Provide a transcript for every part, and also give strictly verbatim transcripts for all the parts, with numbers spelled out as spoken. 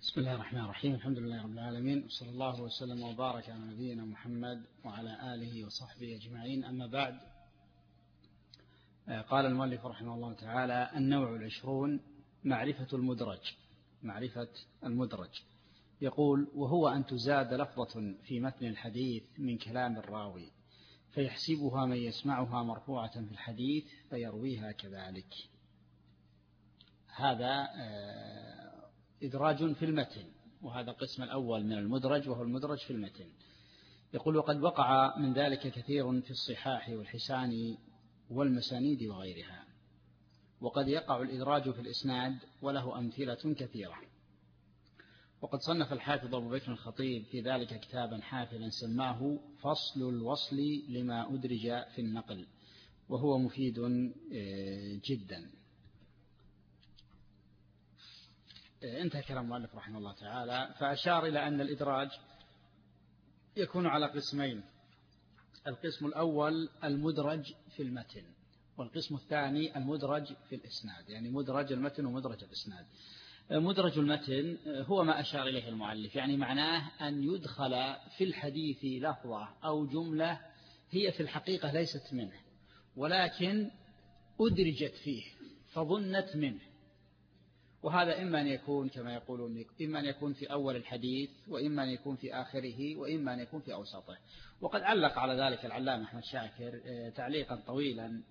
بسم الله الرحمن الرحيم. الحمد لله رب العالمين، وصلى الله وسلم وبارك على نبينا محمد وعلى آله وصحبه أجمعين. أما بعد، قال المؤلف رحمه الله تعالى: النوع العشرون معرفة المدرج. معرفة المدرج يقول: وهو أن تزاد لفظة في متن الحديث من كلام الراوي فيحسبها من يسمعها مرفوعة في الحديث فيرويها كذلك. هذا إدراج في المتن، وهذا القسم الأول من المدرج، وهو المدرج في المتن. يقول: وقد وقع من ذلك كثير في الصحاح والحسان والمسانيد وغيرها، وقد يقع الإدراج في الإسناد وله أمثلة كثيرة. وقد صنف الحافظ أبو بكر الخطيب في ذلك كتابا حافلا سماه فصل الوصل لما أدرج في النقل، وهو مفيد جدا. انتهى كلام المؤلف رحمه الله تعالى، فأشار إلى أن الإدراج يكون على قسمين: القسم الأول المدرج في المتن، والقسم الثاني المدرج في الإسناد، يعني مدرج المتن ومدرج الإسناد. مدرج المتن هو ما أشار إليه المؤلف، يعني معناه أن يدخل في الحديث لفظة أو جملة هي في الحقيقة ليست منه، ولكن أدرجت فيه فظنت منه. وهذا إما أن يكون كما يقولون، إما أن يكون في أول الحديث، وإما أن يكون في آخره، وإما أن يكون في أوسطه. وقد علق على ذلك العلامة أحمد شاكر تعليقا طويلا،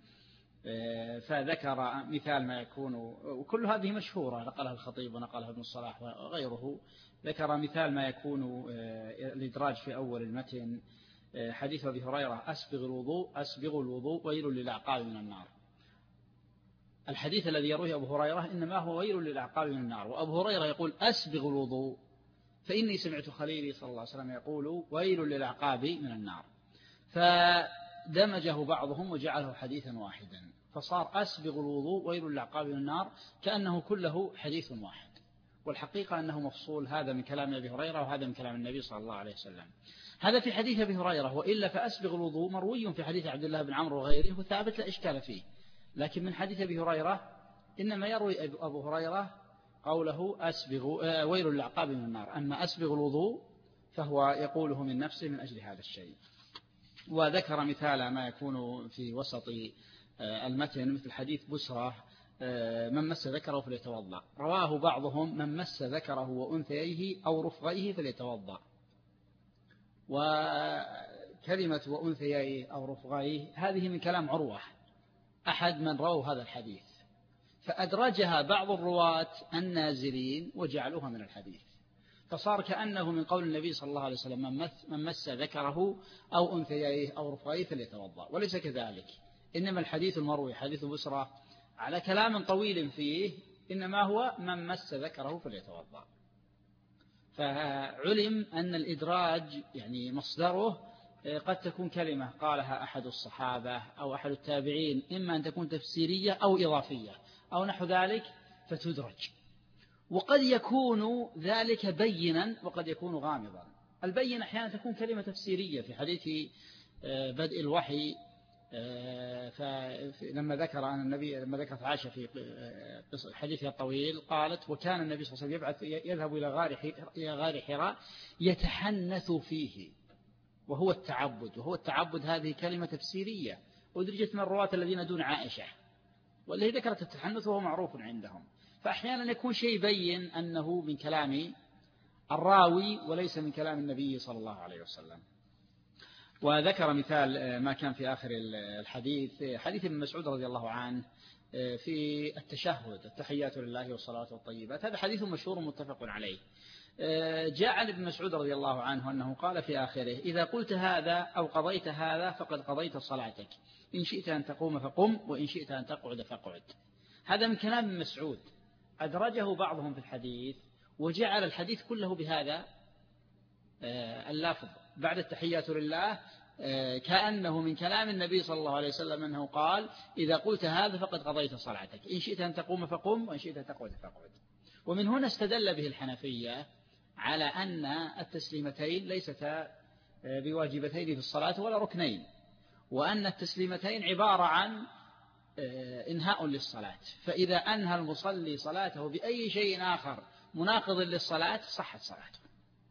فذكر مثال ما يكون، وكل هذه مشهورة نقلها الخطيب ونقلها ابن الصلاح وغيره. ذكر مثال ما يكون الإدراج في أول المتن: حديث أبي هريرة: أسبغ الوضوء أسبغ الوضوء ويل للأعقاب من النار. الحديث الذي يرويه أبو هريرة إنما هو ويل للأعقاب من النار، وأبو هريرة يقول أسبغ الوضوء، فإني سمعت خليلي صلى الله عليه وسلم يقول ويل للأعقاب من النار. فدمجه بعضهم وجعله حديثا واحدا، فصار أسبغ الوضوء ويل للأعقاب من النار كأنه كله حديث واحد، والحقيقة أنه مفصول، هذا من كلام أبي هريرة وهذا من كلام النبي صلى الله عليه وسلم. هذا في حديث أبي هريرة، وإلا فأسبغ الوضوء مروي في حديث عبد الله بن عمرو وغيره وثابت لا إشكال فيه. لكن من حديث أبي هريرة إنما يروي أبو هريرة قوله أسبغ ويل للأعقاب من النار، أما أسبغ الوضوء فهو يقوله من نفسه من أجل هذا الشيء. وذكر مثال ما يكون في وسط المتن مثل حديث بسرة: من مس ذكره فليتوضأ. رواه بعضهم: من مس ذكره وأنثيه أو رفغيه فليتوضأ. وكلمة وأنثيه أو رفغيه هذه من كلام عروة أحد من رووا هذا الحديث، فأدرجها بعض الرواة النازلين وجعلوها من الحديث، فصار كأنه من قول النبي صلى الله عليه وسلم: من مس ذكره أو أنثيه أو رفغيه فليتوضأ. وليس كذلك، إنما الحديث المروي حديث بسرة على كلام طويل فيه إنما هو من مس ذكره فليتوضأ. فعلم أن الإدراج يعني مصدره قد تكون كلمة قالها أحد الصحابة أو أحد التابعين، إما أن تكون تفسيرية أو إضافية أو نحو ذلك فتدرج، وقد يكون ذلك بينا وقد يكون غامضا. البين أحيانا تكون كلمة تفسيرية في حديث بدء الوحي، فلما ذكر أن النبي لما ذكرت عائشة في حديثها الطويل قالت: وكان النبي صلى الله عليه وسلم يبعث يذهب إلى غار حراء يتحنث فيه، وهو التعبد. وهو التعبد هذه كلمة تفسيرية أدرجت من الرواة الذين دون عائشة، والذي ذكرت التحنث وهو معروف عندهم. فأحيانا يكون شيء بين أنه من كلام الراوي وليس من كلام النبي صلى الله عليه وسلم. وذكر مثال ما كان في آخر الحديث، حديث ابن مسعود رضي الله عنه في التشهد: التحيات لله والصلاة والطيبات. هذا حديث مشهور متفق عليه. جاء عن ابن مسعود رضي الله عنه أنه قال في آخره: إذا قلت هذا أو قضيت هذا فقد قضيت صلاتك، إن شئت أن تقوم فقم وإن شئت أن تقعد فقعد. هذا من كلام ابن مسعود، أدرجه بعضهم في الحديث وجعل الحديث كله بهذا اللفظ بعد التحيات لله، كأنه من كلام النبي صلى الله عليه وسلم أنه قال: إذا قلت هذا فقد قضيت صلاتك، إن شئت أن تقوم فقم وإن شئت أن تقعد فقعد. ومن هنا استدل به الحنفية على أن التسليمتين ليستا بواجبتين في الصلاة ولا ركنين، وأن التسليمتين عبارة عن إنهاء للصلاة. فإذا أنهى المصلي صلاته بأي شيء آخر مناقض للصلاة صحت صلاته،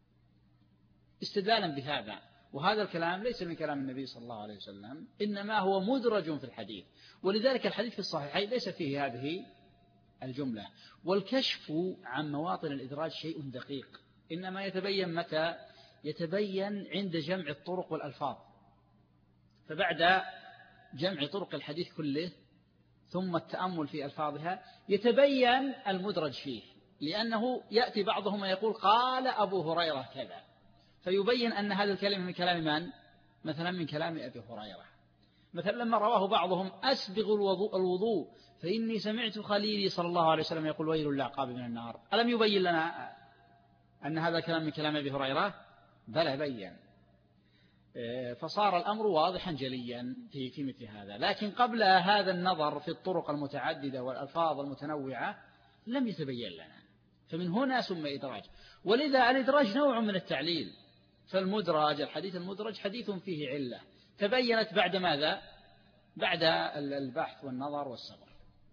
استدلالا بهذا. وهذا الكلام ليس من كلام النبي صلى الله عليه وسلم، إنما هو مدرج في الحديث، ولذلك الحديث في الصحيحين ليس فيه هذه الجملة. والكشف عن مواطن الإدراج شيء دقيق، إنما يتبين متى؟ يتبين عند جمع الطرق والألفاظ. فبعد جمع طرق الحديث كله ثم التأمل في ألفاظها يتبين المدرج فيه، لأنه يأتي بعضهم ويقول قال أبو هريرة كذا، فيبين أن هذا الكلام من كلام من؟ مثلا من كلام أبي هريرة. مثلا لما رواه بعضهم أسبغ الوضوء, الوضوء فإني سمعت خليلي صلى الله عليه وسلم يقول ويل العقاب من النار، ألم يبين لنا أن هذا الكلام من كلام أبي هريرة؟ بلى بين. فصار الأمر واضحا جليا في في مثل هذا. لكن قبل هذا النظر في الطرق المتعددة والألفاظ المتنوعة لم يتبين لنا، فمن هنا سمي إدراج. ولذا الإدراج نوع من التعليل، فالمدرج الحديث المدرج حديث فيه علة تبينت بعد ماذا؟ بعد البحث والنظر والصبر.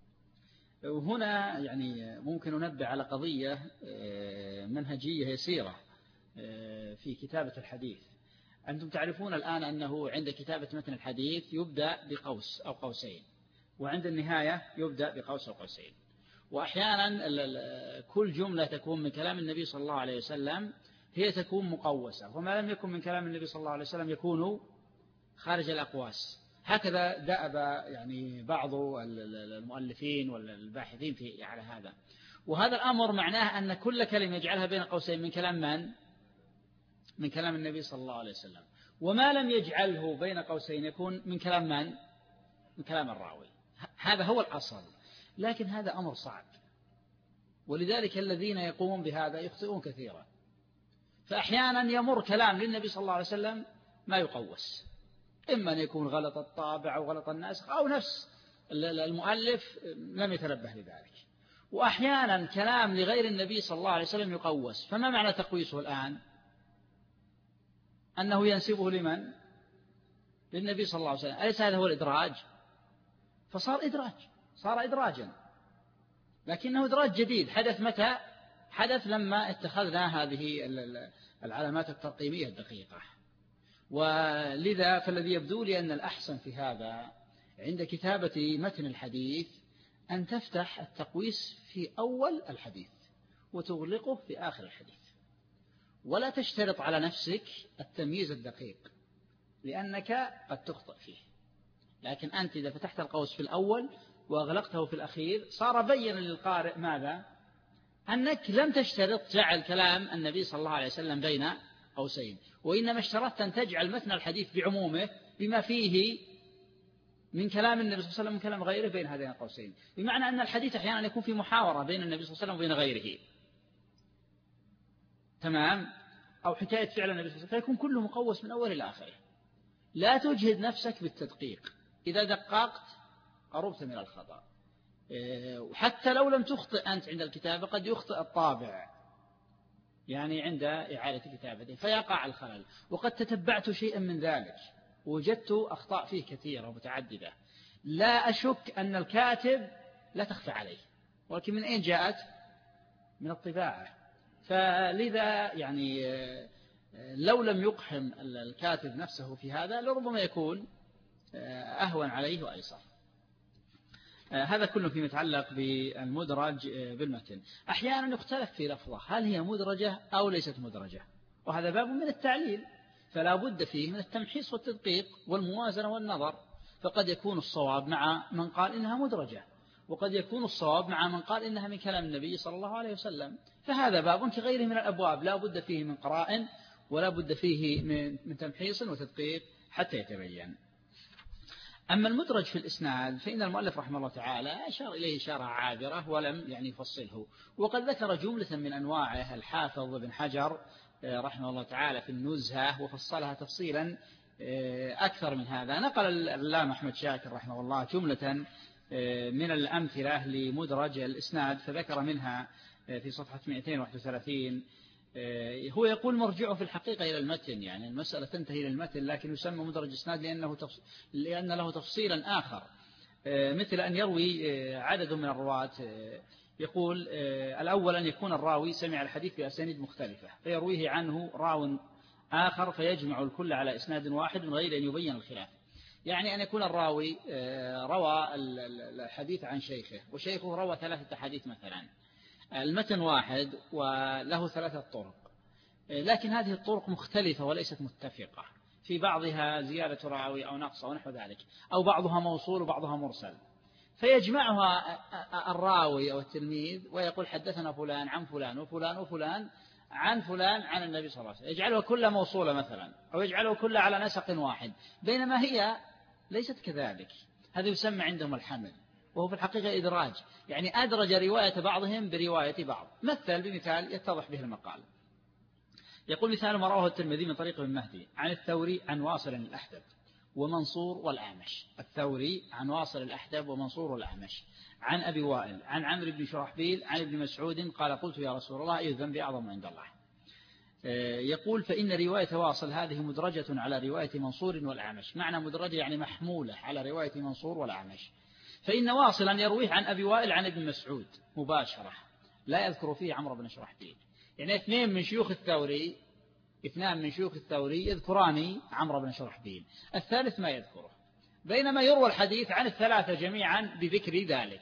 وهنا يعني ممكن ننبه على قضية منهجية يسيرة في كتابة الحديث. أنتم تعرفون الآن أنه عند كتابة متن الحديث يبدأ بقوس أو قوسين، وعند النهاية يبدأ بقوس أو قوسين. وأحيانا كل جملة تكون من كلام النبي صلى الله عليه وسلم هي تكون مقوسة، وما لم يكن من كلام النبي صلى الله عليه وسلم يكون خارج الأقواس. هكذا دأب يعني بعض المؤلفين والباحثين في على هذا. وهذا الأمر معناه أن كل كلمة يجعلها بين قوسين من كلام من؟ من كلام النبي صلى الله عليه وسلم. وما لم يجعله بين قوسين يكون من كلام من؟ من كلام الراوي. هذا هو الأصل، لكن هذا أمر صعب، ولذلك الذين يقومون بهذا يخطئون كثيرا. فأحيانا يمر كلام للنبي صلى الله عليه وسلم ما يقوس، إما أن يكون غلط الطابع أو غلط الناسخ أو نفس المؤلف لم يتنبه لذلك. وأحيانا كلام لغير النبي صلى الله عليه وسلم يقوس. فما معنى تقويسه الآن؟ أنه ينسبه لمن؟ للنبي صلى الله عليه وسلم. أليس هذا هو الإدراج؟ فصار إدراج، صار إدراجا، لكنه إدراج جديد. حدث متى؟ حدث لما اتخذنا هذه العلامات الترقيمية الدقيقة. ولذا فالذي يبدو لي أن الأحسن في هذا عند كتابة متن الحديث أن تفتح التقويس في أول الحديث وتغلقه في آخر الحديث، ولا تشترط على نفسك التمييز الدقيق، لأنك قد تخطئ فيه. لكن أنت إذا فتحت القوس في الأول وأغلقته في الأخير صار بين للقارئ ماذا؟ أنك لم تشترط جعل كلام النبي صلى الله عليه وسلم بين قوسين، وإنما اشترطت أن تجعل متن الحديث بعمومه بما فيه من كلام النبي صلى الله عليه وسلم ومن كلام غيره بين هذين القوسين. بمعنى أن الحديث أحيانا يكون في محاورة بين النبي صلى الله عليه وسلم وبين غيره، تمام؟ أو حكاية فعل النبي صلى الله عليه وسلم، فيكون كله مقوس من أول إلى آخره. لا تجهد نفسك بالتدقيق، إذا دققت قربت من الخطأ. وحتى لو لم تخطئ أنت عند الكتابة قد يخطئ الطابع، يعني عند إعادة كتابته فيقع الخلل. وقد تتبعت شيئا من ذلك وجدت أخطاء فيه كثيرة ومتعددة، لا أشك أن الكاتب لا تخفى عليه، ولكن من أين جاءت؟ من الطباعة. فلذا يعني لو لم يقحم الكاتب نفسه في هذا لربما يكون أهون عليه وأيسر. هذا كله فيما يتعلق بالمدرج بالمتن. أحيانا يختلف في لفظة هل هي مدرجة أو ليست مدرجة، وهذا باب من التعليل، فلا بد فيه من التمحيص والتدقيق والموازنة والنظر. فقد يكون الصواب مع من قال إنها مدرجة، وقد يكون الصواب مع من قال إنها من كلام النبي صلى الله عليه وسلم. فهذا باب كغيره من الأبواب لا بد فيه من قرائن ولا بد فيه من تمحيص وتدقيق حتى يتبين. أما المدرج في الإسناد فإن المؤلف رحمه الله تعالى أشار إليه إشارة عابرة ولم يعني يفصله، وقد ذكر جملة من أنواعه الحافظ بن حجر رحمه الله تعالى في النزهة وفصلها تفصيلا أكثر من هذا. نقل العلامة أحمد شاكر رحمه الله جملة من الأمثلة لمدرج الإسناد فذكر منها في صفحة مئتين وواحد وثلاثين. هو يقول مرجعه في الحقيقة إلى المتن، يعني المسألة تنتهي إلى المتن، لكن يسمى مدرج إسناد لأنه تفص... لأن له تفصيلا آخر، مثل أن يروي عدد من الرواة يقول الأول أن يكون الراوي سمع الحديث بأسانيد مختلفة فيرويه عنه راو آخر فيجمع الكل على إسناد واحد من غير أن يبين الخلاف. يعني أن يكون الراوي روى الحديث عن شيخه وشيخه روى ثلاثة حديث مثلا، المتن واحد وله ثلاثة طرق، لكن هذه الطرق مختلفة وليست متفقة، في بعضها زيادة راوي أو نقص أو نحو ذلك، أو بعضها موصول وبعضها مرسل، فيجمعها الراوي أو التلميذ ويقول حدثنا فلان عن فلان وفلان وفلان عن فلان عن النبي صلى الله عليه وسلم، يجعلها كلها موصولة مثلا أو يجعله كلها على نسق واحد، بينما هي ليست كذلك. هذا يسمى عندهم الحمل، وهو في الحقيقة إدراج، يعني أدرج رواية بعضهم برواية بعض. مثل بمثال يتضح به المقال، يقول مثال ما رواه الترمذي من طريق ابن مهدي عن الثوري عن واصل الأحدب ومنصور والأعمش، الثوري عن واصل الأحدب ومنصور والأعمش عن أبي وائل عن عمرو بن شرحبيل عن ابن مسعود قال قلت يا رسول الله أي الذنب أعظم عند الله. يقول فإن رواية واصل هذه مدرجة على رواية منصور والأعمش، معنى مدرجة يعني محمولة على رواية منصور والأعمش، فإن واصلا يرويه عن أبي وائل عن ابن مسعود مباشرة لا يذكر فيه عمرو بن شرحبيل، يعني اثنين من شيوخ الثوري اثنان من شيوخ الثوري يذكران عمرو بن شرحبيل، الثالث ما يذكره، بينما يروى الحديث عن الثلاثة جميعا بذكر ذلك،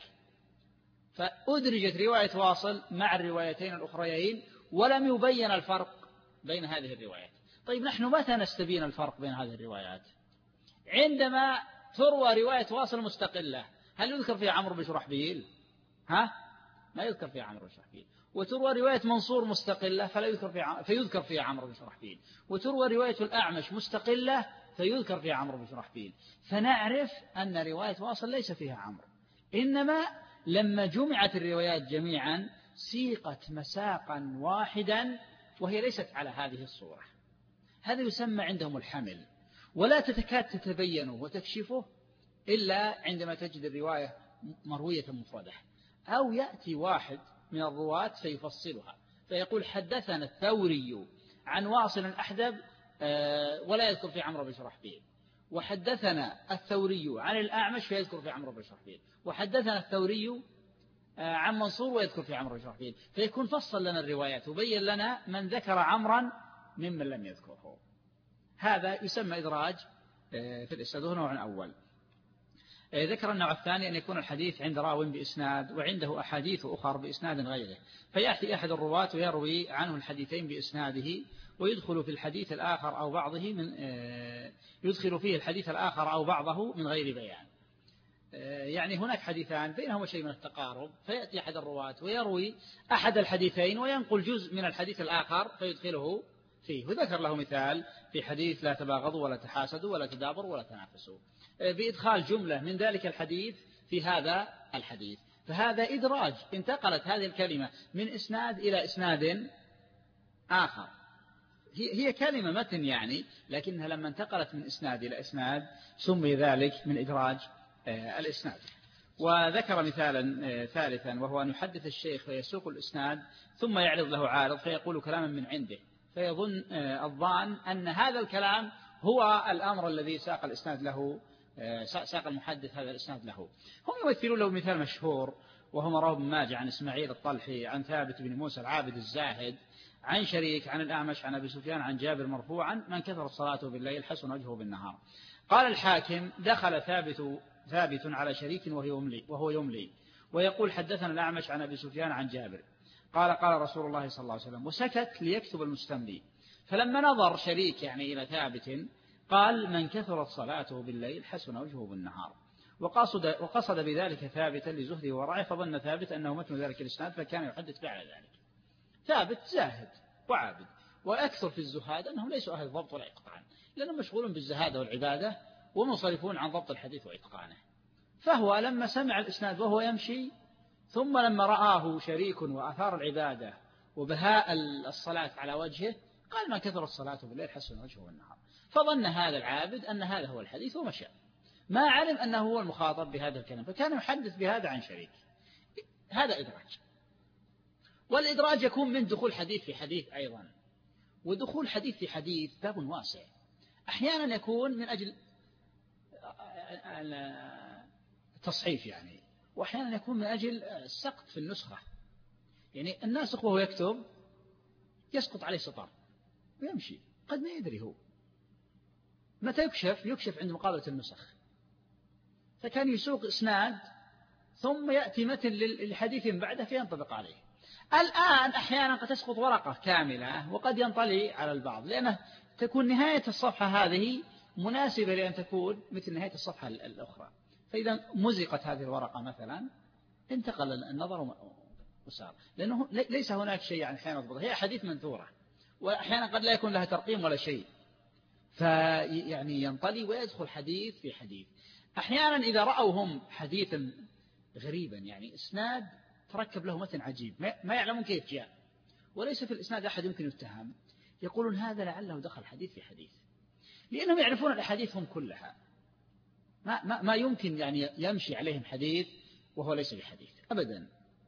فأدرجت رواية واصل مع الروايتين الأخريين ولم يبين الفرق بين هذه الروايات. طيب نحن متى نستبين الفرق بين هذه الروايات؟ عندما تروى رواية واصل مستقلة، هل يذكر فيها عمرو بن شرحبيل؟ ها؟ ما يذكر فيها عمرو بن شرحبيل. وتروى رواية منصور مستقلة فلا يذكر فيها فيذكر فيها عمرو بن شرحبيل، وتروى رواية الأعمش مستقلة فيذكر فيها عمرو بن شرحبيل، فنعرف أن رواية واصل ليس فيها عمرو، إنما لما جمعت الروايات جميعا سيقت مساقا واحدا وهي ليست على هذه الصورة. هذا يسمى عندهم الحمل، ولا تتكاد تتبينه وتكشفه إلا عندما تجد الرواية مروية مفردة، أو يأتي واحد من الرواة فيفصلها فيقول حدثنا الثوري عن واصل الأحدب ولا يذكر في عمرو بن شرحبيل، وحدثنا الثوري عن الأعمش فيذكر في عمرو بن شرحبيل، وحدثنا الثوري عن منصور ويذكر في عمرو بن شرحبيل، فيكون فصل لنا الروايات وبين لنا من ذكر عمرا ممن لم يذكره. هذا يسمى إدراج في الإسناد، وهو نوع أول. ذكر النوع الثاني أن يكون الحديث عند راو بإسناد وعنده أحاديث أخر بإسناد غيره، فيأتي أحد الرواة ويروي عنه الحديثين بإسناده ويدخل في الحديث الآخر أو بعضه من يدخل فيه الحديث الآخر أو بعضه من غير بيان. يعني هناك حديثان بينهما شيء من التقارب، فيأتي أحد الرواة ويروي أحد الحديثين وينقل جزء من الحديث الآخر فيدخله فيه. وذكر له مثال في حديث لا تباغضوا ولا تحاسدوا ولا تدابروا ولا تنافسوا، بإدخال جملة من ذلك الحديث في هذا الحديث، فهذا إدراج، انتقلت هذه الكلمة من إسناد إلى إسناد آخر، هي كلمة متن يعني، لكنها لما انتقلت من إسناد إلى إسناد سمي ذلك من إدراج الإسناد. وذكر مثالا ثالثا وهو أن يحدث الشيخ فيسوق الإسناد ثم يعرض له عارض فيقول كلاما من عنده، فيظن الظان أن هذا الكلام هو الأمر الذي ساق الإسناد له، ساق المحدث هذا الإسناد له. هم يمثلون له مثال مشهور وهو ما رواه ابن ماجه عن إسماعيل الطلحي عن ثابت بن موسى العابد الزاهد عن شريك عن الأعمش عن أبي سفيان عن جابر مرفوعا من كثرت صلاته بالليل حسن وجهه بالنهار. قال الحاكم دخل ثابت ثابت على شريك وهو يملي, وهو يملي ويقول حدثنا الأعمش عن أبي سفيان عن جابر قال قال رسول الله صلى الله عليه وسلم، وسكت ليكتب المستملي، فلما نظر شريك يعني إلى ثابت قال من كثرت صلاته بالليل حسن وجهه بالنهار، وقصد, وقصد بذلك ثابتا لزهده ورعه، فظن ثابت أنه متن ذلك الإسناد فكان يحدث بعد ذلك. ثابت زاهد وعابد، وأكثر في الزهاد أنهم ليسوا أهل الضبط ولا إتقان، لأنهم مشغولون بالزهادة والعبادة ومنصرفون عن ضبط الحديث وإتقانه. فهو لما سمع الإسناد وهو يمشي ثم لما رآه شريك وأثار العبادة وبهاء الصلاة على وجهه قال ما كثر الصلاة بالليل حسن وجهه والنهار، فظن هذا العابد أن هذا هو الحديث ومشى، ما علم أنه هو المخاطب بهذا الكلام، فكان يحدث بهذا عن شريك. هذا إدراج، والإدراج يكون من دخول حديث في حديث أيضا، ودخول حديث في حديث باب واسع، أحيانا يكون من أجل التصحيف يعني، وأحيانا يكون من أجل السقط في النسخة، يعني الناسخ وهو يكتب يسقط عليه سطر ويمشي، قد ما يدري هو متى يكشف يكشف عند مقابلة النسخ، فكان يسوق إسناد ثم يأتي متن للحديث بعده فينطبق عليه. الآن أحيانا قد تسقط ورقة كاملة وقد ينطلي على البعض، لأنه تكون نهاية الصفحة هذه مناسبة لأن تكون مثل نهاية الصفحة الأخرى، فإذا مزقت هذه الورقة مثلا انتقل النظر وسار، لأنه ليس هناك شيء يعني أحيانا يضبط، هي حديث منثورة وأحيانا قد لا يكون لها ترقيم ولا شيء، فيعني ينطلي ويدخل حديث في حديث. أحيانا إذا رأوا هم حديثا غريبا، يعني إسناد تركب له متن عجيب ما يعلمون كيف جاء وليس في الإسناد أحد يمكن يتهم، يقولون هذا لعله دخل حديث في حديث، لأنهم يعرفون الأحاديث هم كلها، ما, ما, ما يمكن يعني يمشي عليهم حديث وهو ليس بحديث أبدا.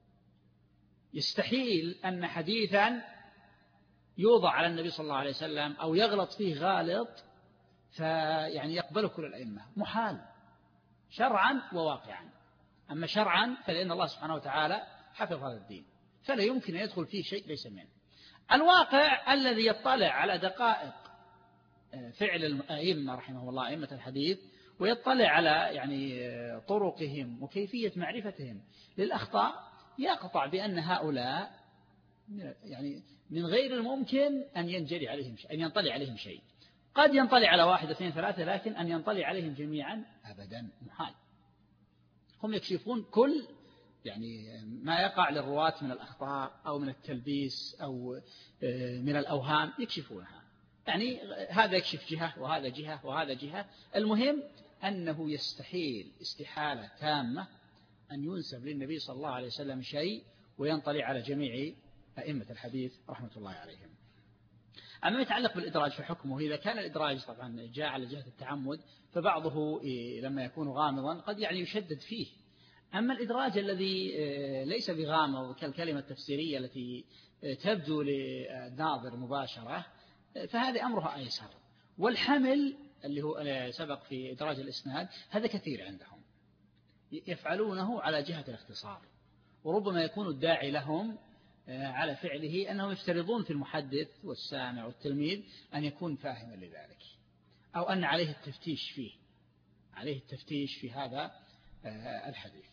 يستحيل أن حديثا يوضع على النبي صلى الله عليه وسلم أو يغلط فيه غالط فيعني يقبله كل الأئمة، محال شرعا وواقعا. أما شرعا فلأن الله سبحانه وتعالى حفظ هذا الدين فلا يمكن أن يدخل فيه شيء ليس منه. الواقع الذي يطلع على دقائق فعل الأئمة رحمه الله أئمة الحديث ويطلع على يعني طرقهم وكيفية معرفتهم للأخطاء يقطع بأن هؤلاء يعني من غير الممكن أن ينجلي عليهم شيء، أن ينطلع عليهم شيء. قد ينطلع على واحد اثنين ثلاثة، لكن أن ينطلع عليهم جميعا أبدا محال. هم يكشفون كل يعني ما يقع للرواة من الأخطاء أو من التلبيس أو من الأوهام يكشفونها، يعني هذا يكشف جهة وهذا جهة وهذا جهة. المهم أنه يستحيل استحالة تامة أن ينسب للنبي صلى الله عليه وسلم شيء وينطلع على جميع أئمة الحديث رحمة الله عليهم. أما يتعلق بالإدراج فحكمه إذا كان الإدراج طبعا جاء على جهة التعمد فبعضه لما يكون غامضا قد يعني يشدد فيه. أما الإدراج الذي ليس بغامض كالكلمة التفسيرية التي تبدو للناظر مباشرة فهذا أمرها أيسر. والحمل اللي هو سبق في إدراج الإسناد هذا كثير عندهم يفعلونه على جهة الاختصار، وربما يكون الداعي لهم على فعله أنهم يفترضون في المحدث والسامع والتلميذ أن يكون فاهما لذلك أو أن عليه التفتيش فيه عليه التفتيش في هذا الحديث.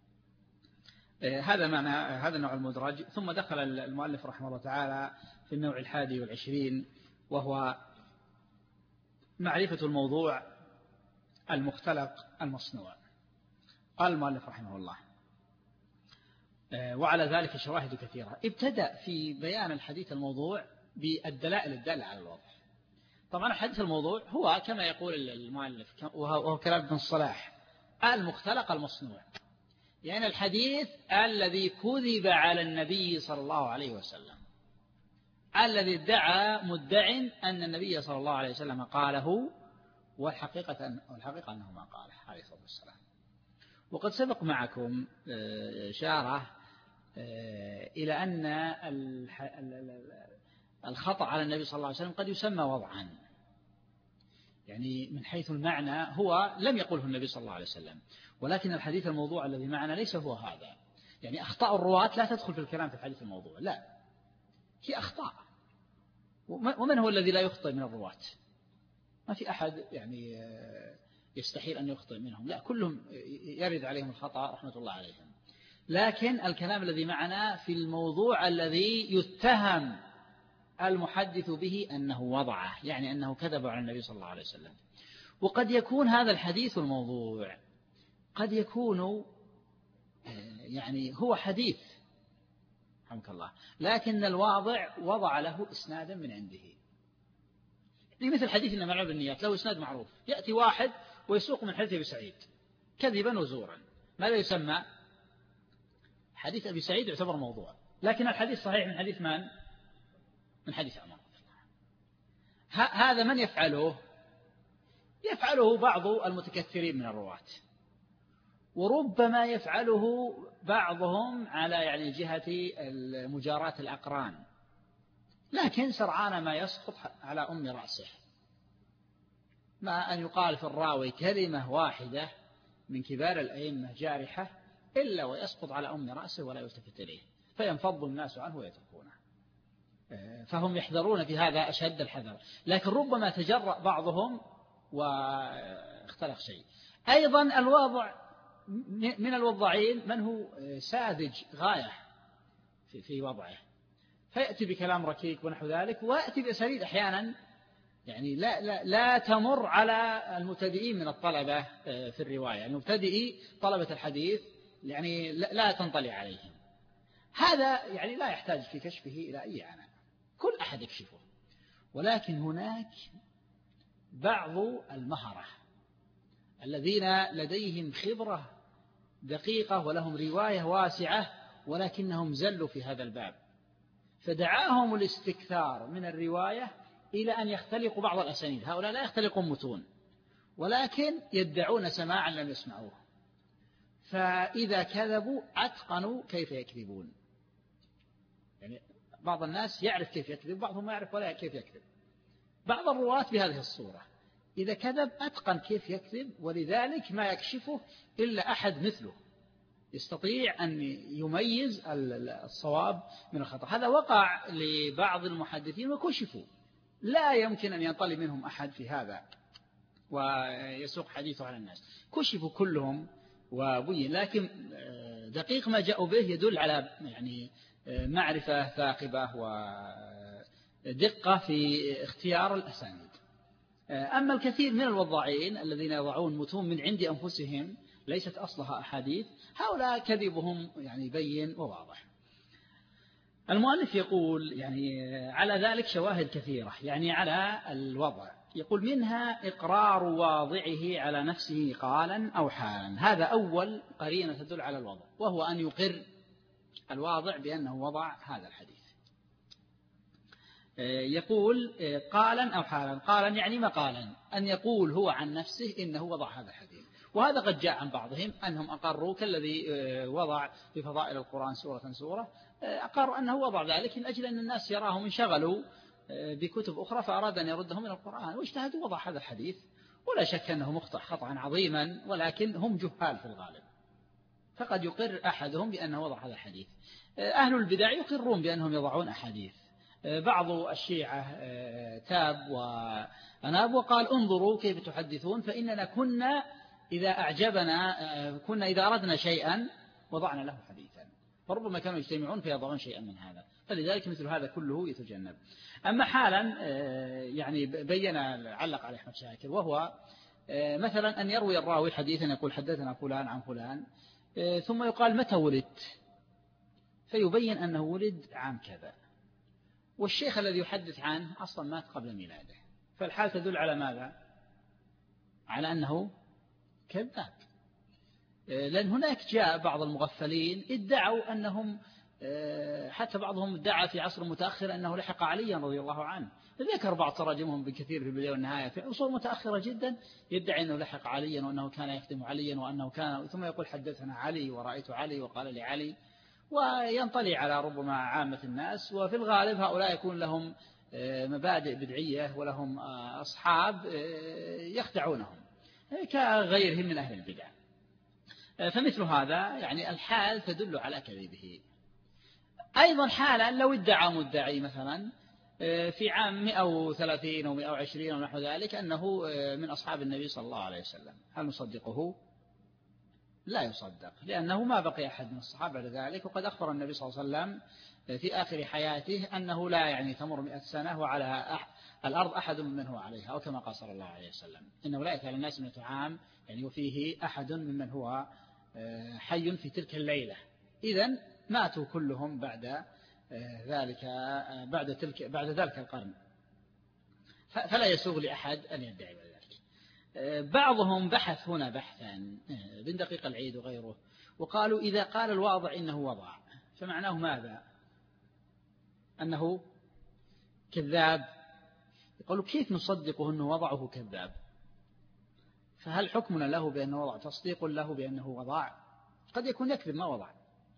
هذا معنى هذا النوع المدرج. ثم دخل المؤلف رحمه الله تعالى في النوع الحادي والعشرين وهو معرفة الموضوع المختلق المصنوع. قال المؤلف رحمه الله وعلى ذلك شواهد كثيرة. ابتدأ في بيان الحديث الموضوع بالدلائل الدالة على الوضع. طبعا الحديث الموضوع هو كما يقول المؤلف وهو كلام ابن الصلاح المختلق المصنوع، يعني الحديث الذي كذب على النبي صلى الله عليه وسلم، الذي ادعى مدع أن النبي صلى الله عليه وسلم قاله والحقيقة والحقيقة أنه ما قاله عليه الصلاة والسلام. وقد سبق معكم إشارة إلى أن الخطأ على النبي صلى الله عليه وسلم قد يسمى وضعا، يعني من حيث المعنى هو لم يقله النبي صلى الله عليه وسلم، ولكن الحديث الموضوع الذي معنا ليس هو هذا. يعني أخطاء الرواة لا تدخل في الكلام في الحديث الموضوع، لا هي أخطاء. ومن هو الذي لا يخطئ من الرواة؟ ما في أحد يعني يستحيل أن يخطئ منهم، لا كلهم يرد عليهم الخطأ رحمة الله عليهم. لكن الكلام الذي معنا في الموضوع الذي يتهم المحدث به أنه وضعه، يعني أنه كذب على النبي صلى الله عليه وسلم. وقد يكون هذا الحديث الموضوع قد يكون يعني هو حديث رحمك الله، لكن الواضع وضع له إسنادا من عنده، مثل حديث إنما الأعمال بالنيات له إسناد معروف، يأتي واحد ويسوق من حديث أبي سعيد كذبا وزورا، ماذا يسمى؟ حديث أبي سعيد يعتبر موضوع، لكن الحديث صحيح من حديث من؟ من حديث عمر. هذا من يفعله؟ يفعله بعض المتكثرين من الرواة، وربما يفعله بعضهم على يعني جهة مجاراة الأقران، لكن سرعان ما يسقط على أم رأسه، ما أن يقال في الراوي كلمة واحدة من كبار الأئمة جارحة إلا ويسقط على أم رأسه ولا يلتفت إليه، فينفض الناس عنه ويتركونه. فهم يحذرون في هذا أشد الحذر، لكن ربما تجرأ بعضهم واختلق شيء. أيضا الواضع من الوضاعين من هو ساذج غاية في وضعه، فيأتي بكلام ركيك ونحو ذلك، ويأتي بأساليب أحيانا يعني لا, لا, لا تمر على المبتدئين من الطلبة في الرواية، يعني مبتدئي طلبة الحديث يعني لا تنطلي عليهم. هذا يعني لا يحتاج في كشفه إلى أي عناء، كل أحد يكشفه. ولكن هناك بعض المهرة الذين لديهم خبرة دقيقة ولهم رواية واسعة، ولكنهم زلوا في هذا الباب، فدعاهم الاستكثار من الرواية إلى أن يختلقوا بعض الأسانيد. هؤلاء لا يختلقون متون، ولكن يدعون سماعا لم يسمعوه، فإذا كذبوا أتقنوا كيف يكذبون. يعني بعض الناس يعرف كيف يكذب، بعضهم ما يعرف ولا كيف يكذب. بعض الرواة بهذه الصورة إذا كذب أتقن كيف يكذب، ولذلك ما يكشفه إلا أحد مثله يستطيع أن يميز الصواب من الخطأ. هذا وقع لبعض المحدثين وكشفوا، لا يمكن أن ينطلي منهم أحد في هذا ويسوق حديثه على الناس، كشفوا كلهم وبين. لكن دقيق ما جاءوا به يدل على يعني معرفة ثاقبة ودقة في اختيار الأسانيد. أما الكثير من الوضاعين الذين يضعون متون من عند أنفسهم ليست أصلها أحاديث، هؤلاء كذبهم يعني بين وواضح. المؤلف يقول يعني على ذلك شواهد كثيرة، يعني على الوضع، يقول منها إقرار واضعه على نفسه قالا أو حالا. هذا أول قرينة تدل على الوضع، وهو أن يقر الواضع بأنه وضع هذا الحديث. يقول قالا أو حالا. قالا يعني مقالا، أن يقول هو عن نفسه إنه وضع هذا الحديث. وهذا قد جاء عن بعضهم أنهم أقروا كالذي وضع في فضائل القرآن سورة سورة، أقروا أنه وضع ذلك من أجل أن الناس يراهم انشغلوا بكتب أخرى فأراد أن يردهم من القرآن، واجتهدوا وضع هذا الحديث. ولا شك أنه مخطئ خطأ عظيما، ولكن هم جهال في الغالب، فقد يقر أحدهم بأنه وضع هذا الحديث. أهل البدع يقرون بأنهم يضعون أحاديث. بعض الشيعة تاب وأناب وقال انظروا كيف تحدثون، فإننا كنا إذا أعجبنا كنا إذا أردنا شيئا وضعنا له حديثا، فربما كانوا يجتمعون فيضعون شيئا من هذا، فلذلك مثل هذا كله يتجنب. أما حالا يعني بين علق عليه أحمد شاكر، وهو مثلا أن يروي الراوي حديثا يقول حدثنا فلان عن فلان، ثم يقال متى ولدت، فيبين أنه ولد عام كذا، والشيخ الذي يحدث عنه أصلا مات قبل ميلاده، فالحال تدل على ماذا؟ على أنه كذاب. لأن هناك جاء بعض المغفلين ادعوا أنهم، حتى بعضهم ادعى في عصر متأخر أنه لحق عليا رضي الله عنه، ذكر بعض تراجمهم بكثير في البداية والنهاية في عصور متأخرة جدا، يدعي أنه لحق عليا وأنه كان يخدم عليا وأنه كان، ثم يقول حدثنا علي ورأيت علي وقال لي علي، وينطلي على ربما عامة الناس. وفي الغالب هؤلاء يكون لهم مبادئ بدعية ولهم أصحاب يخدعونهم كغيرهم من أهل البدع، فمثل هذا يعني الحال تدل على كذبه. أيضا حالا لو ادعى مدعي مثلا في عام مئة وثلاثين أو مئة وعشرين ونحو ذلك أنه من أصحاب النبي صلى الله عليه وسلم، هل نصدقه؟ لا يصدق، لأنه ما بقي أحد من الصحابة لذلك، وقد أخبر النبي صلى الله عليه وسلم في آخر حياته أنه لا يعني تمر مئة سنة وعلى الأرض أحد ممن هو عليها، أو كما قال صلى الله عليه وسلم إنه لا يأتي على الناس مئة عام يعني وفيه أحد ممن هو حي في تلك الليلة. إذن ماتوا كلهم بعد ذلك بعد تلك بعد ذلك القرن، فلا يسوغ لأحد أن يدعي ذلك. بعضهم بحث هنا بحثا بن دقيق العيد وغيره، وقالوا إذا قال الواضع إنه وضع فمعناه ماذا؟ أنه كذاب. يقولوا كيف نصدقه أنه وضعه كذاب؟ فهل حكمنا له بأنه وضع تصديق له بأنه وضع؟ قد يكون يكذب ما وضع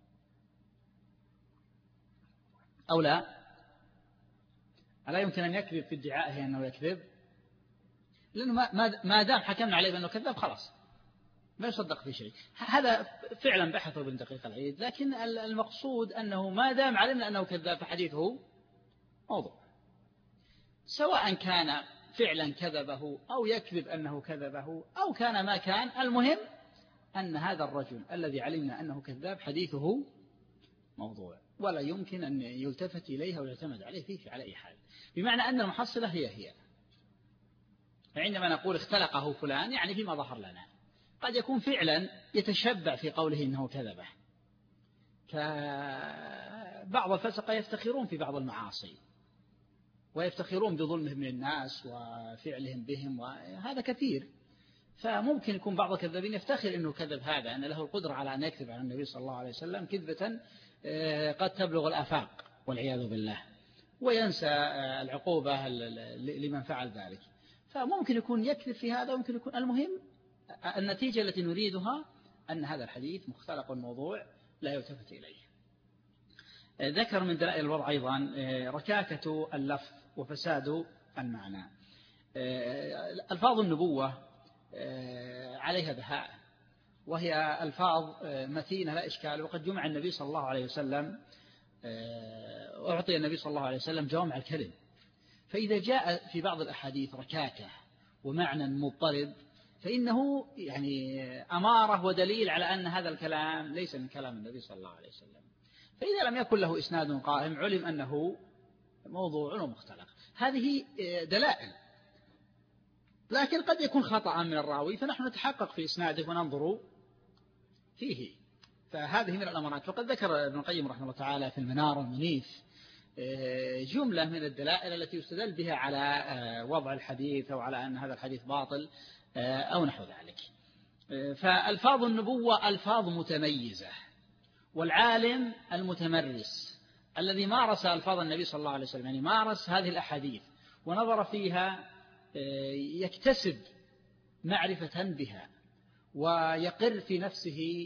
أو لا، ألا يمكن أن يكذب في ادعائه أنه يكذب، لأنه ما دام حكمنا عليه بأنه كذاب خلاص ما يصدق في شيء. هذا فعلا بحثه ابن دقيق العيد، لكن المقصود أنه ما دام علمنا أنه كذاب فحديثه موضوع، سواء كان فعلا كذبه أو يكذب أنه كذبه أو كان ما كان، المهم أن هذا الرجل الذي علمنا أنه كذاب حديثه موضوع، ولا يمكن أن يلتفت إليها ويعتمد عليه فيه على أي حال. بمعنى أن المحصلة هي هي. فعندما نقول اختلقه فلان يعني فيما ظهر لنا، قد يكون فعلا يتشبع في قوله إنه كذبه، كبعض الفسقة يفتخرون في بعض المعاصي ويفتخرون بظلمهم من الناس وفعلهم بهم، وهذا كثير. فممكن يكون بعض الكذابين يفتخر أنه كذب هذا، أن له القدرة على أن يكذب على النبي صلى الله عليه وسلم كذبة قد تبلغ الآفاق والعياذ بالله، وينسى العقوبة لمن فعل ذلك. فممكن يكون يكذب في هذا، وممكن يكون، المهم النتيجة التي نريدها أن هذا الحديث مختلق موضوع لا يلتفت إليه. ذكر من دلائل الوضع أيضا ركاكة اللفظ وفساد المعنى. ألفاظ النبوة عليها بهاء، وهي ألفاظ متينة لا إشكال، وقد جمع النبي صلى الله عليه وسلم أعطي النبي صلى الله عليه وسلم جوامع الكلم، فإذا جاء في بعض الأحاديث ركاكة ومعنى مضطرب فإنه يعني أمارة ودليل على أن هذا الكلام ليس من كلام النبي صلى الله عليه وسلم. فإذا لم يكن له إسناد قائم علم أنه موضوع ومختلق. هذه دلائل، لكن قد يكون خطأ من الراوي فنحن نتحقق في إسناده وننظر فيه. فهذه من الأمارات. وقد ذكر ابن القيم رحمه الله تعالى في المنار المنيف جملة من الدلائل التي يستدل بها على وضع الحديث أو على أن هذا الحديث باطل أو نحو ذلك. فألفاظ النبوة ألفاظ متميزة، والعالم المتمرس الذي مارس ألفاظ النبي صلى الله عليه وسلم، يعني مارس هذه الأحاديث ونظر فيها، يكتسب معرفة بها ويقر في نفسه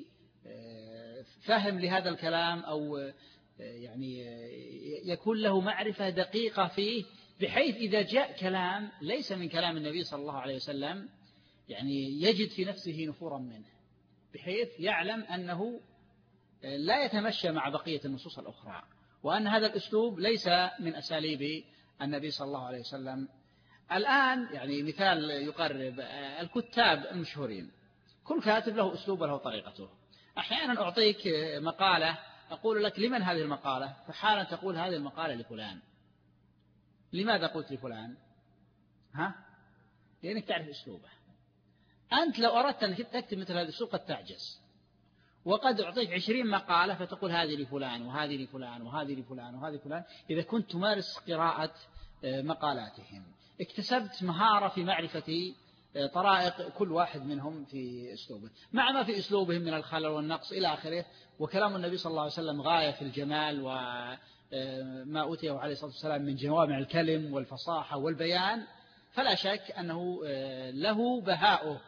فهم لهذا الكلام، أو يعني يكون له معرفة دقيقة فيه، بحيث إذا جاء كلام ليس من كلام النبي صلى الله عليه وسلم يعني يجد في نفسه نفورا منه، بحيث يعلم أنه لا يتمشى مع بقية النصوص الأخرى، وأن هذا الأسلوب ليس من أساليب النبي صلى الله عليه وسلم. الآن يعني مثال يقرب، الكتاب المشهورين كل كاتب له أسلوب وله طريقته. أحيانا أعطيك مقالة أقول لك لمن هذه المقالة، فحالا تقول هذه المقالة لفلان. لماذا قلت لفلان؟ ها؟ لأنك تعرف أسلوبه. أنت لو أردت أن تكتب مثل هذا الأسلوب قد تعجز، وقد أعطيك عشرين مقالة فتقول هذه لفلان وهذه لفلان وهذه لفلان وهذه لفلان. إذا كنت تمارس قراءة مقالاتهم اكتسبت مهارة في معرفة طرائق كل واحد منهم في أسلوبه، مع ما في أسلوبهم من الخلل والنقص إلى آخره. وكلام النبي صلى الله عليه وسلم غاية في الجمال، وما أوتيه عليه الصلاة والسلام من جوامع الكلم والفصاحة والبيان، فلا شك أنه له بهاؤه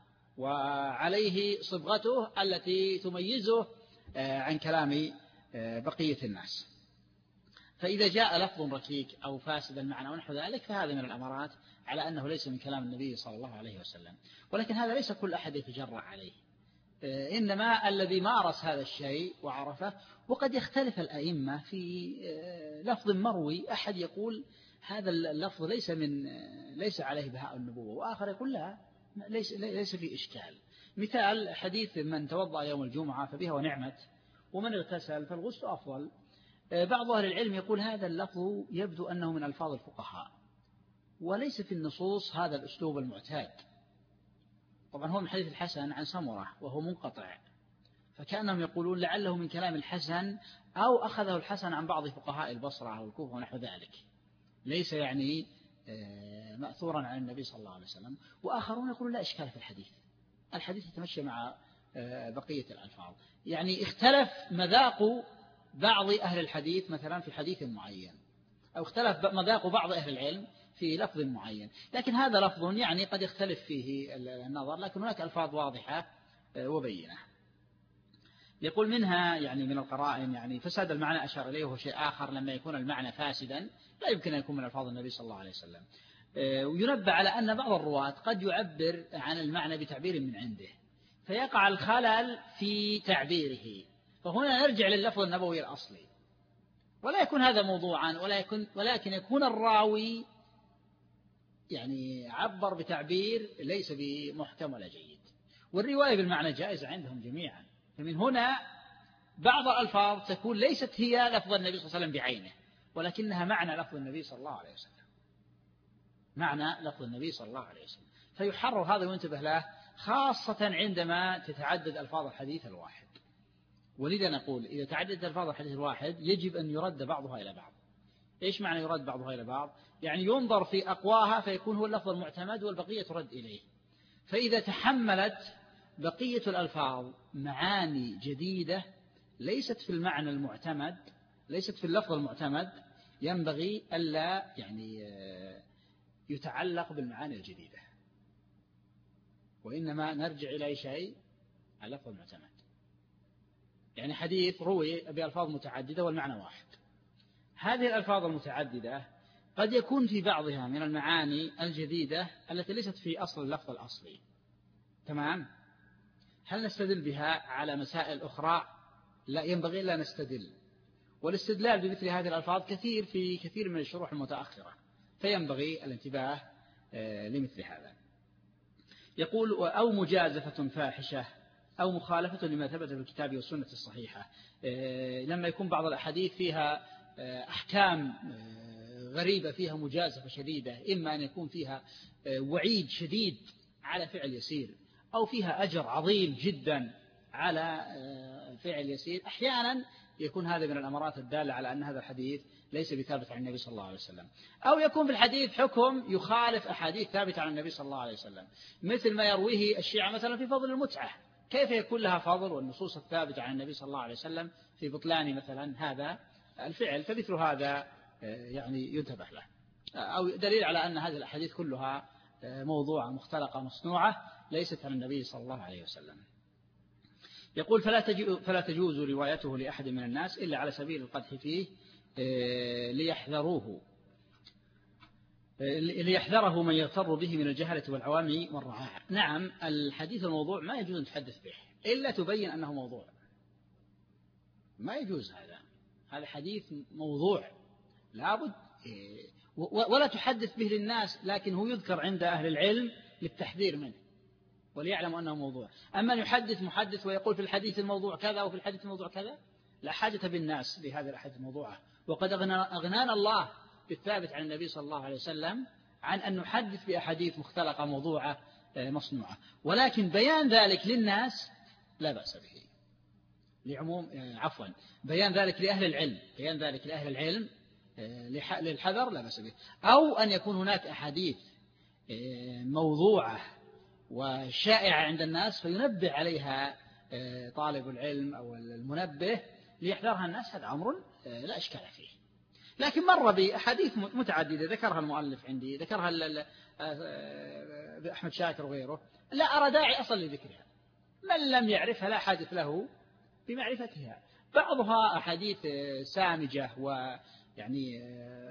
وعليه صبغته التي تميزه عن كلام بقية الناس. فإذا جاء لفظ ركيك أو فاسد المعنى ونحو ذلك فهذا من الأمارات على أنه ليس من كلام النبي صلى الله عليه وسلم. ولكن هذا ليس كل أحد يتجرأ عليه، إنما الذي مارس هذا الشيء وعرفه. وقد يختلف الأئمة في لفظ مروي، أحد يقول هذا اللفظ ليس من ليس عليه بهاء النبوة، وآخر يقول لا ليس ليس في إشكال. مثال حديث من توضأ يوم الجمعة فبها ونعمت، ومن اغتسل فالغسل أفضل. بعض أهل العلم يقول هذا اللفظ يبدو أنه من ألفاظ الفقهاء، وليس في النصوص هذا الأسلوب المعتاد. طبعا هو من حديث الحسن عن سمرة وهو منقطع، فكأنهم يقولون لعله من كلام الحسن أو أخذه الحسن عن بعض فقهاء البصرة أو الكوفة ونحو ذلك، ليس يعني مأثورا عن النبي صلى الله عليه وسلم. وآخرون يقولون لا إشكال في الحديث، الحديث يتمشى مع بقية الألفاظ. يعني اختلف مذاق بعض أهل الحديث مثلا في حديث معين، أو اختلف مذاق بعض أهل العلم في لفظ معين، لكن هذا لفظ يعني قد يختلف فيه النظر، لكن هناك ألفاظ واضحة وبينة. يقول منها يعني من القرائن يعني فساد المعنى أشار إليه، وهو شيء آخر لما يكون المعنى فاسدا لا يمكن أن يكون من ألفاظ النبي صلى الله عليه وسلم. وينبه على أن بعض الرواة قد يعبر عن المعنى بتعبير من عنده، فيقع الخلل في تعبيره، فهنا نرجع لللفظ النبوي الأصلي، ولا يكون هذا موضوعا، ولا يكون ولكن يكون الراوي يعني عبر بتعبير ليس بمحكم ولا جيد. والرواية بالمعنى جائزة عندهم جميعا، فمن هنا بعض الألفاظ تكون ليست هي لفظ النبي صلى الله عليه وسلم بعينه، ولكنها معنى لفظ النبي صلى الله عليه وسلم، معنى لفظ النبي صلى الله عليه وسلم، فيحرر هذا وينتبه له، خاصة عندما تتعدد ألفاظ الحديث الواحد. ولذا نقول إذا تعددت ألفاظ الحديث الواحد يجب أن يرد بعضها إلى بعض. إيش معنى يرد بعضها إلى بعض؟ يعني ينظر في أقواها فيكون هو اللفظ المعتمد والبقية ترد إليه. فإذا تحملت بقية الألفاظ معاني جديدة ليست في المعنى المعتمد، ليست في اللفظ المعتمد، ينبغي ألا يعني يتعلق بالمعاني الجديدة، وإنما نرجع إلى شيء اللفظ المعتمد. يعني حديث روي بألفاظ متعددة والمعنى واحد، هذه الألفاظ المتعددة قد يكون في بعضها من المعاني الجديدة التي ليست في أصل اللفظ الأصلي، تمام؟ هل نستدل بها على مسائل أخرى؟ لا، ينبغي لا نستدل، والاستدلال بمثل هذه الألفاظ كثير في كثير من الشروح المتأخرة، فينبغي الانتباه لمثل هذا. يقول أو مجازفة فاحشة أو مخالفة لما ثبت في الكتاب والسنة الصحيحة، لما يكون بعض الأحاديث فيها أحكام غريبة، فيها مجازفة شديدة، إما أن يكون فيها وعيد شديد على فعل يسير، أو فيها أجر عظيم جدا على فعل يسير، أحيانا يكون هذا من الأمارات الدالة على أن هذا الحديث ليس بثابت عن النبي صلى الله عليه وسلم. أو يكون في الحديث حكم يخالف أحاديث ثابتة عن النبي صلى الله عليه وسلم، مثل ما يرويه الشيعة مثلا في فضل المتعة، كيف يكون لها فضل والنصوص الثابتة عن النبي صلى الله عليه وسلم في بطلان مثلا هذا الفعل؟ فمثل هذا يعني ينتبه له. أو دليل على أن هذه الأحاديث كلها موضوعة مختلقة مصنوعة ليست عن النبي صلى الله عليه وسلم. يقول فلا تجوز روايته لأحد من الناس إلا على سبيل القدح فيه ليحذروه ليحذره من يغتر به من الجهلة والعوام والرعاع. نعم، الحديث الموضوع ما يجوز أن تحدث به إلا تبين أنه موضوع، ما يجوز هذا، هذا حديث موضوع لابد، ولا تحدث به للناس، لكن هو يذكر عند أهل العلم للتحذير منه وليعلم أنه موضوع. أما أن يحدث محدث ويقول في الحديث الموضوع كذا وفي الحديث الموضوع كذا، لا حاجة بالناس لهذه الأحاديث الموضوعة، وقد أغنانا الله بالثابت عن النبي صلى الله عليه وسلم عن أن نحدث بأحاديث مختلقة موضوعة مصنوعة، ولكن بيان ذلك للناس لا بأس به، لعموم عفوا بيان ذلك لأهل العلم، بيان ذلك لأهل العلم للحذر لا بأس به. أو أن يكون هناك أحاديث موضوعة وشائعة عند الناس فينبه عليها طالب العلم أو المنبه ليحذرها الناس، هذا أمر لا إشكال فيه. لكن مر بأحاديث متعددة ذكرها المؤلف عندي، ذكرها أحمد شاكر وغيره، لا أرى داعي أصل لذكرها، من لم يعرفها لا حادث له بمعرفتها. بعضها أحاديث سامجة ويعني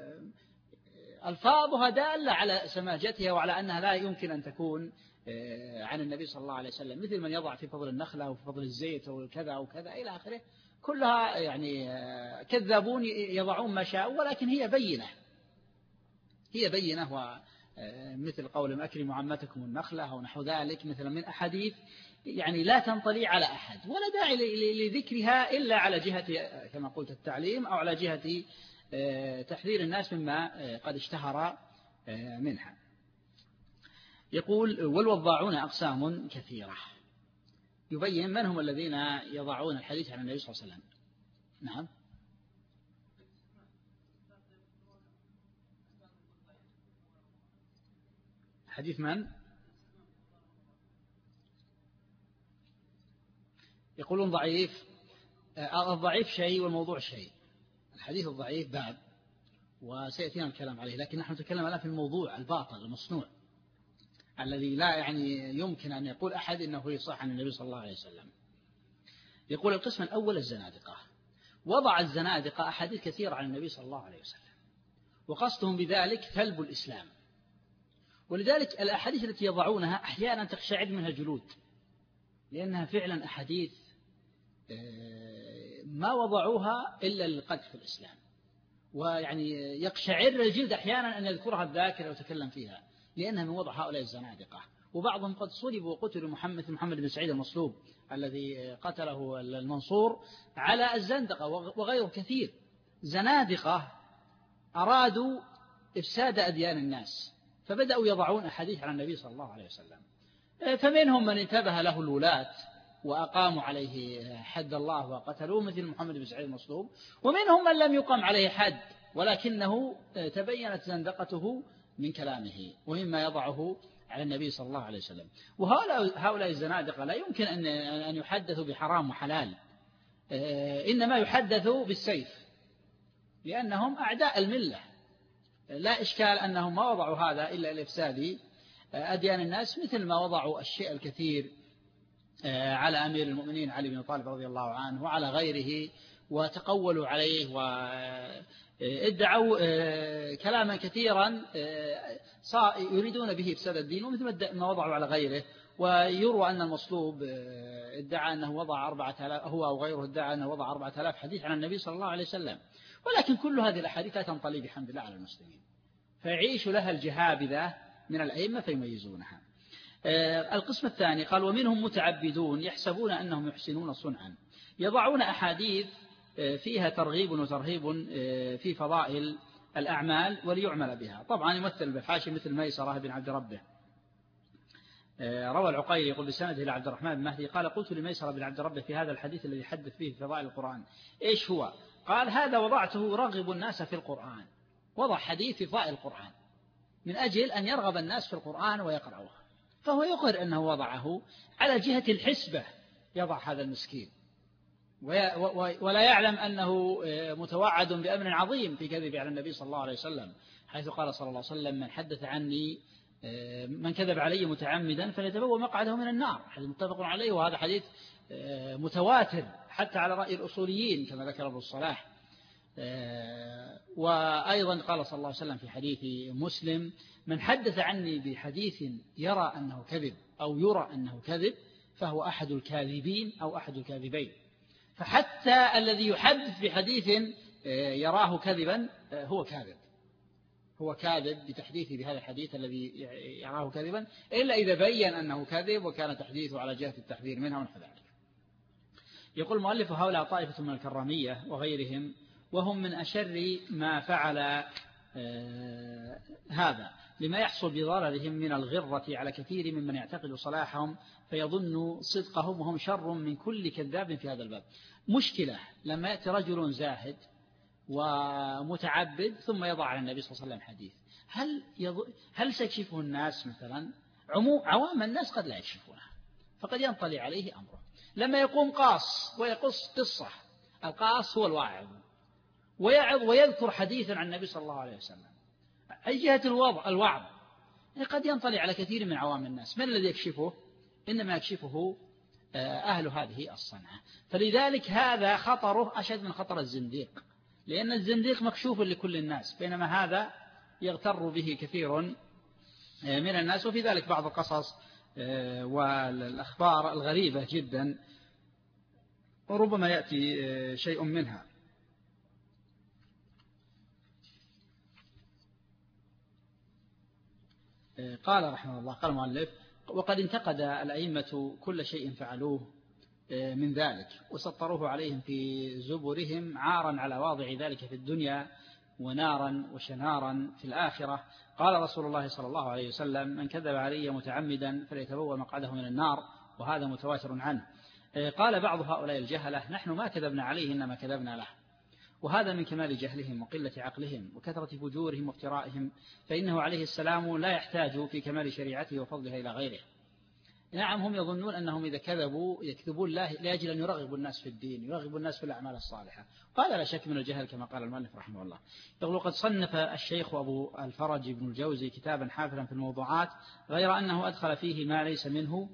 ألفاظها دالة على سماجتها وعلى أنها لا يمكن أن تكون عن النبي صلى الله عليه وسلم، مثل من يضع في فضل النخلة وفي فضل الزيت وكذا وكذا إلى آخره، كلها يعني كذابون يضعون ما شاءوا، ولكن هي بينة، هي بينة، ومثل قول أكرموا عمتكم النخلة أو نحو ذلك، مثلا من أحاديث يعني لا تنطلي على أحد، ولا داعي لذكرها إلا على جهة كما قلت التعليم أو على جهة تحذير الناس مما قد اشتهر منها. يقول والوضاعون أقسام كثيرة، يبين من هم الذين يضعون الحديث عن النبي صلى الله عليه وسلم. نعم، حديث من؟ يقولون ضعيف، الضعيف شيء والموضوع شيء. الحديث الضعيف باب وسيأتينا الكلام عليه، لكن نحن نتكلم الآن في الموضوع الباطل المصنوع الذي لا يعني يمكن أن يقول أحد إنه يصح عن النبي صلى الله عليه وسلم. يقول القسم الأول الزنادقة، وضع الزنادقة أحاديث كثيرة عن النبي صلى الله عليه وسلم، وقصدهم بذلك ثلب الإسلام، ولذلك الأحاديث التي يضعونها أحيانا تقشعر منها جلود، لأنها فعلا أحاديث ما وضعوها إلا للقدح في الإسلام، ويعني يقشعر الجلد أحيانا أن يذكرها الذاكر ويتكلم فيها، لأنها من وضع هؤلاء الزنادقة. وبعضهم قد صلبوا وقتلوا، محمد محمد بن سعيد المصلوب الذي قتله المنصور على الزندقة، وغيره كثير زنادقة أرادوا إفساد أديان الناس، فبدأوا يضعون أحاديث عن النبي صلى الله عليه وسلم. فمنهم من انتبه له الولاة وأقاموا عليه حد الله وقتلوه مثل محمد بن سعيد المصلوب، ومنهم من لم يقم عليه حد ولكنه تبينت زندقته من كلامه ومما يضعه على النبي صلى الله عليه وسلم. وهؤلاء الزنادقة لا يمكن أن يحدثوا بحرام وحلال، إنما يحدثوا بالسيف لأنهم أعداء الملة. لا إشكال أنهم ما وضعوا هذا إلا لإفساد أديان الناس، مثل ما وضعوا الشيء الكثير على أمير المؤمنين علي بن طالب رضي الله عنه وعلى غيره، وتقولوا عليه وادعوا كلاما كثيرا يريدون به إفساد الدين، ومثل ما وضعوا على غيره. ويروى أن المصلوب ادعى أنه وضع أربعة آلاف، هو أو غيره ادعى أنه وضع أربعة آلاف حديث عن النبي صلى الله عليه وسلم، ولكن كل هذه الأحاديث لا تنطلي بحمد الله على المسلمين، فيعيش لها الجهابذة من الأئمة فيميزونها. القسم الثاني قال: ومنهم متعبدون يحسبون أنهم يحسنون صنعا، يضعون أحاديث فيها ترغيب وترهيب في فضائل الأعمال وليعمل بها. طبعا يمثل بالحاشي مثل ميسرة بن عبد ربه، روى العقيلي يقول بسنده إلى عبد الرحمن بن مهدي قال: قلت لميسرة بن عبد ربه في هذا الحديث الذي حدث فيه في فضائل القرآن إيش هو؟ قال: هذا وضعته رغب الناس في القرآن، وضع حديث في فضائل القرآن من أجل أن يرغب الناس في القرآن ويقرأوه، فهو يقر أنه وضعه على جهة الحسبة، يضع هذا المسكين ولا يعلم أنه متوعد بأمر عظيم في كذب على النبي صلى الله عليه وسلم، حيث قال صلى الله عليه وسلم: من حدث عني من كذب علي متعمدا فليتبوأ مقعده من النار، حديث متفق عليه، وهذا حديث متواتر حتى على رأي الأصوليين كما ذكر ابن الصلاح. وأيضا قال صلى الله عليه وسلم في حديث مسلم: من حدث عني بحديث يرى أنه كذب أو يرى أنه كذب فهو أحد الكاذبين أو أحد الكاذبين. فحتى الذي يحدث بحديث يراه كذبا هو كاذب، هو كاذب بتحديثه بهذا الحديث الذي يراه كذبا، إلا إذا بين أنه كذب وكان تحديثه على جهة التحذير منها ونحو ذلك. يقول المؤلف: هؤلاء طائفة من الكرامية وغيرهم، وهم من أشر ما فعل آه هذا لما يحصل بضررهم من الغرة على كثير ممن يعتقد صلاحهم فيظن صدقهم، وهم شر من كل كذاب في هذا الباب. مشكلة لما يأتي رجل زاهد ومتعبد ثم يضع على النبي صلى الله عليه وسلم حديث، هل يض... هل سيكشفه الناس مثلا؟ عموم عوام الناس قد لا يكشفونه، فقد ينطلي عليه أمره. لما يقوم قاص ويقص قصة، القاص هو الواعظ ويعظ ويذكر حديثا عن النبي صلى الله عليه وسلم، أي جهة الوضع الوعظ قد ينطلي على كثير من عوام الناس. من الذي يكشفه؟ إنما يكشفه أهل هذه الصنعة. فلذلك هذا خطره أشد من خطر الزنديق، لأن الزنديق مكشوف لكل الناس، بينما هذا يغتر به كثير من الناس. وفي ذلك بعض القصص والأخبار الغريبة جدا، وربما يأتي شيء منها. قال رحمه الله، قال المؤلف: وقد انتقد الأئمة كل شيء فعلوه من ذلك وسطروه عليهم في زبرهم، عارا على واضع ذلك في الدنيا ونارا وشنارا في الآخرة. قال رسول الله صلى الله عليه وسلم: من كذب علي متعمدا فليتبوأ مقعده من النار، وهذا متواتر عنه. قال بعض هؤلاء الجهلة: نحن ما كذبنا عليه إنما كذبنا له، وهذا من كمال جهلهم وقلة عقلهم وكثرة فجورهم وافترائهم، فإنه عليه السلام لا يحتاج في كمال شريعته وفضلها إلى غيره. نعم، هم يظنون أنهم إذا كذبوا يكذبون الله لأجل أن يرغبوا الناس في الدين، يرغبوا الناس في الأعمال الصالحة، وهذا لا شك من الجهل كما قال المؤلف رحمه الله. يقول: قد صنف الشيخ أبو الفرج بن الجوزي كتابا حافلا في الموضوعات، غير أنه أدخل فيه ما ليس منه،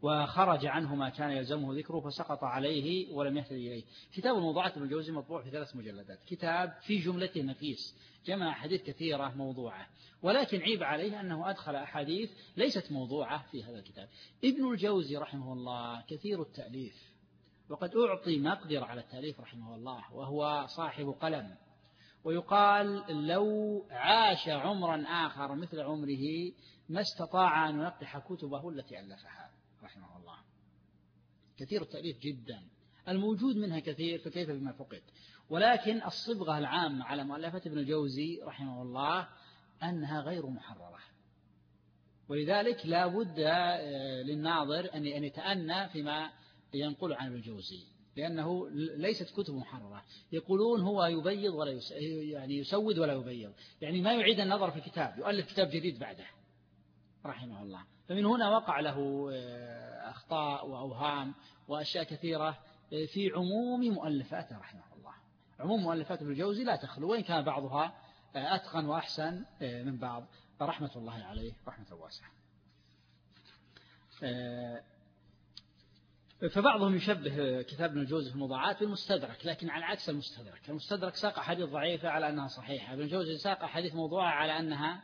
وخرج عنه ما كان يلزمه ذكره فسقط عليه ولم يهتد إليه. كتاب الموضوعات ابن الجوزي مطبوع في ثلاث مجلدات، كتاب في جملته نفيس، جمع أحاديث كثيرة موضوعة، ولكن عيب عليه أنه أدخل أحاديث ليست موضوعة في هذا الكتاب. ابن الجوزي رحمه الله كثير التأليف، وقد أعطي مقدر على التأليف رحمه الله، وهو صاحب قلم، ويقال لو عاش عمرا آخر مثل عمره ما استطاع أن ينقح كتبه التي ألفها رحمه الله. كثير التأليف جدا، الموجود منها كثير فكيف بما فقد. ولكن الصبغة العامة على مؤلفات ابن الجوزي رحمه الله أنها غير محررة، ولذلك لا بد للناظر أن يتأنى فيما ينقل عن ابن الجوزي، لأنه ليست كتب محررة. يقولون هو يبيض ولا يس... يعني يسود ولا يبيض، يعني ما يعيد النظر في كتاب، يؤلف كتاب جديد بعده رحمه الله. فمن هنا وقع له أخطاء وأوهام وأشياء كثيرة في عموم مؤلفاته رحمه الله. عموم مؤلفات ابن الجوزي لا تخلو، وإن كان بعضها أتقن وأحسن من بعض رحمة الله عليه رحمة واسعة. فبعضهم يشبه كتاب ابن الجوزي في الموضوعات بالمستدرك، لكن على عكس المستدرك. المستدرك ساق حديث ضعيفة على أنها صحيحة، ابن الجوزي ساق حديث موضوعة على أنها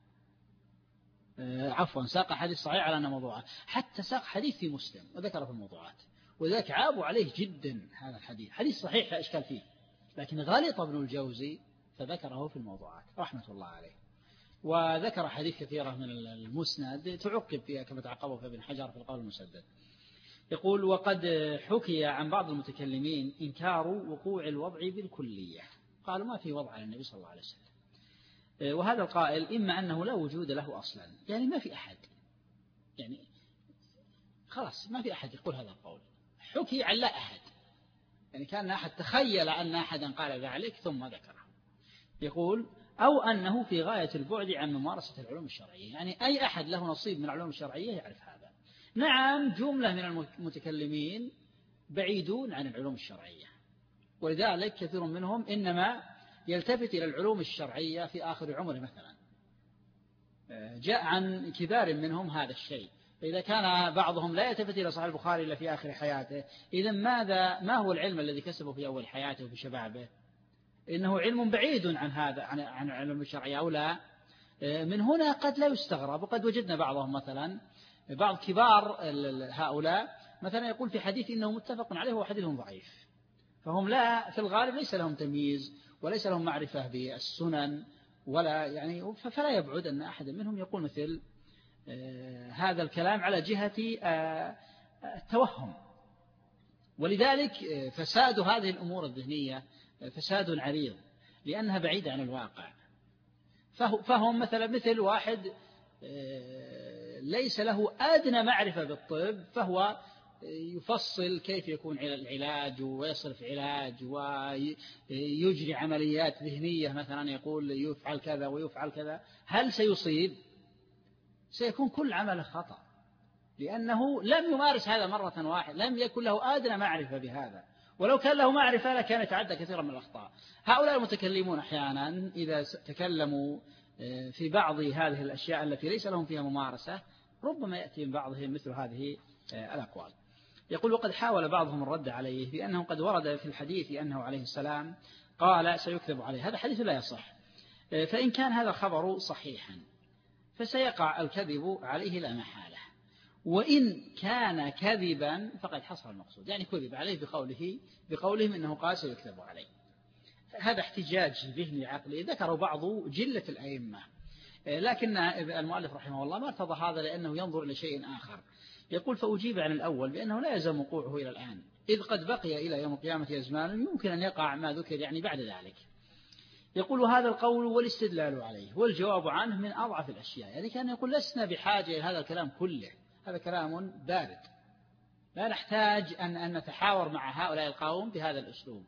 عفوا ساق حديث صحيح على أنها موضوعة، حتى ساق حديث في مسلم وذكر في الموضوعات، وذلك عابوا عليه جدا. هذا الحديث حديث صحيح لا إشكال فيه، لكن غلط ابن الجوزي فذكره في الموضوعات رحمة الله عليه. وذكر حديث كثيرة من المسند تعقب فيها كما تعقبه في ابن حجر في القول المسدد. يقول: وقد حكي عن بعض المتكلمين إنكار وقوع الوضع بالكلية، قالوا ما في وضع على النبي صلى الله عليه وسلم. وهذا القائل إما أنه لا وجود له أصلا، يعني ما في أحد، يعني خلاص ما في أحد يقول هذا القول، حكي عن لا أحد، يعني كان أحد تخيل أن أحدا قال ذلك ثم ذكره. يقول: أو أنه في غاية البعد عن ممارسة العلوم الشرعية، يعني أي أحد له نصيب من العلوم الشرعية يعرف هذا. نعم، جملة من المتكلمين بعيدون عن العلوم الشرعية، ولذلك كثير منهم إنما يلتفت إلى العلوم الشرعية في آخر عمره مثلا. جاء عن كبار منهم هذا الشيء. فإذا كان بعضهم لا يلتفت إلى صحيح البخاري إلا في آخر حياته، إذا ماذا ما هو العلم الذي كسبه في أول حياته وفي شبابه؟ إنه علم بعيد عن هذا عن عن العلوم الشرعية أو لا. من هنا قد لا يستغرب، وقد وجدنا بعضهم مثلا بعض كبار هؤلاء مثلا يقول في حديث إنه متفق عليه وهو حديث ضعيف، فهم لا في الغالب ليس لهم تمييز وليس لهم معرفة بالسنن ولا يعني، فلا يبعد أن أحد منهم يقول مثل هذا الكلام على جهة التوهم. ولذلك فساد هذه الأمور الذهنية فساد عريض، لأنها بعيدة عن الواقع. فهم مثلا مثل واحد ليس له أدنى معرفة بالطب، فهو يفصل كيف يكون العلاج ويصرف علاج ويجري عمليات ذهنية، مثلا يقول يفعل كذا ويفعل كذا. هل سيصيب؟ سيكون كل عمل خطأ، لأنه لم يمارس هذا مرة واحدة، لم يكن له أدنى معرفة بهذا، ولو كان له معرفة لكان يتعدى كثيرا من الأخطاء. هؤلاء المتكلمون أحيانا إذا تكلموا في بعض هذه الأشياء التي ليس لهم فيها ممارسة ربما يأتي من بعضهم مثل هذه الأقوال. يقول: وقد حاول بعضهم الرد عليه بأنه قد ورد في الحديث أنه عليه السلام قال سيكذب عليه. هذا حديث لا يصح، فإن كان هذا الخبر صحيحا فسيقع الكذب عليه لا محالة، وإن كان كذبا فقد حصل المقصود، يعني كذب عليه بقوله بقولهم إنه قال سيكذب عليه. هذا احتجاج ذهني عقلي ذكره بعض جلة الأئمة، لكن المؤلف رحمه الله ما ارتضى هذا لأنه ينظر إلى شيء آخر. يقول: فأجيب عن الأول بأنه لا يلزم وقوعه إلى الآن، إذ قد بقي إلى يوم القيامة أزمان يمكن أن يقع ما ذكر يعني بعد ذلك. يقول: وهذا القول والاستدلال عليه والجواب عنه من أضعف الأشياء، يعني كان يقول لسنا بحاجة إلى هذا الكلام كله، هذا كلام بارد، لا نحتاج أن أن نتحاور مع هؤلاء القوم بهذا الأسلوب.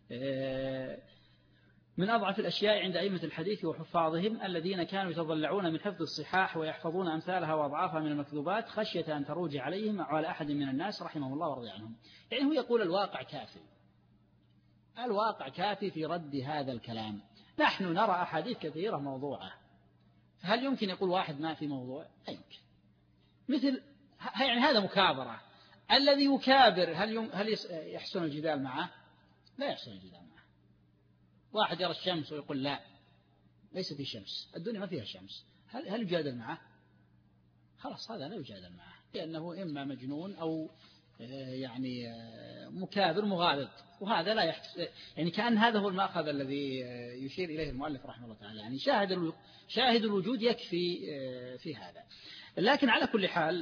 من أضعف الأشياء عند أئمة الحديث وحفاظهم الذين كانوا يتضلعون من حفظ الصحاح ويحفظون أمثالها وأضعافها من المكذوبات خشية أن تروج عليهم أو على أحد من الناس رحمه الله ورضي عنهم. يعني هو يقول الواقع كافي، الواقع كافي في رد هذا الكلام. نحن نرى أحاديث كثيرة موضوعة، فهل يمكن يقول واحد ما في موضوع؟ لا يمكن. مثل يعني هذا مكابرة. الذي يكابر هل هل يحسن الجدال معه؟ لا يحسن الجدال معه. واحد يرى الشمس ويقول لا ليس في شمس، الدنيا ما فيها شمس، هل هل يجادل معه؟ خلاص هذا لا يجادل معه، لأنه إما مجنون أو يعني مكابر مغالط، وهذا لا يحس. يعني كأن هذا هو المأخذ الذي يشير إليه المؤلف رحمه الله تعالى، يعني شاهد شاهد الوجود يكفي في هذا. لكن على كل حال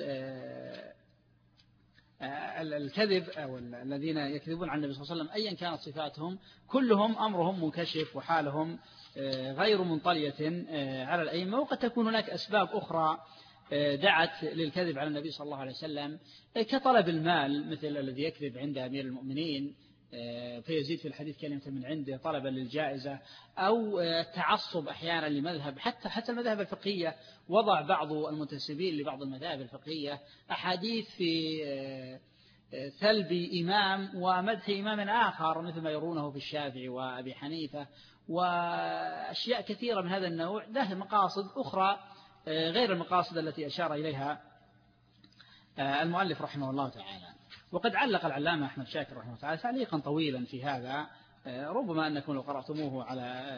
الكذب أو الذين يكذبون عن النبي صلى الله عليه وسلم أيا كانت صفاتهم كلهم أمرهم منكشف وحالهم غير منطلية على الأئمة. وقد تكون هناك أسباب أخرى دعت للكذب على النبي صلى الله عليه وسلم كطلب المال، مثل الذي يكذب عند أمير المؤمنين فيزيد في الحديث كلمة من عنده طلبا للجائزة، أو تعصب أحيانا لمذهب، حتى حتى المذاهب الفقهية وضع بعض المنتسبين لبعض المذاهب الفقهية أحاديث في ثلب إمام ومدح إمام آخر مثل ما يرونه في الشافعي وأبي حنيفة، وأشياء كثيرة من هذا النوع له مقاصد أخرى غير المقاصد التي أشار إليها المؤلف رحمه الله تعالى. وقد علق العلامة أحمد شاكر رحمه الله تعالى تعليقا طويلا في هذا، ربما أنكم لو قرأتموه على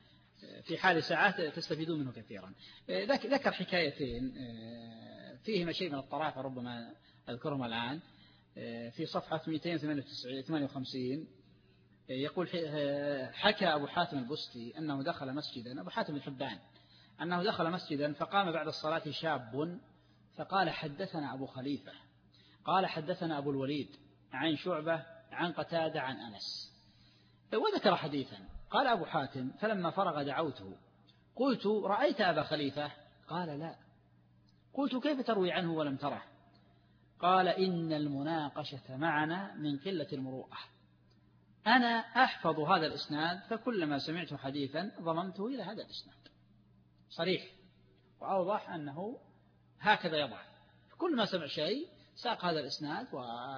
في حال ساعات تستفيدون منه كثيرا. ذكر حكايتين فيهما شيء من الطرافة ربما أذكرهم الآن. في صفحة مئتين وثمانية وخمسين يقول حكى أبو حاتم البستي أنه دخل مسجدا، أبو حاتم الحبان، أنه دخل مسجدا فقام بعد الصلاة شاب فقال حدثنا أبو خليفة قال حدثنا أبو الوليد عن شعبة عن قتادة عن أنس، وذكر حديثا. قال أبو حاتم فلما فرغ دعوته قلت رأيت أبا خليفة؟ قال لا. قلت كيف تروي عنه ولم تره؟ قال إن المناقشة معنا من قلة المروءة، أنا أحفظ هذا الإسناد فكلما سمعت حديثا ضممته إلى هذا الإسناد. صريح وأوضح أنه هكذا يضع، كل ما سمع شيء ساق هذا الإسناد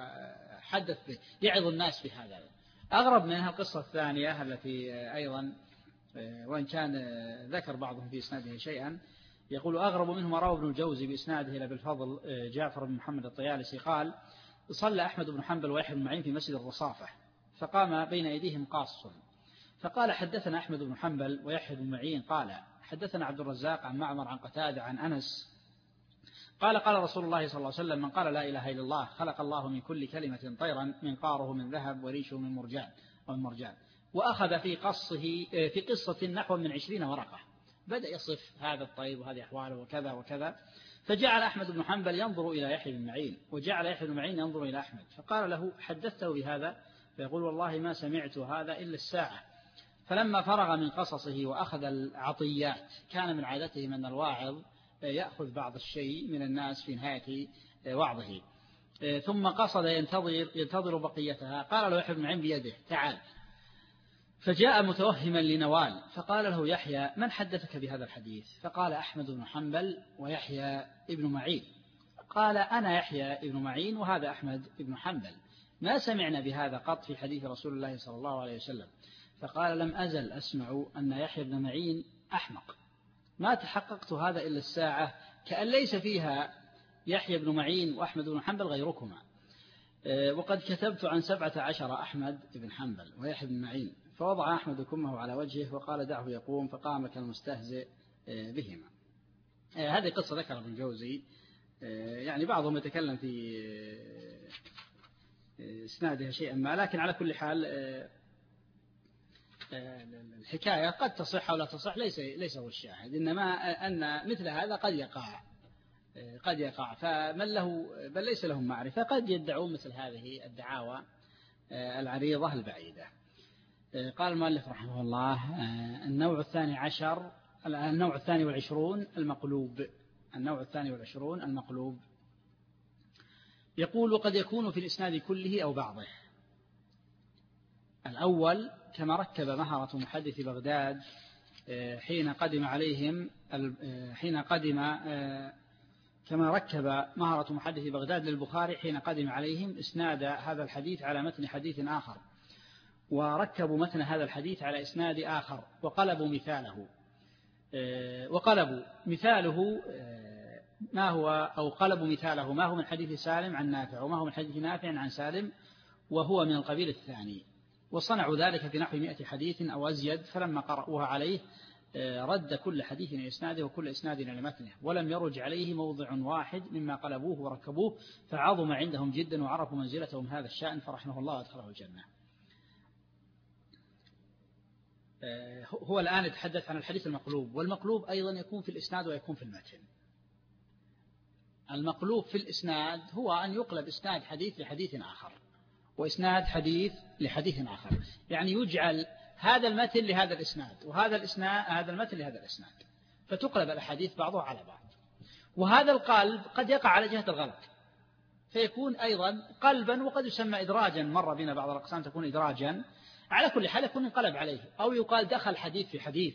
وحدث به يعظ الناس بهذا. أغرب منها القصة الثانية التي أيضا وإن كان ذكر بعضهم في إسناده شيئا، يقول أغرب منه ما روى ابن الجوزي بإسناده إلى بالفضل جعفر بن محمد الطيالسي قال صلى أحمد بن حنبل ويحيى بن معين في مسجد الرصافة فقام بين أيديهم قاص فقال حدثنا أحمد بن حنبل ويحيى بن معين قال حدثنا عبد الرزاق عن معمر عن قتادة عن أنس قال قال رسول الله صلى الله عليه وسلم من قال لا إله إلا الله خلق الله من كل كلمة طيرا منقاره من ذهب وريشه من مرجان ومن مرجان، وأخذ في قصه في قصة نحو من عشرين ورقة، بدأ يصف هذا الطيب وهذه أحواله وكذا وكذا، فجعل أحمد بن حنبل ينظر إلى يحيى بن معين وجعل يحيى بن معين ينظر إلى أحمد، فقال له حدثته بهذا؟ فيقول والله ما سمعت هذا إلا الساعة. فلما فرغ من قصصه وأخذ العطيات، كان من عادته من الواعظ يأخذ بعض الشيء من الناس في نهاية وعظه، ثم قصد ينتظر, ينتظر بقيتها، قال له يحيى بن معين بيده تعال، فجاء متوهما لنوال فقال له يحيى من حدثك بهذا الحديث؟ فقال أحمد بن حنبل ويحيى ابن معين. قال أنا يحيى ابن معين وهذا أحمد بن حنبل، ما سمعنا بهذا قط في حديث رسول الله صلى الله عليه وسلم. فقال لم أزل أسمع أن يحيى بن معين أحمق، ما تحققت هذا إلا الساعة، كأن ليس فيها يحيى بن معين وأحمد بن حنبل غيركما، وقد كتبت عن سبعة عشر أحمد بن حنبل ويحيى بن معين. فوضع أحمد كمه على وجهه وقال دعه يقوم، فقام كالمستهزئ بهما. هذه قصة ذكر ابن الجوزي، يعني بعضهم يتكلم في إسنادها شيئا ما، لكن على كل حال الحكاية قد تصح أو لا تصح ليس ليس هو الشاهد، إنما أن مثل هذا قد يقع قد يقع فمن له بل ليس لهم معرفة قد يدعون مثل هذه الدعاوى العريضة البعيدة. قال المؤلف رحمه الله النوع الثاني عشر النوع الثاني والعشرون المقلوب النوع الثاني والعشرون المقلوب يقول وقد يكون في الإسناد كله أو بعضه. الأول كما ركب مهرة محدث بغداد حين قدم عليهم حين قدم كما ركب مهرة محدث بغداد للبخاري حين قدم عليهم إسناد هذا الحديث على متن حديث آخر، وركبوا متن هذا الحديث على إسناد آخر وقلبوا مثاله وقلبوا مثاله ما هو أو قلبوا مثاله ما هو من حديث سالم عن نافع وما هو من حديث نافع عن سالم وهو من القبيل الثاني، وصنعوا ذلك في نحو مئة حديث أو أزيد، فلما قرأوها عليه رد كل حديث إلى إسناده وكل إسناد إلى متنه، ولم يرج عليه موضع واحد مما قلبوه وركبوه، فعظم عندهم جدا وعرفوا منزلتهم هذا الشأن، فرحمه الله وادخله الجنة. هو الآن يتحدث عن الحديث المقلوب، والمقلوب أيضا يكون في الإسناد ويكون في المتن. المقلوب في الإسناد هو أن يقلب إسناد حديث لحديث آخر وإسناد حديث لحديث آخر، يعني يجعل هذا المتن لهذا الإسناد وهذا الإسناد هذا المتن لهذا الإسناد، فتقلب الأحاديث بعضها على بعض. وهذا القلب قد يقع على جهة الغلط فيكون أيضا قلبا، وقد يسمى إدراجا، مر بنا بعض الأقسام تكون إدراجا. على كل حال يكون انقلب عليه، أو يقال دخل حديث في حديث،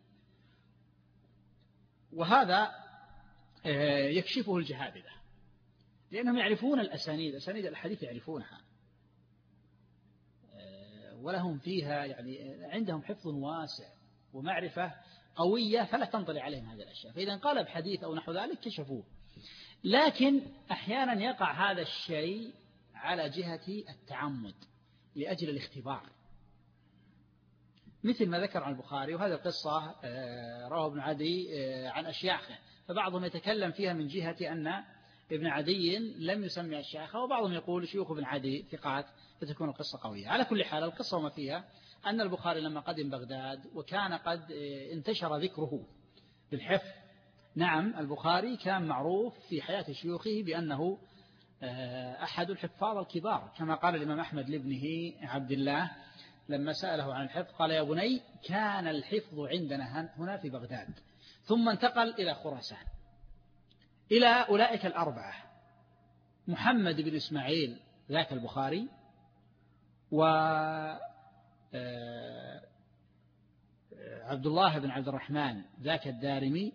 وهذا يكشفه الجهابذة لأنهم يعرفون الأسانيد، أسانيد الحديث يعرفونها ولهم فيها يعني عندهم حفظ واسع ومعرفة قوية فلا تنطلي عليهم هذه الأشياء، فإذا انقلب حديث أو نحو ذلك كشفوه. لكن أحيانا يقع هذا الشيء على جهة التعمد لأجل الاختبار، مثل ما ذكر عن البخاري، وهذه القصة رواه ابن عدي عن أشياخه، فبعضهم يتكلم فيها من جهة أن ابن عدي لم يسمي الشيخة، وبعضهم يقول شيوخ ابن عدي ثقات، فتكون القصة قوية. على كل حال القصة وما فيها أن البخاري لما قدم بغداد وكان قد انتشر ذكره بالحفظ، نعم البخاري كان معروف في حياة شيوخه بأنه أحد الحفاظ الكبار، كما قال الإمام أحمد لابنه عبد الله لما سأله عن الحفظ قال: يا بني كان الحفظ عندنا هنا في بغداد، ثم انتقل إلى خراسان إلى أولئك الأربعة: محمد بن إسماعيل ذاك البخاري، وعبد الله بن عبد الرحمن ذاك الدارمي،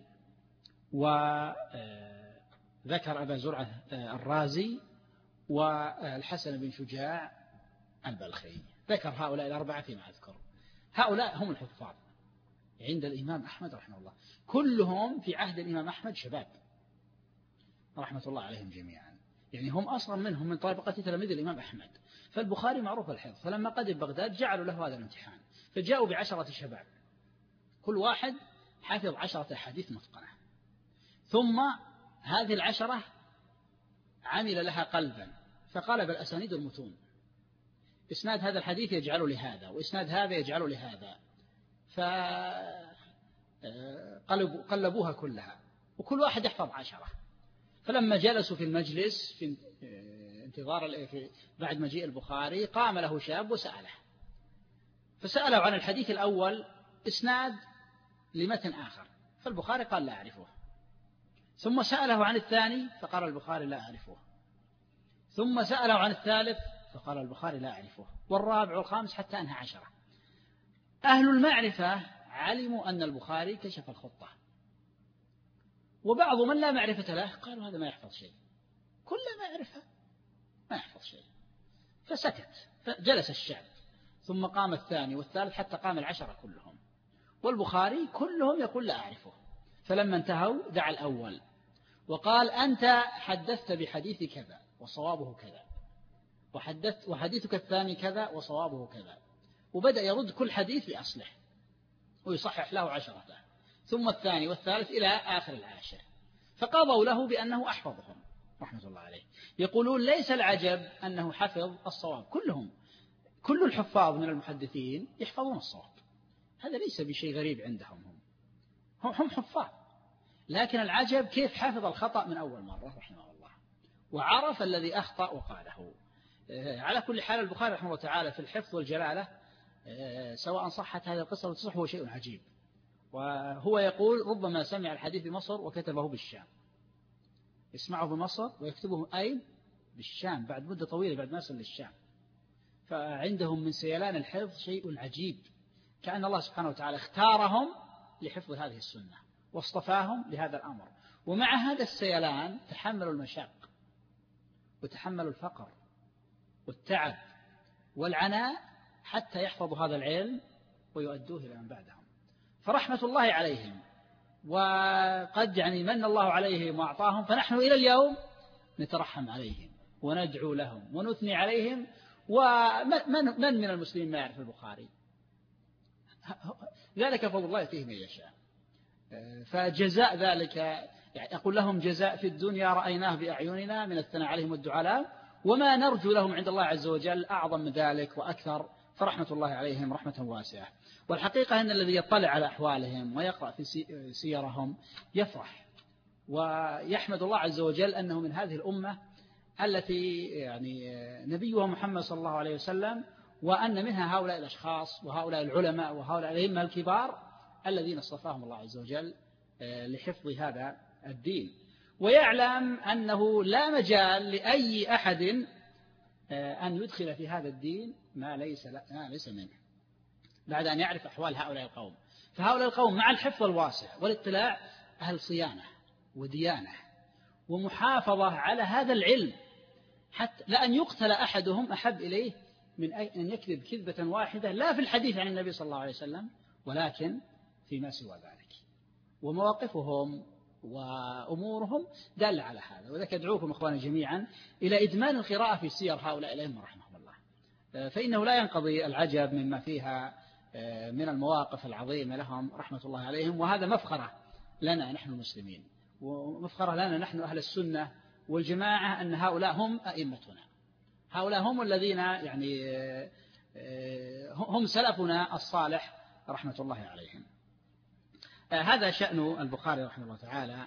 وذكر أبا زرعة الرازي، والحسن بن شجاع البلخي، ذكر هؤلاء الأربعة فيما أذكر. هؤلاء هم الحفاظ عند الإمام أحمد رحمه الله، كلهم في عهد الإمام أحمد شباب رحمة الله عليهم جميعا، يعني هم أصلا منهم من طبقة تلاميذ الإمام أحمد. فالبخاري معروف الحفظ، فلما قدم بغداد جعلوا له هذا الامتحان، فجاءوا بعشرة شباب كل واحد حفظ عشرة أحاديث متقنة، ثم هذه العشرة عمل لها قلبا فقلب الأسانيد المتون، إسناد هذا الحديث يجعله لهذا، وإسناد هذا يجعله لهذا، فقلبوها كلها، وكل واحد يحفظ عشرة. فلما جلسوا في المجلس في انتظار في بعد مجيء البخاري قام له شاب وسأله، فسأله عن الحديث الأول إسناد لمتن آخر، فالبخاري قال لا أعرفه، ثم سأله عن الثاني فقال البخاري لا أعرفه، ثم سأله عن الثالث فقال البخاري لا أعرفه، والرابع والخامس حتى أنهى عشرة. أهل المعرفة علموا أن البخاري كشف الخطة، وبعض من لا معرفة له قالوا هذا ما يحفظ شيء، كل معرفة ما يحفظ شيء، فسكت، فجلس الشعب، ثم قام الثاني والثالث حتى قام العشرة كلهم، والبخاري كلهم يقول لا أعرفه. فلما انتهوا دعا الأول وقال: أنت حدثت بحديث كذا وصوابه كذا، وحدثت وحديثك الثاني كذا وصوابه كذا، وبدأ يرد كل حديث بأصله ويصحح له عشرته، ثم الثاني والثالث إلى آخر العاشر، فقضوا له بأنه أحفظهم رحمة الله عليه. يقولون ليس العجب أنه حفظ الصواب، كلهم كل الحفاظ من المحدثين يحفظون الصواب، هذا ليس بشيء غريب عندهم، هم هم حفاظ، لكن العجب كيف حفظ الخطأ من أول مرة رحمه الله، وعرف الذي أخطأ وقاله. على كل حال البخاري رحمه الله تعالى في الحفظ والجلالة سواء صحت هذه القصة أو تصح هو شيء عجيب. وهو يقول ربما سمع الحديث بمصر وكتبه بالشام، يسمعه بمصر ويكتبه أين؟ بالشام، بعد مدة طويلة بعد ما يصل للشام. فعندهم من سيلان الحفظ شيء عجيب، كأن الله سبحانه وتعالى اختارهم لحفظ هذه السنة واصطفاهم لهذا الأمر، ومع هذا السيلان تحملوا المشاق وتحملوا الفقر والتعب والعناء حتى يحفظوا هذا العلم ويؤدوه إلى من بعدهم. فرحمة الله عليهم وقد يعني من الله عليهم وأعطاهم، فنحن إلى اليوم نترحم عليهم وندعو لهم ونثني عليهم. ومن من من المسلمين ما يعرف البخاري؟ ذلك فضل الله يأتيه من يشاء. فجزاء ذلك يعني أقول لهم جزاء في الدنيا رأيناه بأعيننا من الثناء عليهم والدعاء، وما نرجو لهم عند الله عز وجل أعظم من ذلك وأكثر، فرحمة الله عليهم رحمة واسعة. والحقيقة أن الذي يطلع على أحوالهم ويقرأ في سيرهم يفرح ويحمد الله عز وجل أنه من هذه الأمة التي يعني نبيها محمد صلى الله عليه وسلم، وأن منها هؤلاء الأشخاص وهؤلاء العلماء وهؤلاء الأئمة الكبار الذين اصطفاهم الله عز وجل لحفظ هذا الدين. ويعلم أنه لا مجال لأي أحد أن يدخل في هذا الدين ما ليس ما ليس منه، بعد أن يعرف أحوال هؤلاء القوم. فهؤلاء القوم مع الحفظ الواسع والاطلاع أهل صيانة وديانة ومحافظة على هذا العلم، حتى لأن يقتل أحدهم أحب إليه من أن يكذب كذبة واحدة لا في الحديث عن النبي صلى الله عليه وسلم ولكن فيما سوى ذلك. ومواقفهم وأمورهم دالة على هذا. وذلك أدعوكم إخواني جميعا إلى إدمان القراءة في سير هؤلاء الأئمة رحمهم الله، فإنه لا ينقضي العجب مما فيها من المواقف العظيمة لهم رحمة الله عليهم. وهذا مفخرة لنا نحن المسلمين، ومفخرة لنا نحن أهل السنة والجماعة، أن هؤلاء هم أئمتنا، هؤلاء هم الذين يعني هم سلفنا الصالح رحمة الله عليهم. هذا شأن البخاري رحمه الله تعالى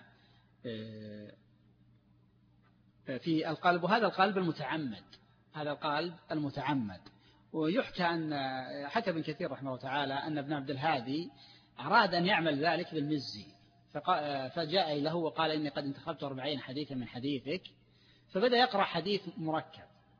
في القلب، وهذا القلب المتعمد، هذا القلب المتعمد. ويحكى أن حكى ابن كثير رحمه الله تعالى أن ابن عبد الهادي أراد أن يعمل ذلك بالمزي، فجاء له وقال إني قد انتخبت أربعين حديثا من حديثك، فبدأ يقرأ حديث مركب،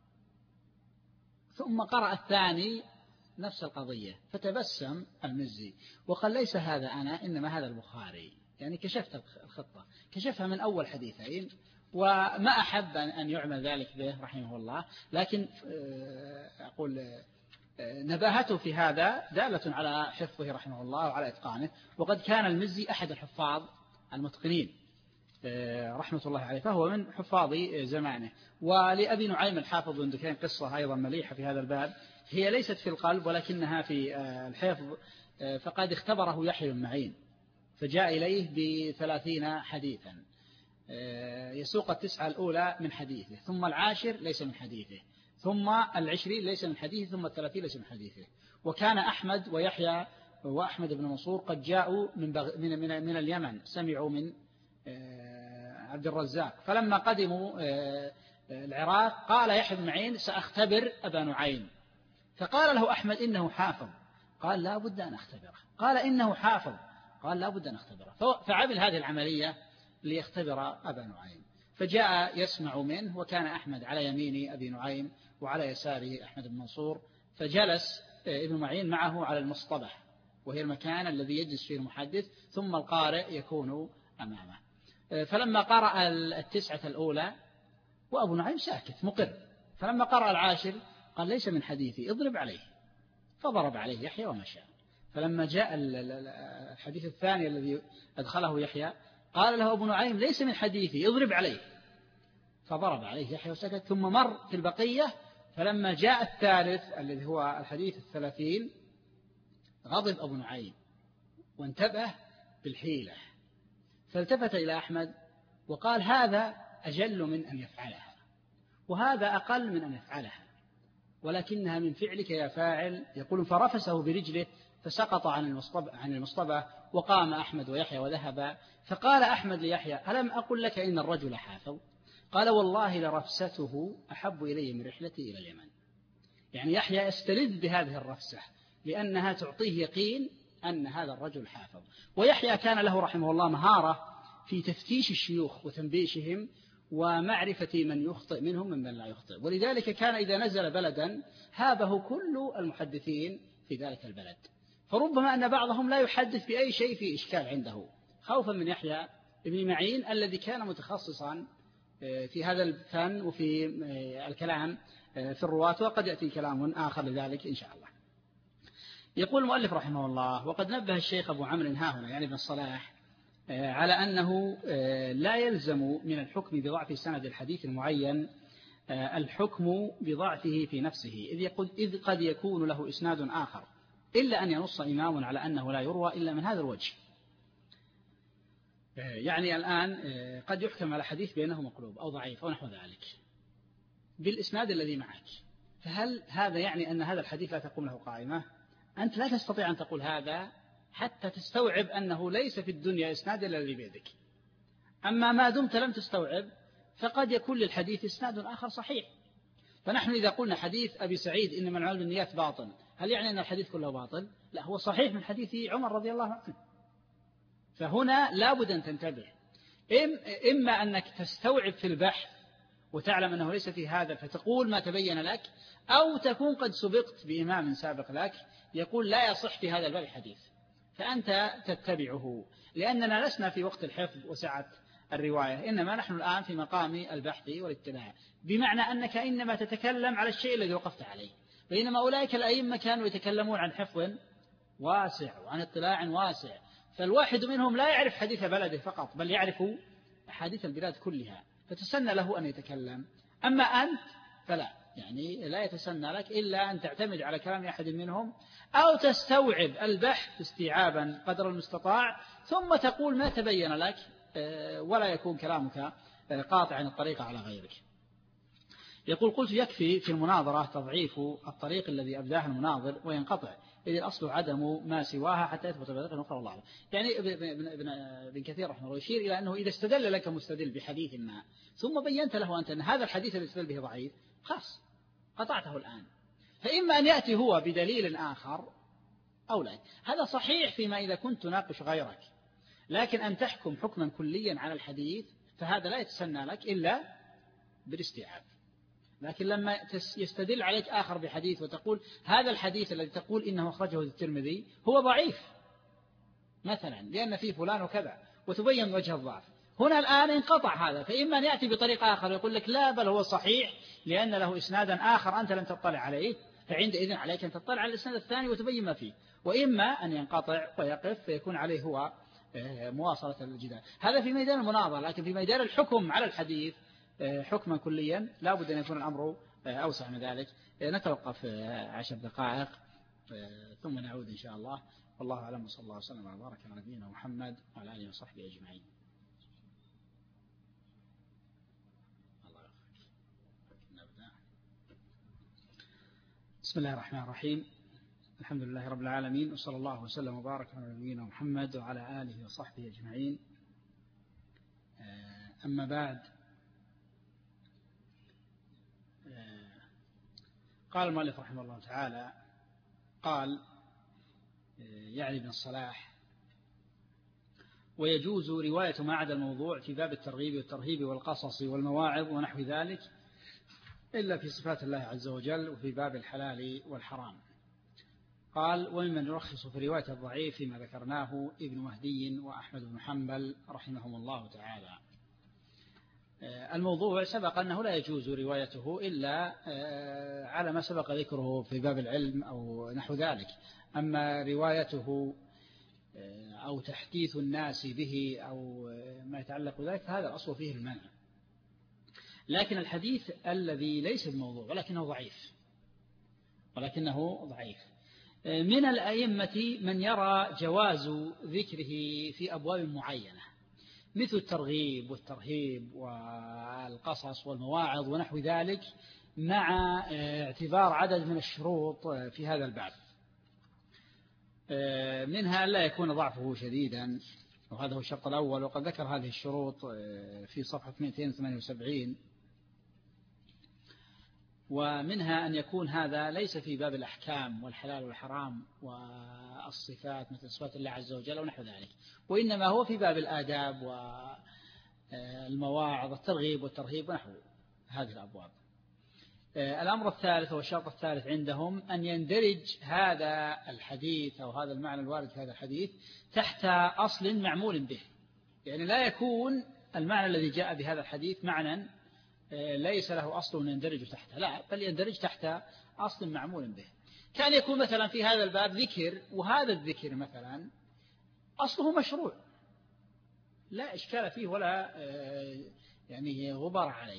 ثم قرأ الثاني نفس القضية، فتبسم المزي وقال ليس هذا أنا إنما هذا البخاري. يعني كشفت الخطة، كشفها من أول حديثين، وما أحب أن يعمل ذلك به رحمه الله. لكن أقول نباهته في هذا دالة على حفظه رحمه الله وعلى إتقانه. وقد كان المزي أحد الحفاظ المتقنين رحمة الله عليه، فهو من حفاظ زمانه. ولأبي نعيم الحافظ بن دكين قصة أيضا مليحة في هذا الباب، هي ليست في القلب ولكنها في الحفظ. فقد اختبره يحيى بن معين فجاء إليه بثلاثين حديثا، يسوق التسعة الأولى من حديثه، ثم العاشر ليس من حديثه، ثم العشرين ليس من حديثه، ثم الثلاثين ليس من حديثه. وكان أحمد ويحيى وأحمد بن منصور قد جاءوا من, بغ... من, من, من اليمن، سمعوا من عبد الرزاق، فلما قدموا العراق قال يحيى بن معين سأختبر أبا نعيم، فقال له أحمد إنه حافظ، قال لا بد أن أختبره، قال إنه حافظ، قال لا بد أن أختبره. فعمل هذه العملية ليختبر أبا نعيم، فجاء يسمع منه، وكان أحمد على يمين أبي نعيم وعلى يساره أحمد بن منصور، فجلس ابن معين معه على المصطبح، وهي المكان الذي يجلس فيه المحدث، ثم القارئ يكون أمامه. فلما قرأ التسعة الأولى وأبو نعيم ساكت مقر، فلما قرأ العاشر قال ليس من حديثي اضرب عليه، فضرب عليه يحيى ومشى. فلما جاء الحديث الثاني الذي أدخله يحيى قال له أبو نعيم ليس من حديثي اضرب عليه، فضرب عليه يحيى وسكت. ثم مر في البقية، فلما جاء الثالث الذي هو الحديث الثلاثين غضب أبو نعيم وانتبه بالحيلة، فالتفت إلى أحمد وقال هذا أجل من أن يفعلها، وهذا أقل من أن يفعلها، ولكنها من فعلك يا فاعل. يقول فرفسه برجله فسقط عن المصطبة, عن المصطبة وقام أحمد ويحيى وذهب. فقال أحمد ليحيى ألم أقل لك إن الرجل حافظ؟ قال والله لرفسته أحب إلي من رحلتي إلى اليمن. يعني يحيى يستلذ بهذه الرفسة لأنها تعطيه يقين أن هذا الرجل حافظ. ويحيى كان له رحمه الله مهارة في تفتيش الشيوخ وتنبيشهم ومعرفة من يخطئ منهم ممن لا يخطئ، ولذلك كان إذا نزل بلدا هابه كل المحدثين في ذلك البلد، فربما أن بعضهم لا يحدث بأي شيء في إشكال عنده خوفا من يحيى ابن معين الذي كان متخصصا في هذا الفن وفي الكلام في الرواة، وقد يأتي كلام آخر لذلك إن شاء الله. يقول المؤلف رحمه الله وقد نبه الشيخ أبو عمرو هاهنا يعني ابن الصلاح على أنه لا يلزم من الحكم بضعف سند الحديث المعين الحكم بضعفه في نفسه، إذ قد يكون له إسناد آخر، إلا أن ينص إمام على أنه لا يروى إلا من هذا الوجه. يعني الآن قد يحكم على حديث بأنه مقلوب أو ضعيف أو نحو ذلك بالإسناد الذي معك، فهل هذا يعني أن هذا الحديث لا تقوم له قائمة؟ أنت لا تستطيع أن تقول هذا حتى تستوعب أنه ليس في الدنيا إسناد إلا الذي بيدك. أما ما دمت لم تستوعب فقد يكون للحديث إسناد آخر صحيح. فنحن إذا قلنا حديث أبي سعيد إنما الأعمال بالنيات باطل، هل يعني أن الحديث كله باطل؟ لا، هو صحيح من حديث عمر رضي الله عنه. فهنا لابد أن تنتبه، إما أنك تستوعب في البحث وتعلم أنه ليس في هذا فتقول ما تبين لك، أو تكون قد سبقت بإمام سابق لك يقول لا يصح في هذا الباب حديث فأنت تتبعه، لأننا لسنا في وقت الحفظ وسعة الرواية، إنما نحن الآن في مقام البحث والاتباع، بمعنى أنك إنما تتكلم على الشيء الذي وقفت عليه، بينما أولئك الأئمة كانوا يتكلمون عن حفظ واسع وعن اطلاع واسع، فالواحد منهم لا يعرف حديث بلده فقط بل يعرف حديث البلاد كلها، فتسنى له أن يتكلم. أما أنت فلا، يعني لا يتسنى لك إلا أن تعتمد على كلام أحد منهم أو تستوعب البحث استيعابا قدر المستطاع ثم تقول ما تبين لك، ولا يكون كلامك قاطعا الطريق على غيرك. يقول قلت يكفي في المناظرة تضعيف الطريق الذي أبداه المناظر وينقطع، إذ الأصل عدم ما سواها حتى يثبت بطريقة أخرى. الله يعني ابن كثير رحمه الله يشير إلى أنه إذا استدل لك مستدل بحديث ما ثم بينت له أنت أن هذا الحديث الذي استدل به ضعيف، خلاص قطعته الآن، فإما أن يأتي هو بدليل آخر أو لا. هذا صحيح فيما إذا كنت تناقش غيرك، لكن أن تحكم حكما كليا على الحديث فهذا لا يتسنى لك إلا بالاستيعاب. لكن لما يستدل عليك آخر بحديث وتقول هذا الحديث الذي تقول إنه أخرجه الترمذي هو ضعيف مثلا لأن فيه فلان وكذا وتبين وجه الضعف، هنا الآن انقطع هذا، فإما أن يأتي بطريقة آخر ويقول لك لا بل هو صحيح لأن له إسنادا آخر أنت لم تطلع عليه، فعندئذ عليك أن تطلع على الإسناد الثاني وتبين ما فيه، وإما أن ينقطع ويقف فيكون عليه هو مواصلة الجدال. هذا في ميدان المناظرة، لكن في ميدان الحكم على الحديث حكما كليا لا بد أن يكون الأمر أوسع من ذلك. نتوقف عشر دقائق ثم نعود إن شاء الله، والله أعلم، وصلى الله وسلم على بارك على نبينا محمد وعلى آله وصحبه أجمعين. بسم الله الرحمن الرحيم، الحمد لله رب العالمين، وصلى الله وسلم وبارك على نبينا محمد وعلى آله وصحبه أجمعين. أما بعد، قال المؤلف رحمه الله تعالى قال يعني ابن الصلاح: ويجوز رواية ما عدا الموضوع في باب الترغيب والترهيب والقصص والمواعظ ونحو ذلك إلا في صفات الله عز وجل وفي باب الحلال والحرام. قال: وممن يرخص في رواية الضعيف ما ذكرناه ابن مهدي وأحمد بن حنبل رحمهم الله تعالى. الموضوع سبق أنه لا يجوز روايته إلا على ما سبق ذكره في باب العلم أو نحو ذلك، أما روايته أو تحديث الناس به أو ما يتعلق بذلك فهذا الأصل فيه المنع. لكن الحديث الذي ليس بموضوع ولكنه ضعيف ولكنه ضعيف من الأئمة من يرى جواز ذكره في أبواب معينة مثل الترغيب والترهيب والقصص والمواعظ ونحو ذلك، مع اعتبار عدد من الشروط في هذا الباب، منها لا يكون ضعفه شديدا، وهذا هو الشرط الأول، وقد ذكر هذه الشروط في صفحة مئتين وثمانية وسبعين. ومنها أن يكون هذا ليس في باب الأحكام والحلال والحرام والصفات مثل صفات الله عز وجل ونحو ذلك، وإنما هو في باب الآداب والمواعظ الترغيب والترهيب ونحو هذه الأبواب. الأمر الثالث والشرط الثالث عندهم أن يندرج هذا الحديث أو هذا المعنى الوارد في هذا الحديث تحت أصل معمول به، يعني لا يكون المعنى الذي جاء بهذا الحديث معنى ليس له أصل يندرج تحته، لا، بل يندرج تحت أصل معمول به. كان يكون مثلا في هذا الباب ذكر، وهذا الذكر مثلا أصله مشروع، لا إشكال فيه ولا يعني غبار عليه،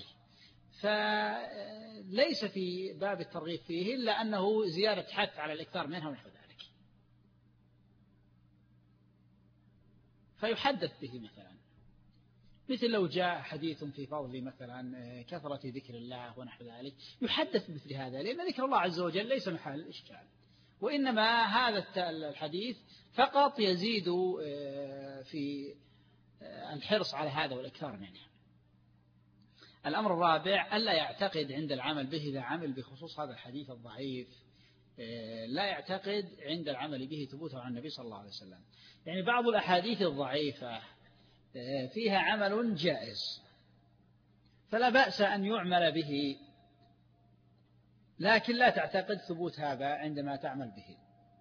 فليس في باب الترغيب فيه إلا أنه زيادة حث على الإكثار منها ونحو ذلك. فيحدث به مثلا، مثل لو جاء حديث في فضل مثلا كثرة ذكر الله ونحو ذلك يحدث مثل هذا، لأن ذكر الله عز وجل ليس محل الإشكال، وإنما هذا الحديث فقط يزيد في الحرص على هذا والإكثار منه. الأمر الرابع ألا يعتقد عند العمل به إذا عمل بخصوص هذا الحديث الضعيف، لا يعتقد عند العمل به ثبوته عن النبي صلى الله عليه وسلم. يعني بعض الأحاديث الضعيفة فيها عمل جائز فلا بأس أن يعمل به، لكن لا تعتقد ثبوت هذا عندما تعمل به.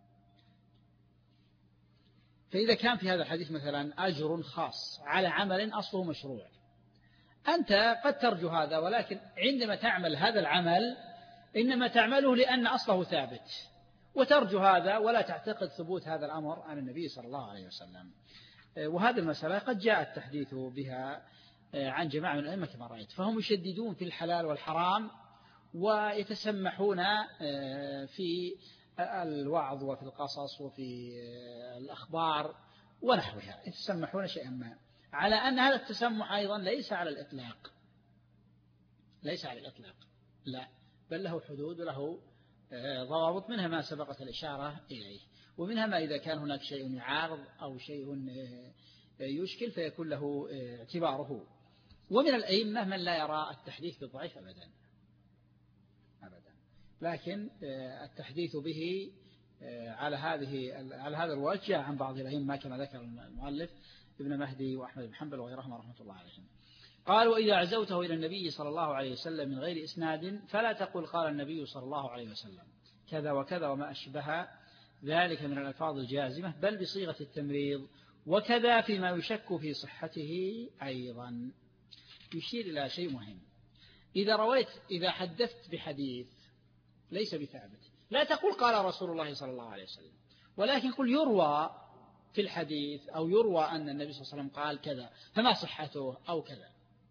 فإذا كان في هذا الحديث مثلا أجر خاص على عمل أصله مشروع، أنت قد ترجو هذا، ولكن عندما تعمل هذا العمل إنما تعمله لأن أصله ثابت، وترجو هذا ولا تعتقد ثبوت هذا الأمر عن النبي صلى الله عليه وسلم. وهذه المسألة قد جاء التحديث بها عن جماعة من الأئمة كما رأيت، فهم يشددون في الحلال والحرام ويتسمحون في الوعظ وفي القصص وفي الأخبار ونحوها، يتسمحون شيئا ما، على أن هذا التسمح أيضا ليس على الإطلاق، ليس على الإطلاق لا، بل له حدود وله ضوابط، منها ما سبقت الإشارة إليه، ومنها ما إذا كان هناك شيء يعارض أو شيء يشكل فيكون له اعتباره. ومن الأئمة من لا يرى التحديث بالضعيف أبدا أبدا، لكن التحديث به على هذه على هذا الوجه عن بعض الأئمة كما ذكر المؤلف ابن مهدي وأحمد بن حنبل وغيرهم رحمة الله عليهم. قال: وإذا عزوته إلى النبي صلى الله عليه وسلم من غير إسناد فلا تقل قال النبي صلى الله عليه وسلم كذا وكذا وما أشبه ذلك من الألفاظ الجازمة، بل بصيغة التمريض، وكذا فيما يشك في صحته أيضا. يشير إلى شيء مهم، إذا رويت إذا حدثت بحديث ليس بثابت لا تقول قال رسول الله صلى الله عليه وسلم، ولكن قل يروى في الحديث أو يروى أن النبي صلى الله عليه وسلم قال كذا فما صحته أو كذا.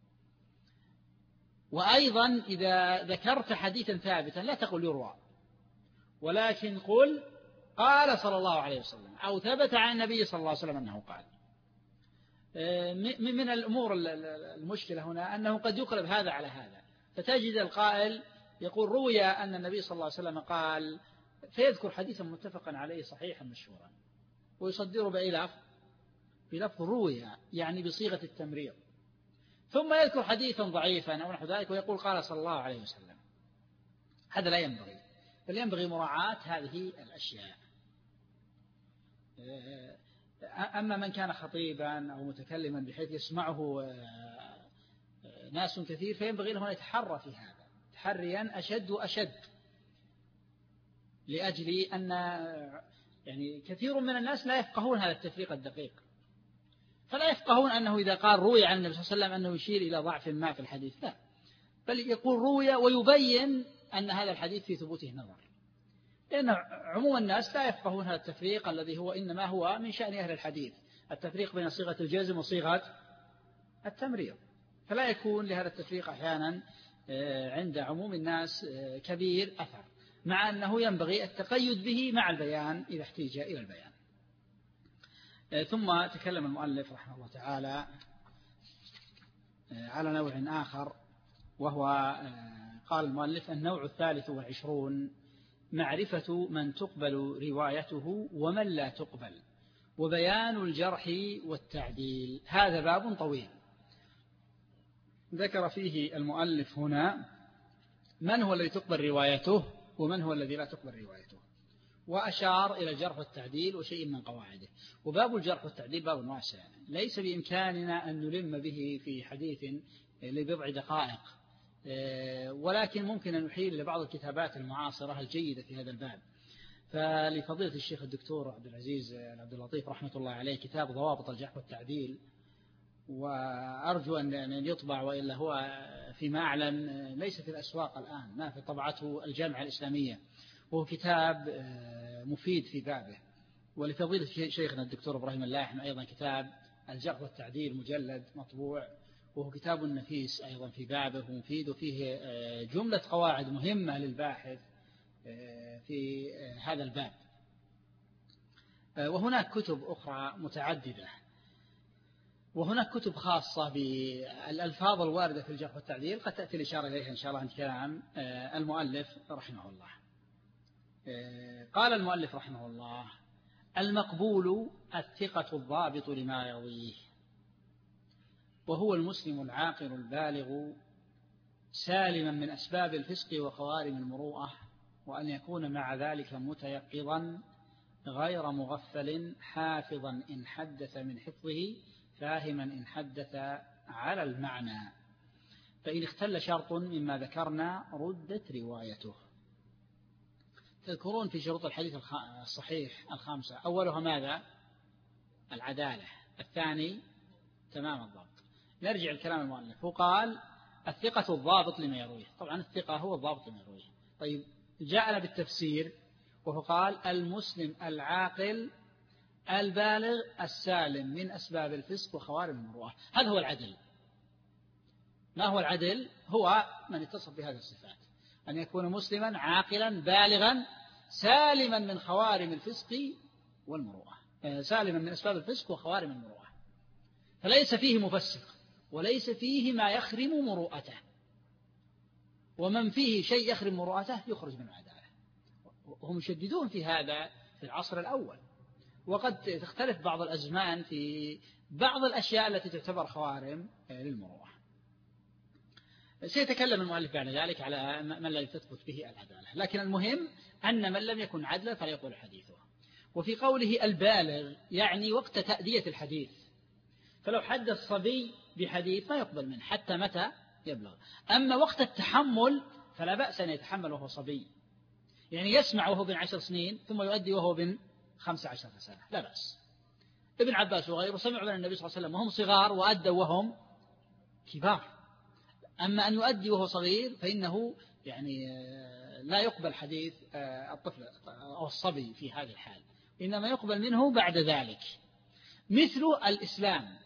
وأيضا إذا ذكرت حديثا ثابتا لا تقل يروى، ولكن قل قال صلى الله عليه وسلم أو ثبت عن النبي صلى الله عليه وسلم أنه قال. من الأمور المشكلة هنا أنه قد يقلب هذا على هذا، فتجد القائل يقول روي أن النبي صلى الله عليه وسلم قال، فيذكر حديثا متفقا عليه صحيحا مشهورا ويصدره بإلف بلفظ روي يعني بصيغة التمريض، ثم يذكر حديثا ضعيفا أو نحو ذلك ويقول قال صلى الله عليه وسلم. هذا لا ينبغي، بل ينبغي مراعاة هذه الأشياء. أما من كان خطيبا أو متكلما بحيث يسمعه ناس كثير فينبغي له أن يتحرى في هذا تحريا أشد وأشد، لأجل أن يعني كثير من الناس لا يفقهون هذا التفريق الدقيق، فلا يفقهون أنه إذا قال روي عن النبي صلى الله عليه وسلم أنه يشير إلى ضعف ما في الحديث، لا، بل يقول روي ويبين أن هذا الحديث في ثبوته نظر، لأن عموم الناس لا يفقهون هذا التفريق الذي هو إنما هو من شأن أهل الحديث، التفريق بين صيغة الجزم وصيغة التمريض، فلا يكون لهذا التفريق أحيانا عند عموم الناس كبير أثر، مع أنه ينبغي التقيد به مع البيان إذا احتيج إلى البيان. ثم تكلم المؤلف رحمه الله تعالى على نوع آخر، وهو قال المؤلف: النوع الثالث والعشرون معرفة من تقبل روايته ومن لا تقبل، وبيان الجرح والتعديل. هذا باب طويل ذكر فيه المؤلف هنا من هو الذي تقبل روايته ومن هو الذي لا تقبل روايته، وأشار إلى الجرح والتعديل وشيء من قواعده. وباب الجرح والتعديل باب واسع ليس بإمكاننا أن نلم به في حديث لبضع دقائق، ولكن ممكن أن نحيل لبعض الكتابات المعاصرة الجيدة في هذا الباب. فلفضيلة الشيخ الدكتور عبد العزيز عبد اللطيف رحمة الله عليه كتاب ضوابط الجرح والتعديل، وأرجو أن يطبع، وإلا هو فيما أعلم ليس في الأسواق الآن، ما في طبعته الجامعة الإسلامية، وهو كتاب مفيد في بابه. ولفضيلة شيخنا الدكتور إبراهيم اللاحم أيضا كتاب الجرح والتعديل مجلد مطبوع، وهو كتاب نفيس أيضا في بابه ومفيد، وفيه جملة قواعد مهمة للباحث في هذا الباب. وهناك كتب أخرى متعددة، وهناك كتب خاصة بالألفاظ الواردة في الجرح والتعديل قد تأتي الإشارة إليها إن شاء الله عند كلام المؤلف رحمه الله. قال المؤلف رحمه الله: المقبول الثقة الضابط لما يرويه، وهو المسلم العاقل البالغ سالما من أسباب الفسق وخوارم المروءة، وأن يكون مع ذلك متيقظا غير مغفل حافظا إن حدث من حفظه فاهما إن حدث على المعنى، فإن اختل شرط مما ذكرنا ردت روايته. تذكرون في شروط الحديث الصحيح الخامسة أولها ماذا؟ العدالة. الثاني تمام الضبط. نرجع الكلام المؤلف، هو قال الثقة الضابط لما يرويه. طبعا الثقة هو الضابط لما يرويه. طيب جاءنا بالتفسير وهو قال المسلم العاقل البالغ السالم من أسباب الفسق وخوارم المروءة. هذا هو العدل. ما هو العدل؟ هو من يتصف بهذه الصفات، أن يكون مسلما عاقلا بالغا سالما من خوارم الفسق والمروءة، سالما من أسباب الفسق وخوارم المروءة، فليس فيه مفسق وليس فيه ما يخرم مروءته، ومن فيه شيء يخرم مروءته يخرج من العدالة. وهم يشددون في هذا في العصر الأول، وقد تختلف بعض الأزمان في بعض الأشياء التي تعتبر خوارم للمروءة. سيتكلم المؤلف بعد ذلك على من لا تثبت به العدالة، لكن المهم أن من لم يكن عدلا فلا يقبل حديثه. وفي قوله البالغ يعني وقت تأدية الحديث، فلو حدث صبي بحديث ما يقبل منه حتى متى يبلغ. أما وقت التحمل فلا بأس أن يتحمل وهو صبي، يعني يسمع وهو بن عشر سنين ثم يؤدي وهو بن خمس عشر سنة، لا بأس. ابن عباس وغيره سمعوا من النبي صلى الله عليه وسلم وهم صغار وأدوا وهم كبار. أما أن يؤدي وهو صغير فإنه يعني لا يقبل حديث الطفل أو الصبي في هذه الحال، إنما يقبل منه بعد ذلك. مثل الإسلام،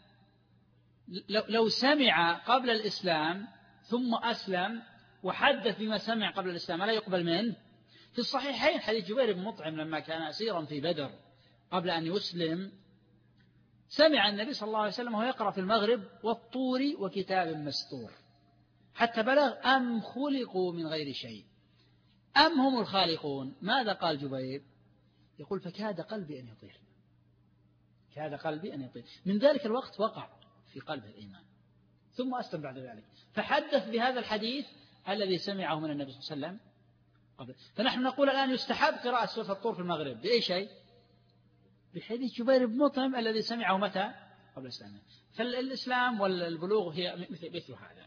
لو سمع قبل الإسلام ثم أسلم وحدث بما سمع قبل الإسلام لا يقبل منه. في الصحيحين حديث جبير بن مطعم لما كان أسيرا في بدر قبل أن يسلم، سمع النبي صلى الله عليه وسلم وهو يقرأ في المغرب والطور وكتاب مستور، حتى بلغ أم خلقوا من غير شيء أم هم الخالقون. ماذا قال جبير؟ يقول فكاد قلبي أن يطير، كاد قلبي أن يطير. من ذلك الوقت وقع في قلبه الإيمان، ثم أسلم بعد ذلك، فحدث بهذا الحديث الذي سمعه من النبي صلى الله عليه وسلم قبل. فنحن نقول الآن يستحب قراءة سورة الطور في المغرب بأي شيء؟ بحديث جبير بن مطعم الذي سمعه متى؟ قبل الإسلام. فالإسلام والبلوغ هي مثل هذا.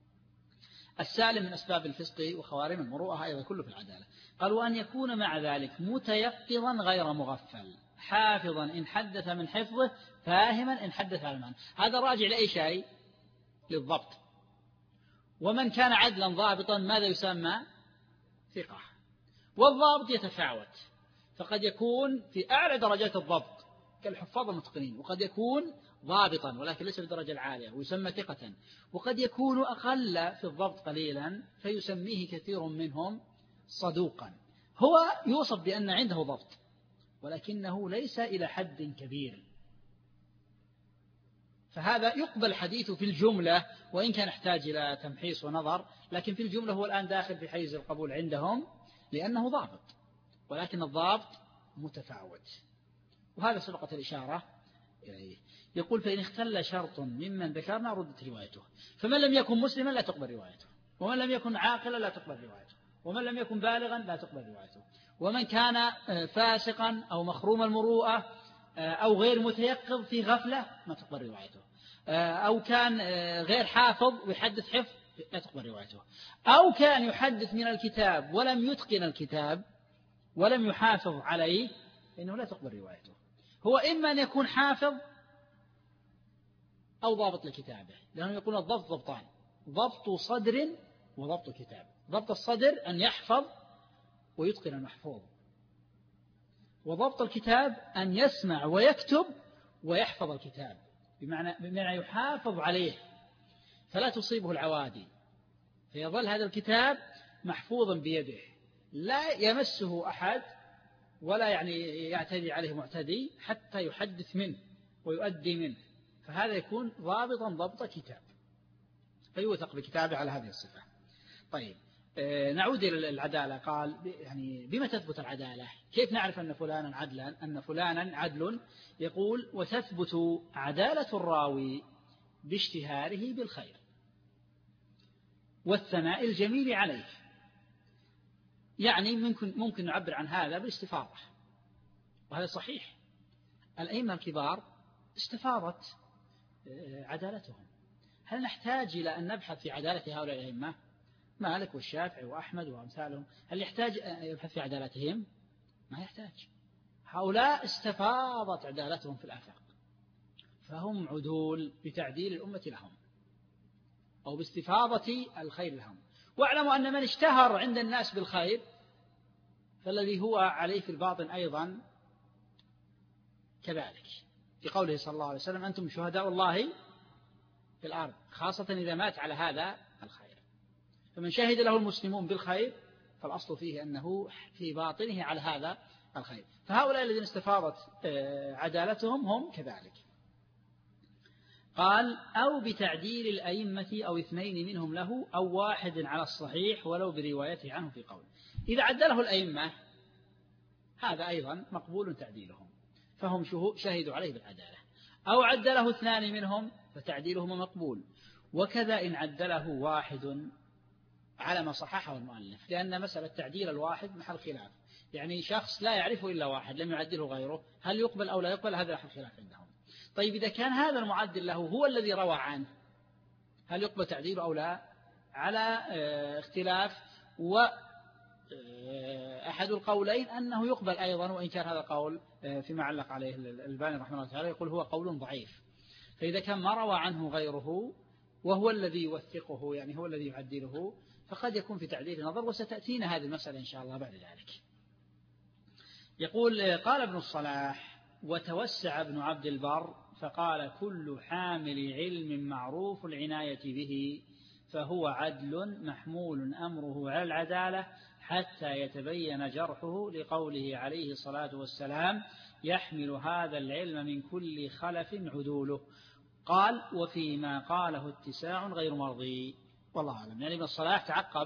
السالم من أسباب الفسق وخوارم المروءة أيضا كله في العدالة. قال وأن يكون مع ذلك متيقظا غير مغفل حافظا إن حدث من حفظه فاهما إن حدث على المعنى. هذا راجع لأي شيء؟ للضبط. ومن كان عدلا ضابطا ماذا يسمى؟ ثقة. والضابط يتفاوت، فقد يكون في أعلى درجات الضبط كالحفاظ المتقنين، وقد يكون ضابطا ولكن ليس بالدرجة العالية ويسمى ثقة، وقد يكون أقل في الضبط قليلا فيسميه كثير منهم صدوقا. هو يوصف بأن عنده ضبط ولكنه ليس إلى حد كبير، فهذا يقبل حديثه في الجملة وإن كان يحتاج إلى تمحيص ونظر، لكن في الجملة هو الآن داخل في حيز القبول عندهم لأنه ضابط، ولكن الضابط متفاوت، وهذا سبقت الإشارة إليه. يقول فإن اختل شرط ممن ذكرنا ردت روايته، فمن لم يكن مسلما لا تقبل روايته، ومن لم يكن عاقلا لا تقبل روايته، ومن لم يكن بالغا لا تقبل روايته، ومن كان فاسقا أو مخروم المروءة أو غير متيقظ في غفلة ما تقبل روايته، أو كان غير حافظ ويحدث حفظ لا تقبل روايته، أو كان يحدث من الكتاب ولم يتقن الكتاب ولم يحافظ عليه فإنه لا تقبل روايته. هو إما أن يكون حافظ أو ضابط لكتابه، لأنه يقول الضبط ضبطان: ضبط صدر وضبط كتاب. ضبط الصدر أن يحفظ ويتقن المحفوظ، وضبط الكتاب أن يسمع ويكتب ويحفظ الكتاب بمعنى, بمعنى يحافظ عليه فلا تصيبه العوادي، فيظل هذا الكتاب محفوظا بيده لا يمسه أحد ولا يعني يعتدي عليه معتدي حتى يحدث منه ويؤدي منه، فهذا يكون ضابطا ضبط كتاب، فيوثق بكتابه على هذه الصفة. طيب نعود إلى العدالة. قال يعني بما تثبت العدالة؟ كيف نعرف أن فلانا عدلا أن فلانا عدل؟ يقول وتثبت عدالة الراوي باشتهاره بالخير والثناء الجميل عليه. يعني ممكن ممكن نعبر عن هذا بالاستفاضة، وهذا صحيح. الأئمة الكبار استفاضت عدالتهم، هل نحتاج إلى أن نبحث في عدالة هؤلاء الأئمة مالك والشافعي وأحمد وأمثالهم؟ هل يحتاج أن يبحث في عدالتهم؟ ما يحتاج. هؤلاء استفاضت عدالتهم في الآفاق، فهم عدول بتعديل الأمة لهم أو باستفاضة الخير لهم. واعلموا أن من اشتهر عند الناس بالخير فالذي هو عليه في الباطن أيضا كذلك، في قوله صلى الله عليه وسلم أنتم شهداء الله في الأرض، خاصة إذا مات على هذا الخير. فمن شهد له المسلمون بالخير فالأصل فيه أنه في باطنه على هذا الخير. فهؤلاء الذين استفاضت عدالتهم هم كذلك. قال أو بتعديل الأئمة أو اثنين منهم له أو واحد على الصحيح ولو بروايته عنه في قول. إذا عدله الأئمة هذا أيضا مقبول تعديلهم، فهم شهدوا عليه بالعدالة. أو عدله اثنان منهم فتعديلهما مقبول، وكذا إن عدله واحد على ما صححه المؤلف، لأن مسألة تعديل الواحد محل خلاف، يعني شخص لا يعرفه إلا واحد لم يعدله غيره، هل يقبل أو لا يقبل؟ هذا محل خلاف عندهم. طيب إذا كان هذا المعدل له هو الذي روى عنه هل يقبل تعديله أو لا؟ على اختلاف، وأحد القولين أنه يقبل أيضا، وإن كان هذا القول فيما علق عليه الألباني رحمه الله تعالى يقول هو قول ضعيف. فإذا كان ما روى عنه غيره وهو الذي يوثقه يعني هو الذي يعدله فقد يكون في تعديل نظر، وستأتينا هذه المسألة إن شاء الله بعد ذلك. يقول قال ابن الصلاح وتوسع ابن عبد البر فقال كل حامل علم معروف العناية به فهو عدل محمول أمره على العدالة حتى يتبين جرحه، لقوله عليه الصلاة والسلام يحمل هذا العلم من كل خلف عدوله. قال وفيما قاله اتساع غير مرضي، والله أعلم. يعني ابن الصلاح تعقب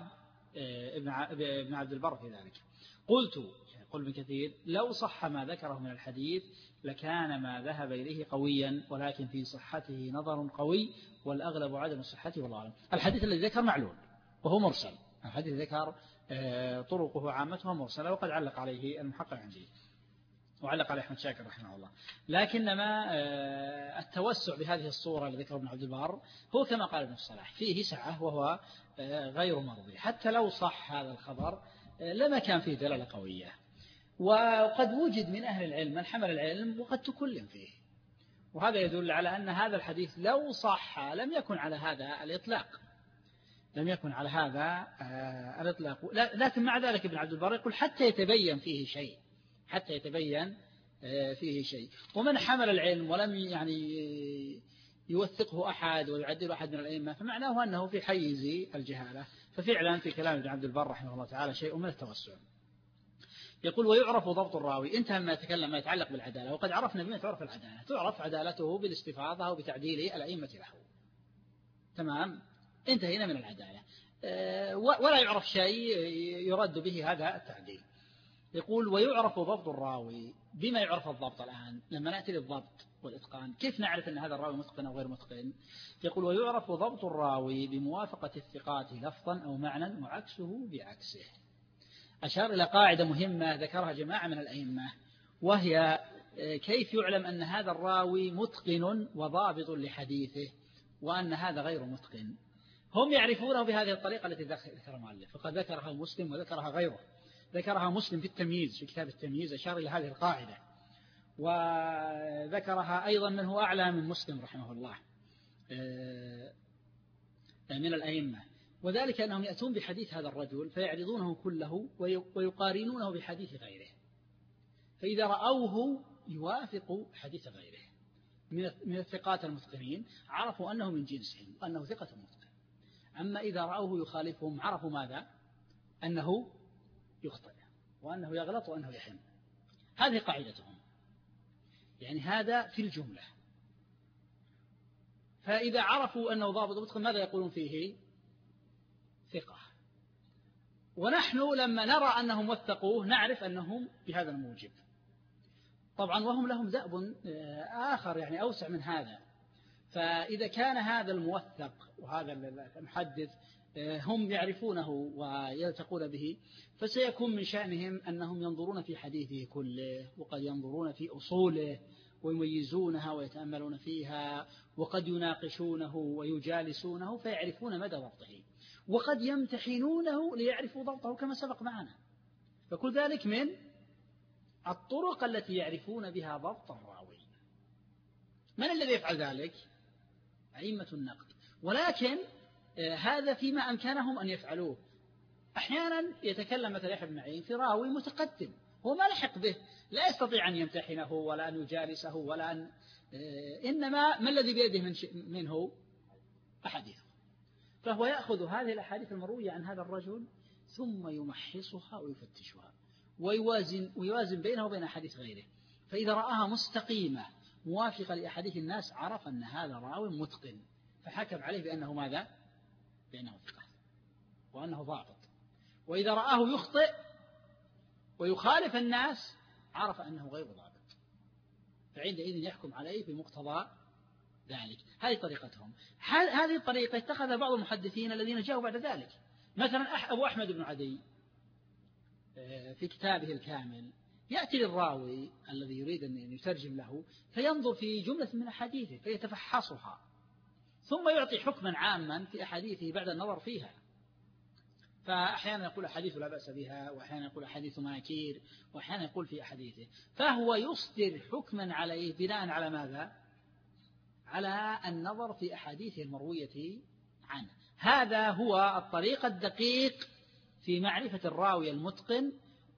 ابن عبد البر في ذلك. قلت يقول ابن كثير لو صح ما ذكره من الحديث لكان ما ذهب إليه قويا، ولكن في صحته نظر قوي والأغلب عدم صحته والله أعلم. الحديث الذي ذكر معلول وهو مرسل، الحديث ذكر طرقه عامتها مرسلة، وقد علق عليه المحقق عندي وعلق عليه أحمد شاكر رحمه الله. لكنما التوسع بهذه الصورة اللي ذكره ابن عبد البر هو كما قال ابن الصلاح فيه سعة وهو غير مرضي، حتى لو صح هذا الخبر لما كان فيه دلالة قوية. وقد وجد من أهل العلم من حمل العلم وقد تكلم فيه، وهذا يدل على أن هذا الحديث لو صح لم يكن على هذا الإطلاق، لم يكن على هذا الإطلاق. لكن مع ذلك ابن عبد البر يقول حتى يتبين فيه شيء، حتى يتبين فيه شيء. ومن حمل العلم ولم يعني يوثقه أحد ويعدل أحد من الأئمة فمعناه أنه في حيز الجهالة. ففعلا في كلام ابن عبد البر رحمه الله تعالى شيء من التوسع. يقول ويعرف ضبط الراوي، انتهى ما يتكلم ما يتعلق بالعدالة، وقد عرفنا بما تعرف العدالة. تعرف عدالته بالاستفاضة وبتعديل الأئمة له، تمام، انتهينا من العدالة. ولا يعرف شيء يرد به هذا التعديل. يقول ويعرف ضبط الراوي، بما يعرف الضبط الآن لما نأتي للضبط والإتقان، كيف نعرف أن هذا الراوي متقن أو غير متقن؟ يقول ويعرف ضبط الراوي بموافقة الثقات لفظا أو معنى وعكسه بعكسه. أشار إلى قاعدة مهمة ذكرها جماعة من الأئمة، وهي كيف يعلم أن هذا الراوي متقن وضابط لحديثه وأن هذا غير متقن. هم يعرفونه بهذه الطريقة التي ذكرها المؤلف، فقد ذكرها مسلم وذكرها غيره. ذكرها مسلم في التمييز، في كتاب التمييز أشار إلى هذه القاعدة، وذكرها أيضا من هو أعلى من مسلم رحمه الله من الأئمة، وذلك أنهم يأتون بحديث هذا الرجل فيعرضونه كله ويقارنونه بحديث غيره، فإذا رأوه يوافق حديث غيره من الثقات المتقنين عرفوا أنه من جنسهم وأنه ثقة متقن. أما إذا رأوه يخالفهم عرفوا ماذا؟ أنه يخطئ وأنه يغلط وأنه يحم. هذه قاعدتهم، يعني هذا في الجملة. فإذا عرفوا أنه ضابط متقن ماذا يقولون فيه؟ ثقة. ونحن لما نرى أنهم وثقوه نعرف أنهم بهذا الموجب. طبعا وهم لهم دأب آخر يعني أوسع من هذا. فإذا كان هذا الموثق وهذا المحدث هم يعرفونه ويلتقون به، فسيكون من شأنهم أنهم ينظرون في حديثه كله، وقد ينظرون في أصوله ويميزونها ويتأملون فيها، وقد يناقشونه ويجالسونه فيعرفون مدى ضبطه، وقد يمتحنونه ليعرفوا ضبطه كما سبق معنا. فكل ذلك من الطرق التي يعرفون بها ضبط الراوي. من الذي يفعل ذلك؟ أئمة النقد. ولكن هذا فيما أمكنهم أن يفعلوه. أحيانا يتكلم مثل يحيى بن معين في راوي متقدم هو ما لحق به، لا يستطيع أن يمتحنه ولا أن يجالسه ولا أن إنما ما الذي بيده من منه؟ أحاديثه. فهو يأخذ هذه الأحاديث المروية عن هذا الرجل ثم يمحصها ويفتشها ويوازن, ويوازن بينها وبين أحاديث غيره. فإذا رآها مستقيمة موافقة لأحاديث الناس عرف أن هذا راوي متقن، فحكم عليه بأنه ماذا؟ بأنه ثقة وأنه ضابط. وإذا رآه يخطئ ويخالف الناس عرف أنه غير ضابط، فعندئذ يحكم عليه بمقتضى ذلك. هذه طريقتهم. هذه الطريقة اتخذ بعض المحدثين الذين جاءوا بعد ذلك. مثلا أبو أحمد بن عدي في كتابه الكامل يأتي للراوي الذي يريد أن يترجم له فينظر في جملة من أحاديثه فيتفحصها ثم يعطي حكما عاما في أحاديثه بعد النظر فيها. فأحيانا يقول أحاديث لا بأس بها، وأحيانا يقول أحاديث مناكير، وأحيانا يقول في أحاديثه، فهو يصدر حكما عليه بناء على ماذا؟ على النظر في أحاديثه المروية عنه. هذا هو الطريق الدقيق في معرفة الراوي المتقن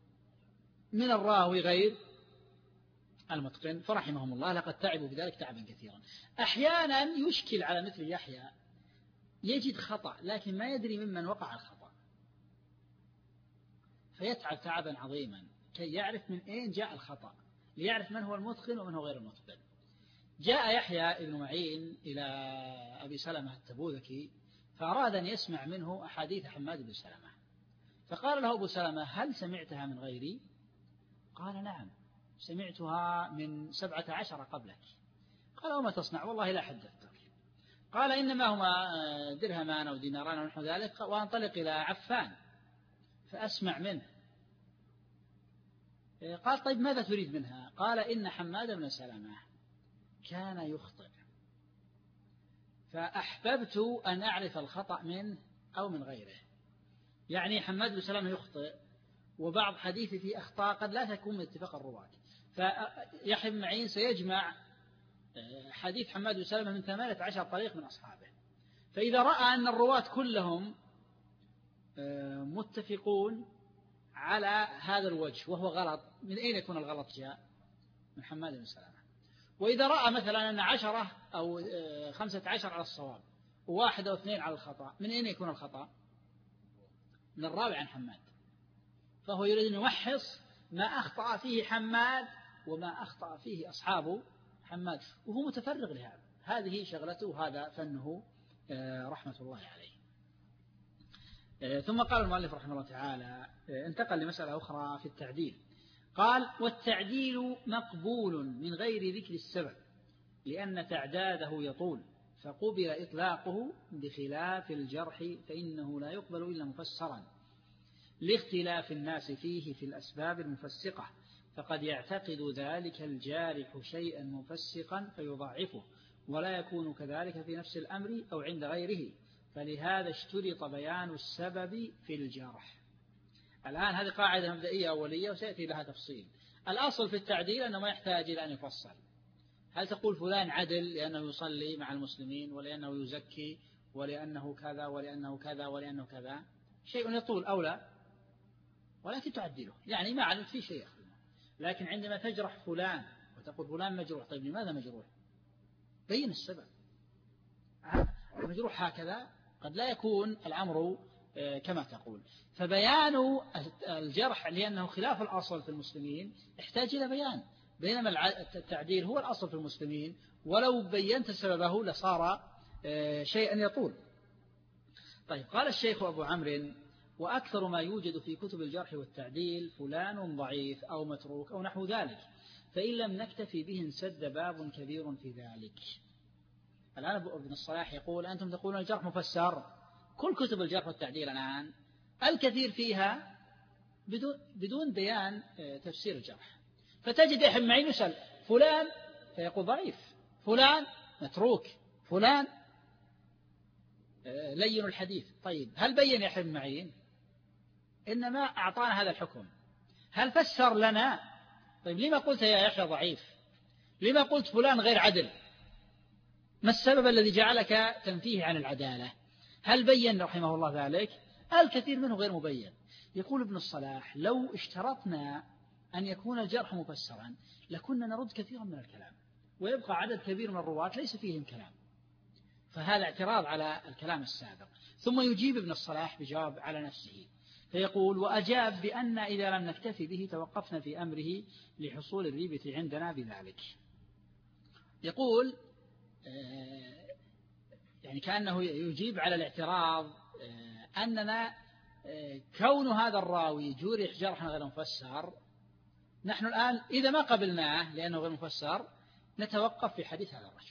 من الراوي غير المتقن. فرحمهم الله لقد تعبوا بذلك تعبا كثيرا. أحيانا يشكل على مثل يحيى، يجد خطأ لكن ما يدري ممن وقع الخطأ، فيتعب تعبا عظيما كي يعرف من أين جاء الخطأ، ليعرف من هو المتقن ومن هو غير المتقن. جاء يحيى بن معين إلى أبي سلمة التبوذكي فأراد أن يسمع منه أحاديث حماد بن سلمة، فقال له أبو سلمة: هل سمعتها من غيري؟ قال: نعم، سمعتها من سبعة عشر قبلك. قال: وما تصنع؟ والله لا حدثتك. قال: إنما هما درهمان أو ديناران ونحو ذلك، وأنطلق إلى عفان فأسمع منه. قال: طيب ماذا تريد منها؟ قال: إن حماد بن سلمة كان يخطئ، فأحببت أن أعرف الخطأ منه أو من غيره. يعني حماد بن سلمة يخطئ، وبعض حديثه في أخطاء قد لا تكون من اتفاق الرواة، فيحيى بن معين سيجمع حديث حماد بن سلمة من ثمانية عشر طريق من أصحابه، فإذا رأى أن الرواة كلهم متفقون على هذا الوجه وهو غلط، من أين يكون الغلط؟ جاء من حماد بن سلمة. وإذا رأى مثلا أن عشرة أو خمسة عشر على الصواب وواحد أو اثنين على الخطأ، من أين يكون الخطأ؟ من الراوي عن حماد. فهو يريد أن يمحص ما أخطأ فيه حماد وما أخطأ فيه أصحاب حماد، وهو متفرغ لهذا. هذه شغلته، هذا فنه رحمة الله عليه. ثم قال المؤلف رحمه الله تعالى، انتقل لمسألة أخرى في التعديل. قال: والتعديل مقبول من غير ذكر السبب لأن تعداده يطول، فقبل إطلاقه بخلاف الجرح فإنه لا يقبل إلا مفسرا لاختلاف الناس فيه في الأسباب المفسقة، فقد يعتقد ذلك الجارح شيئا مفسقا فيضعفه، ولا يكون كذلك في نفس الأمر أو عند غيره، فلهذا اشترط بيان السبب في الجرح. الآن هذه قاعدة مبدئية أولية وسيأتي لها تفصيل. الأصل في التعديل أنه ما يحتاج إلى أن يفصل. هل تقول فلان عدل لأنه يصلي مع المسلمين ولأنه يزكي ولأنه كذا ولأنه كذا ولأنه كذا؟ شيء يطول أو لا، ولكن تعدله، يعني ما علمت فيه شيء. لكن عندما تجرح فلان وتقول فلان مجروح، طيب لماذا مجروح؟ بين السبب. المجروح هكذا قد لا يكون الأمر كما تقول. فبيان الجرح لأنه خلاف الأصل في المسلمين يحتاج إلى بيان، بينما التعديل هو الأصل في المسلمين، ولو بينت سببه لصار شيئا يطول. طيب، قال الشيخ أبو عمرو: وأكثر ما يوجد في كتب الجرح والتعديل فلان ضعيف أو متروك أو نحو ذلك، فإن لم نكتفي به انسد باب كبير في ذلك. الآن ابن الصلاح يقول: أنتم تقولون الجرح مفسر، كل كتب الجرح والتعديل الآن الكثير فيها بدون, بدون بيان تفسير الجرح، فتجد يحيى بن معين يسأل فلان فيقول ضعيف، فلان متروك، فلان لين الحديث. طيب، هل بين يحيى بن معين؟ إنما أعطانا هذا الحكم. هل فسر لنا؟ طيب، لما قلت يا يحيى ضعيف؟ لما قلت فلان غير عدل؟ ما السبب الذي جعلك تنفيه عن العدالة؟ هل بين رحمه الله ذلك؟ الكثير منه غير مبين. يقول ابن الصلاح: لو اشترطنا أن يكون الجرح مفسرا لكنا نرد كثيرا من الكلام، ويبقى عدد كبير من الرواة ليس فيهم كلام. فهذا اعتراض على الكلام السابق. ثم يجيب ابن الصلاح بجواب على نفسه، فيقول: وأجاب بأن إذا لم نكتفي به توقفنا في أمره لحصول الريبة عندنا بذلك. يقول يعني كأنه يجيب على الاعتراض أننا كون هذا الراوي جرح جرحا غير مفسر، نحن الآن إذا ما قبلناه لأنه غير مفسر نتوقف في حديث هذا الرجل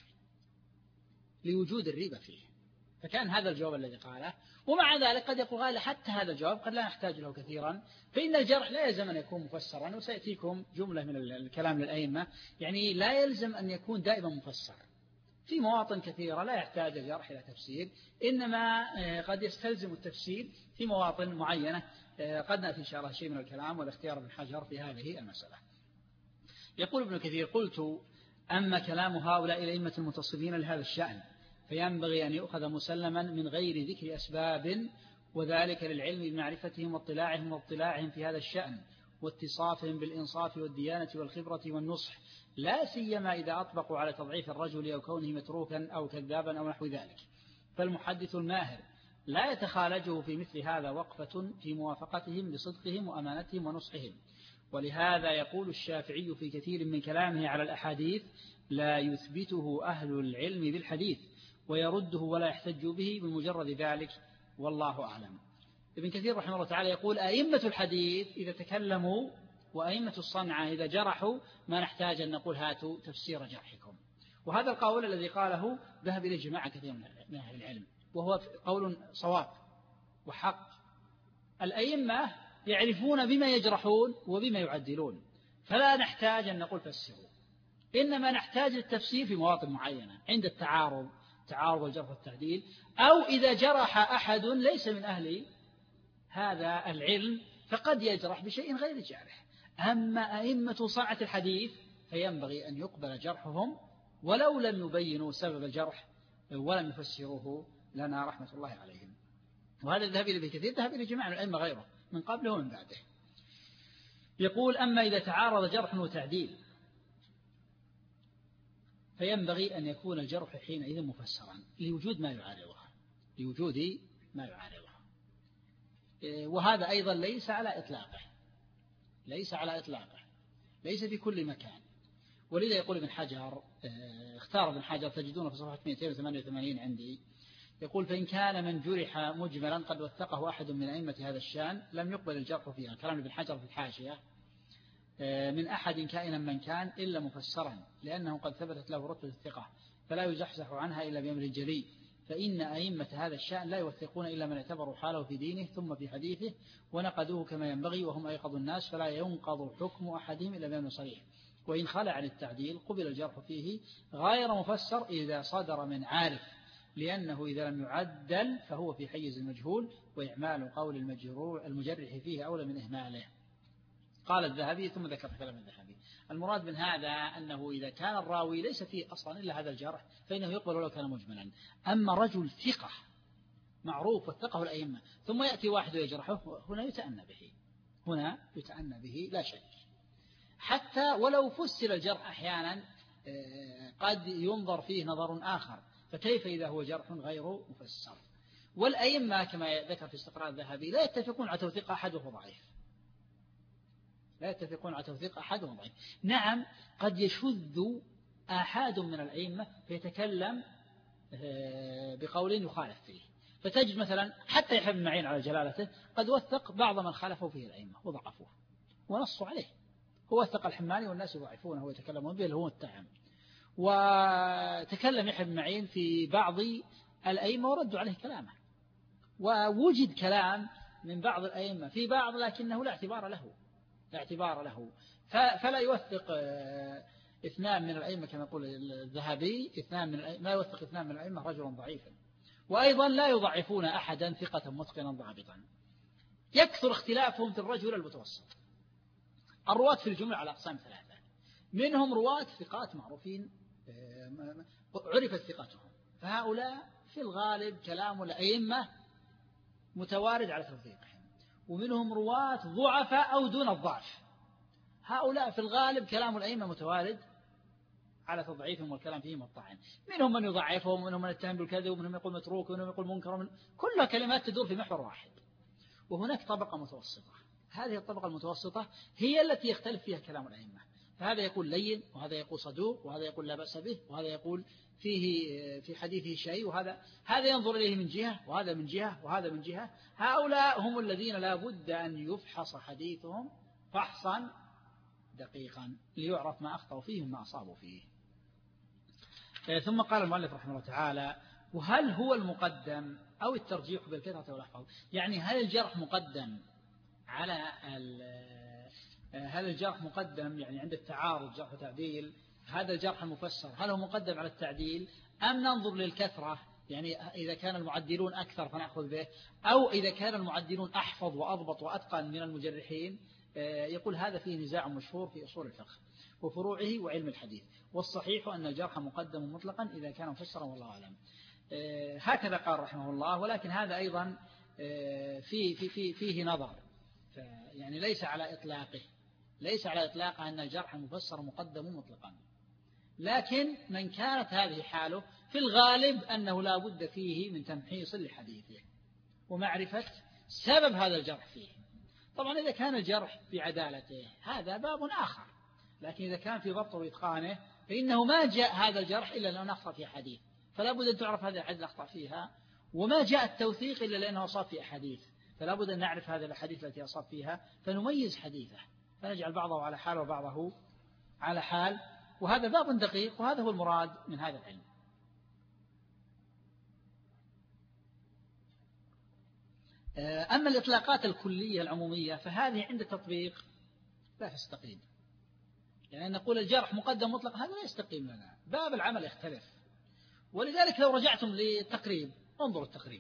لوجود الريبة فيه. فكان هذا الجواب الذي قاله. ومع ذلك قد يقول قال حتى هذا الجواب قد لا نحتاج له كثيرا، فإن الجرح لا يلزم أن يكون مفسرا. وسيأتيكم جملة من الكلام للأئمة، يعني لا يلزم أن يكون دائما مفسر. في مواطن كثيرة لا يحتاج الجرح إلى تفسير، إنما قد يستلزم التفسير في مواطن معينة. قد نأتي إن شاء الله شيء من الكلام والاختيار ابن حجر في هذه المسألة. يقول ابن كثير: قلت: أما كلام هؤلاء الأئمة المتصفين لهذا الشأن فينبغي أن يؤخذ مسلما من غير ذكر أسباب، وذلك للعلم بمعرفتهم واطلاعهم واطلاعهم في هذا الشأن واتصافهم بالإنصاف والديانة والخبرة والنصح، لا سيما إذا أطبقوا على تضعيف الرجل أو كونه متروكا أو كذابا أو نحو ذلك. فالمحدث الماهر لا يتخالجه في مثل هذا وقفة في موافقتهم بصدقهم وأمانتهم ونصحهم. ولهذا يقول الشافعي في كثير من كلامه على الأحاديث: لا يثبته أهل العلم بالحديث ويرده ولا يحتج به بمجرد ذلك، والله أعلم. ابن كثير رحمه الله تعالى يقول: أئمة الحديث إذا تكلموا وأئمة الصنعة إذا جرحوا ما نحتاج أن نقول هاتوا تفسير جرحكم. وهذا القول الذي قاله ذهب إليه جماعة كثير من أهل العلم، وهو قول صواب وحق. الأئمة يعرفون بما يجرحون وبما يعدلون، فلا نحتاج أن نقول فسروا، إنما نحتاج التفسير في مواطن معينة عند التعارض، تعارض الجرح والتعديل، أو إذا جرح أحد ليس من أهل هذا العلم فقد يجرح بشيء غير جارح. أما أئمة صنعة الحديث فينبغي أن يقبل جرحهم ولو لم يبينوا سبب الجرح ولم يفسروه لنا رحمة الله عليهم. وهذا الذهب إلى كثير ذهب إلى جماعة من الأئمة غيره من قبله ومن بعده. يقول: أما إذا تعارض جرح وتعديل فينبغي أن يكون الجرح حينئذ مفسرا لوجود ما يعارضه لوجود ما يعارضه وهذا أيضا ليس على إطلاقه ليس على إطلاقه ليس في كل مكان. ولذا يقول ابن حجر، اختار ابن حجر تجدونه في صفحة مئتين وثمانية وثمانين عندي، يقول: فإن كان من جرح مجملا قد وثقه أحد من أئمة هذا الشان لم يقبل الجرح فيها. كلام ابن حجر في الحاشية: من أحد كائنا من كان إلا مفسرا، لأنه قد ثبتت له رتبة الثقة فلا يزحزح عنها إلا بأمر جلي. فإن أئمة هذا الشأن لا يوثقون إلا من اعتبروا حاله في دينه ثم في حديثه ونقدوه كما ينبغي، وهم أيقظ الناس، فلا ينقض حكم أحدهم إلا بأمر صريح. وإن خلع عن التعديل قبل الجرح فيه غير مفسر إذا صدر من عارف، لأنه إذا لم يعدل فهو في حيز المجهول، وإعمال قول المجرح فيه أولى من إهماله. قال الذهبي ثم ذكر كلام الذهبي: المراد من هذا أنه إذا كان الراوي ليس فيه أصلا إلا هذا الجرح فإنه يقبل ولو كان مجملا. أما رجل ثقة معروف وثقه الأئمة ثم يأتي واحد ويجرحه، هنا يتأنى به هنا يتأنى به لا شك، حتى ولو فسر الجرح أحيانا قد ينظر فيه نظر آخر، فكيف إذا هو جرح غير مفسر؟ والأئمة كما ذكر في استقراء الذهبي لا يتفقون على توثيق أحد وهو ضعيف، لا يتفقون على توثيق أحد وهو ضعيف. نعم قد يشذ أحد من الأئمة فيتكلم بقول يخالف فيه، فتجد مثلا حتى يحيى بن معين على جلالته قد وثق بعض من خالفه فيه الأئمة وضعفوه ونصوا عليه، هو وثق الحماني والناس يضعفونه ويتكلمون به اللي هو التهم. وتكلم يحيى بن معين في بعض الأئمة وردوا عليه كلامه، ووجد كلام من بعض الأئمة في بعض لكنه لا اعتبار له، لا اعتبار له، فلا يوثق اثنان من الأئمة كما يقول الذهبي، اثنان من الأئمة لا يوثق اثنان من الأئمة رجلا ضعيفا، وأيضا لا يضعفون أحدا ثقة متقنا ضابطا. يكثر اختلافهم في الرجل المتوسط. الرواة في الجملة على أقسام ثلاثة، منهم رواة ثقات معروفين عرفت ثقتهم، فهؤلاء في الغالب كلام الأئمة متوارد على توثيقهم، ومنهم رواة ضعفاء أو دون الضعف، هؤلاء في الغالب كلام الأئمة متوارد على تضعيفهم والكلام فيهم والطعن، منهم من يضعفهم ومنهم من يتهم بالكذب ومنهم يقول متروك ومنهم يقول منكر ومن... كلها كلمات تدور في محور واحد. وهناك طبقة متوسطة، هذه الطبقة المتوسطة هي التي يختلف فيها كلام الأئمة، فهذا يقول لين وهذا يقول صدوق وهذا يقول لا بأس به وهذا يقول فيه في حديثه شيء، وهذا هذا ينظر إليه من جهة وهذا من جهة وهذا من جهة. هؤلاء هم الذين لا بد أن يفحص حديثهم فحصا دقيقا ليعرف ما أخطأوا فيه وما أصابوا فيه. ثم قال المؤلف رحمه الله تعالى: وهل هو المقدم أو الترجيح بالكثرة والأحفظ؟ يعني هل الجرح مقدم على هل الجرح مقدم يعني عند التعارض جرح وتعديل، هذا الجرح المفسر هل هو مقدم على التعديل أم ننظر للكثرة، يعني إذا كان المعدلون أكثر فنأخذ به، أو إذا كان المعدلون أحفظ وأضبط وأتقن من المجرحين؟ يقول هذا فيه نزاع مشهور في أصول الفقه وفروعه وعلم الحديث، والصحيح أن الجرح مقدم مطلقا إذا كان مفسرا والله أعلم. هكذا قال رحمه الله، ولكن هذا أيضا في في في فيه نظر، يعني ليس على إطلاقه ليس على إطلاقه أن الجرح المفسر مقدم مطلقا، لكن من كانت هذه حاله في الغالب أنه لا بد فيه من تمحيص لحديثه ومعرفة سبب هذا الجرح فيه. طبعا إذا كان الجرح بعدالته هذا باب آخر، لكن إذا كان في ضبطه وإتقانه فإنه ما جاء هذا الجرح إلا لأنه أخطأ في حديث، فلا بد أن تعرف هذا الحديث أخطأ فيها، وما جاء التوثيق إلا لأنه أصاب في أحاديث، فلا بد أن نعرف هذه الأحاديث التي أصاب فيها فنميز حديثه، فنجعل بعضه على حال وبعضه على حال، وهذا باب دقيق، وهذا هو المراد من هذا العلم. أما الإطلاقات الكلية العمومية فهذه عند التطبيق لا تستقيم، يعني نقول الجرح مقدم مطلق هذا لا يستقيم لنا، باب العمل يختلف. ولذلك لو رجعتم للتقريب انظروا التقريب،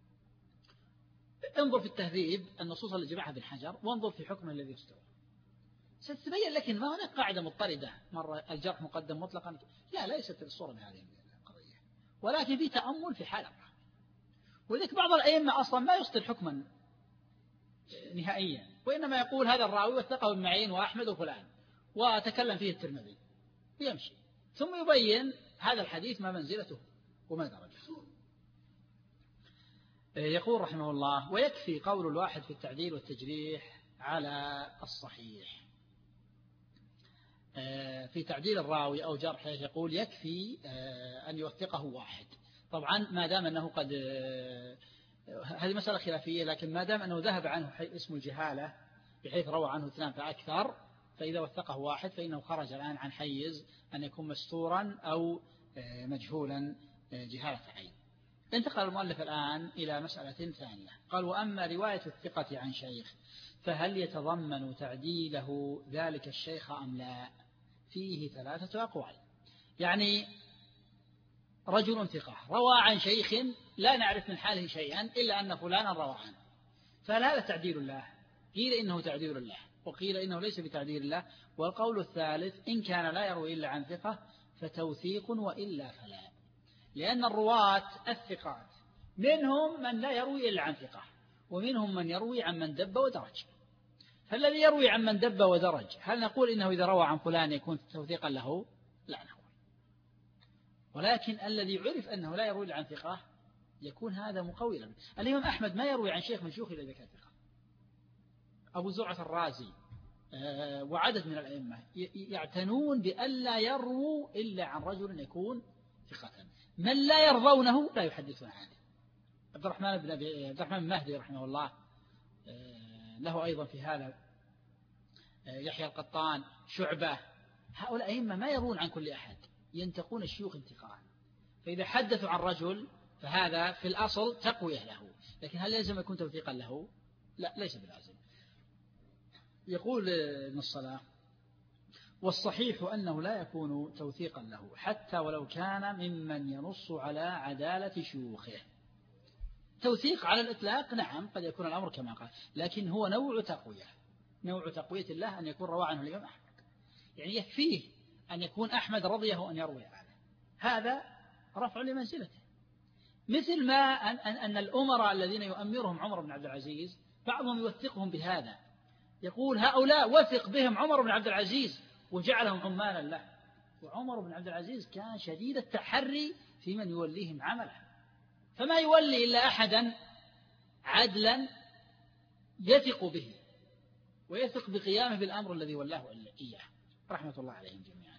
انظر في التهذيب النصوص اللي جمعها ابن حجر، وانظر في حكمه الذي يستوى، ستبين لك ما هناك قاعدة مضطردة مرة الجرح مقدم مطلقا، لا ليست الصورة بهذه القضية، ولكن في تأمل في حالة. ولذلك بعض الأئمة أصلا ما يصدر حكما نهائيا، وإنما يقول هذا الراوي وثقه ابن معين وأحمد وفلان وتكلم فيه الترمذي يمشي، ثم يبين هذا الحديث ما منزلته وما درجته. يقول رحمه الله: ويكفي قول الواحد في التعديل والتجريح على الصحيح. في تعديل الراوي أو جرحه يقول يكفي أن يوثقه واحد، طبعا ما دام أنه قد هذه مسألة خلافية، لكن ما دام أنه ذهب عنه اسم الجهالة بحيث روى عنه اثنان فأكثر، فإذا وثقه واحد فإنه خرج الآن عن حيز أن يكون مستورا أو مجهولا جهالة عين. انتقل المؤلف الآن إلى مسألة ثانية، قال: وأما رواية الثقة عن شيخ فهل يتضمن تعديله ذلك الشيخ أم لا؟ فيه ثلاثة أقوال. يعني رجل ثقة روى عن شيخ لا نعرف من حاله شيئا إلا أن فلانا روى عنه، فهل هذا تعديل الله؟ قيل إنه تعديل الله، وقيل إنه ليس بتعديل الله. والقول الثالث: إن كان لا يروي إلا عن ثقة فتوثيق وإلا فلا، لأن الرواة الثقات منهم من لا يروي إلا عن ثقة، ومنهم من يروي عن من دب ودرج. فالذي يروي عن من دب ودرج هل نقول إنه إذا روى عن فلان يكون توثيقا له؟ لا نقول. ولكن الذي عرف أنه لا يروي عن ثقة يكون هذا مقولا. الإمام أحمد ما يروي عن شيخ من شيوخه إلا إذا كان ثقة. أبو زرعة الرازي وعدد من الأئمة يعتنون بألا يرووا إلا عن رجل يكون ثقة. من لا يرضونه لا يحدثون عنه. عبد الرحمن بن أبي عبد الرحمن بن مهدي رحمه الله له أيضا في هذا، يحيى القطان، شعبة، هؤلاء أئمة ما يروون عن كل أحد، ينتقون الشيوخ انتقاء. فإذا حدثوا عن رجل فهذا في الأصل تقوية له، لكن هل لازم يكون توثيقا له؟ لا، ليس بلازم. يقول ابن الصلاح: والصحيح أنه لا يكون توثيقا له حتى ولو كان ممن ينص على عدالة شيوخه. توثيق على الإطلاق نعم قد يكون الأمر كما قال، لكن هو نوع تقوية، نوع تقوية الله أن يكون روى عنه الإمام أحمد. يعني يكفيه أن يكون أحمد رضيه أن يروي عنه، هذا رفع لمنزلته. مثل ما أن, أن, أن الأمراء الذين يؤمرهم عمر بن عبد العزيز بعضهم يوثقهم بهذا، يقول هؤلاء وثق بهم عمر بن عبد العزيز وجعلهم عمالا له. وعمر بن عبد العزيز كان شديد التحري في من يوليهم عمله، فما يولي إلا أحدا عدلا يثق به ويثق بقيامه بالأمر الذي ولاه إياه، رحمة الله عليهم جميعا.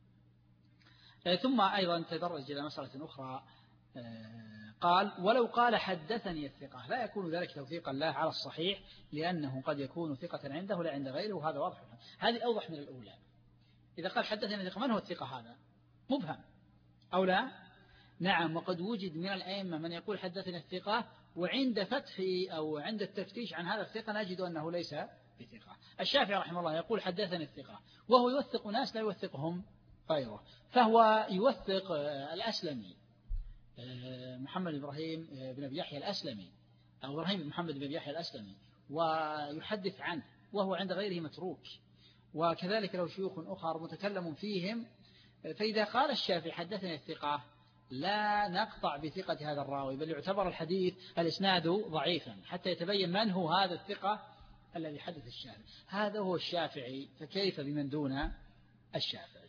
ثم أيضا تدرج إلى مسألة أخرى، قال: ولو قال حدثني الثقة لا يكون ذلك توثيقا له على الصحيح، لأنه قد يكون ثقة عنده لا عند غيره، وهذا واضح. هذه أوضح من الأولى. إذا قال حدثني الثقة، من هو الثقة؟ هذا مبهم أو لا؟ نعم، وقد وجد من الأئمة من يقول حدثني الثقة، وعند فتح أو عند التفتيش عن هذا الثقة نجد أنه ليس بثقة. الشافعي رحمه الله يقول حدثني الثقة، وهو يوثق ناس لا يوثقهم غيره. فهو يوثق الأسلمي محمد إبراهيم بن أبي يحيى الأسلمي، أو إبراهيم بن محمد بن أبي يحيى الأسلمي، ويحدث عنه وهو عند غيره متروك. وكذلك له شيوخ أخر متكلم فيهم. فإذا قال الشافعي حدثني الثقة لا نقطع بثقة هذا الراوي، بل يعتبر الحديث الإسناد ضعيفا حتى يتبين من هو هذا الثقة الذي حدث الشافعي. هذا هو الشافعي، فكيف بمن دون الشافعي؟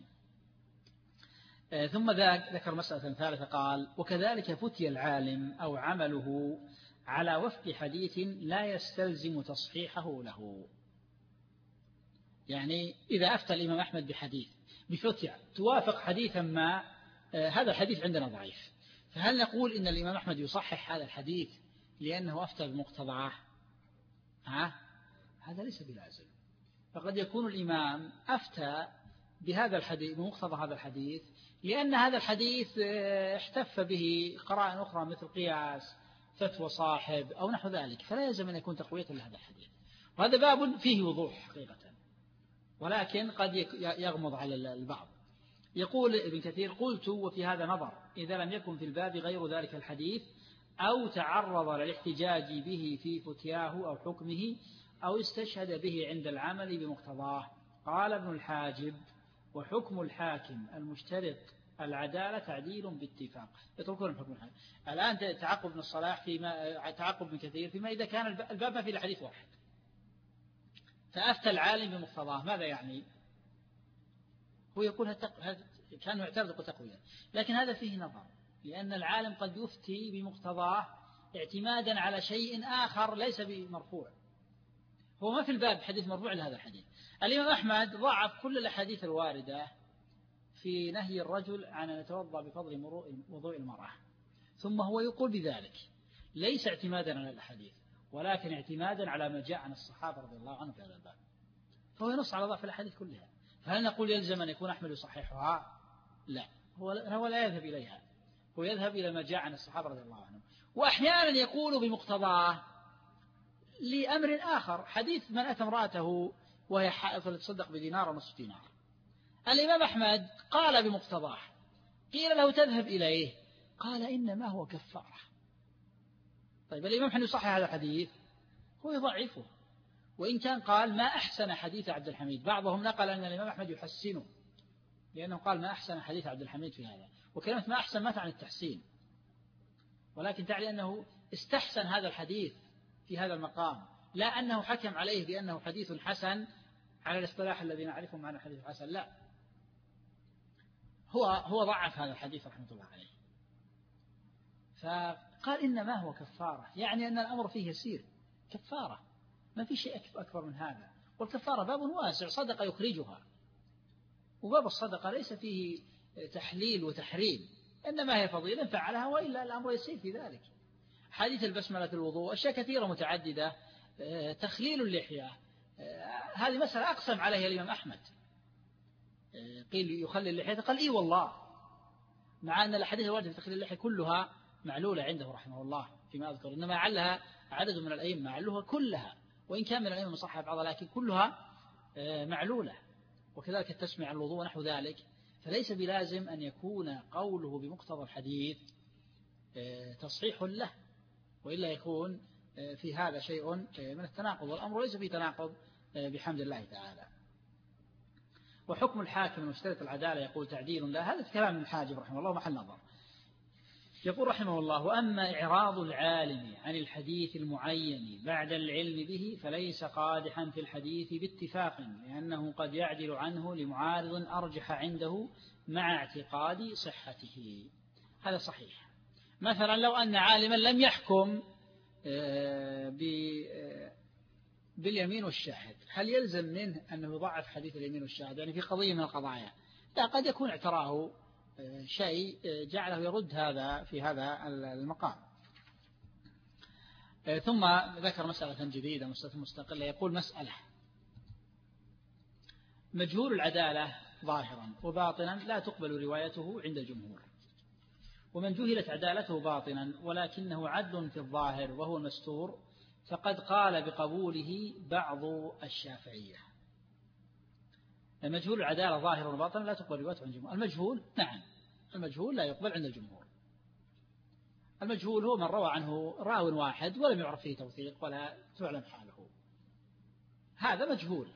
ثم ذكر مسألة ثالثة، قال: وكذلك فتي العالم أو عمله على وفق حديث لا يستلزم تصحيحه له. يعني إذا أفتى الإمام أحمد بحديث بفتية توافق حديثا ما، هذا الحديث عندنا ضعيف، فهل نقول إن الإمام أحمد يصحح هذا الحديث لأنه أفتى بمقتضاه؟ ها؟ هذا ليس بلازم. فقد يكون الإمام أفتى بهذا الحديث بمقتضى هذا الحديث لأن هذا الحديث احتف به قراءة أخرى مثل قياس، فتوى صاحب أو نحو ذلك، فلا يلزم أن يكون تقوية لهذا الحديث. وهذا باب فيه وضوح حقيقة، ولكن قد يغمض على البعض. يقول ابن كثير: قلت وفي هذا نظر إذا لم يكن في الباب غير ذلك الحديث، أو تعرض للاحتجاج به في فتياه أو حكمه، أو استشهد به عند العمل بمقتضاه. قال ابن الحاجب: وحكم الحاكم المشترط العدالة تعديل باتفاق. يتركون الحكم الحاكم. الآن تعقب ابن الصلاح فيما تعقب ابن كثير فيما إذا كان الباب ما فيه إلا حديث واحد، فأفتى العالم بمقتضاه، ماذا يعني؟ هو يقول كان يعترض تقوية، لكن هذا فيه نظر، لأن العالم قد يفتي بمقتضاه اعتمادا على شيء آخر ليس بمرفوع. هو ما في الباب حديث مرفوع لهذا الحديث. الإمام أحمد ضعف كل الأحاديث الواردة في نهي الرجل عن أن يتوضأ بفضل وضوء المرأة، ثم هو يقول بذلك ليس اعتمادا على الأحاديث، ولكن اعتمادا على ما جاء عن الصحابة رضي الله عنهم في هذا الباب، فهو ينص على ضعف الأحاديث كلها. فهل نقول يلزم أن يكون أحمد يصححها؟ لا، هو لا يذهب إليها، هو يذهب إلى ما جاء عن الصحابة رضي الله عنهم. وأحيانا يقول بمقتضاه لأمر آخر، حديث من أتى امرأته وهي حائض فلتصدق بدينار ونصف دينار. الإمام أحمد قال بمقتضاه، قيل له تذهب إليه، قال إنما هو كفارة. طيب الإمام أحمد يصحح هذا الحديث؟ هو يضعفه، وإن كان قال ما أحسن حديث عبد الحميد. بعضهم نقل أن الإمام أحمد يحسنه لأنه قال ما أحسن حديث عبد الحميد في هذا، وكلمة ما أحسن ما تعني التحسين، ولكن تعني أنه استحسن هذا الحديث في هذا المقام، لا أنه حكم عليه بأنه حديث حسن على الاصطلاح الذي نعرفه معنى الحديث الحسن، لا. هو هو ضعف هذا الحديث رحمة الله عليه، فقال إنما هو كفارة، يعني أن الأمر فيه يسير كفارة، ما في شيء أكبر من هذا، والكفارة باب واسع، صدقة يخرجها، وباب الصدقة ليس فيه تحليل وتحريم، إنما هي فضيلة فعلها، وإلا الأمر يسير في ذلك. حديث البسملة في الوضوء أشياء كثيرة متعددة، تخليل اللحية، هذه مسألة أقسم عليها الإمام أحمد، قيل يخلي اللحية، قال إي والله، مع أن الأحاديث الواردة في تخليل اللحية كلها معلولة عنده رحمه الله فيما أذكر، إنما علها عدد من الأئمة علوها كلها، وإن كان من الأئمة صحح بعضها، لكن كلها معلولة، وكذلك التسمية على الوضوء ونحو ذلك. فليس بلازم أن يكون قوله بمقتضى الحديث تصحيح له، وإلا يكون في هذا شيء من التناقض، والأمر ليس في تناقض بحمد الله تعالى. وحكم الحاكم المشترط العدالة يقول تعديل لا، هذا كلام ابن حاجب رحمه الله محل نظر. يقول رحمه الله: وأما إعراض العالم عن الحديث المعين بعد العلم به فليس قادحا في الحديث باتفاق، لأنه قد يعدل عنه لمعارض أرجح عنده مع اعتقاد صحته. هذا صحيح. مثلا لو أن عالما لم يحكم باليمين والشاهد، هل يلزم منه أنه يضعف حديث اليمين والشاهد يعني في قضية من القضايا؟ لا، قد يكون اعتراه شيء جعله يرد هذا في هذا المقام. ثم ذكر مسألة جديدة مستقلة، يقول: مسألة مجهول العدالة ظاهرا وباطنا لا تقبل روايته عند الجمهور، ومن جهلت عدالته باطنا ولكنه عدل في الظاهر وهو المستور فقد قال بقبوله بعض الشافعية. المجهول العدالة ظاهرا وباطنا لا تقبل روايته عند الجمهور. المجهول نعم، المجهول لا يقبل عند الجمهور. المجهول هو من روى عنه راو واحد ولم يعرف فيه توثيق ولا تعلم حاله، هذا مجهول،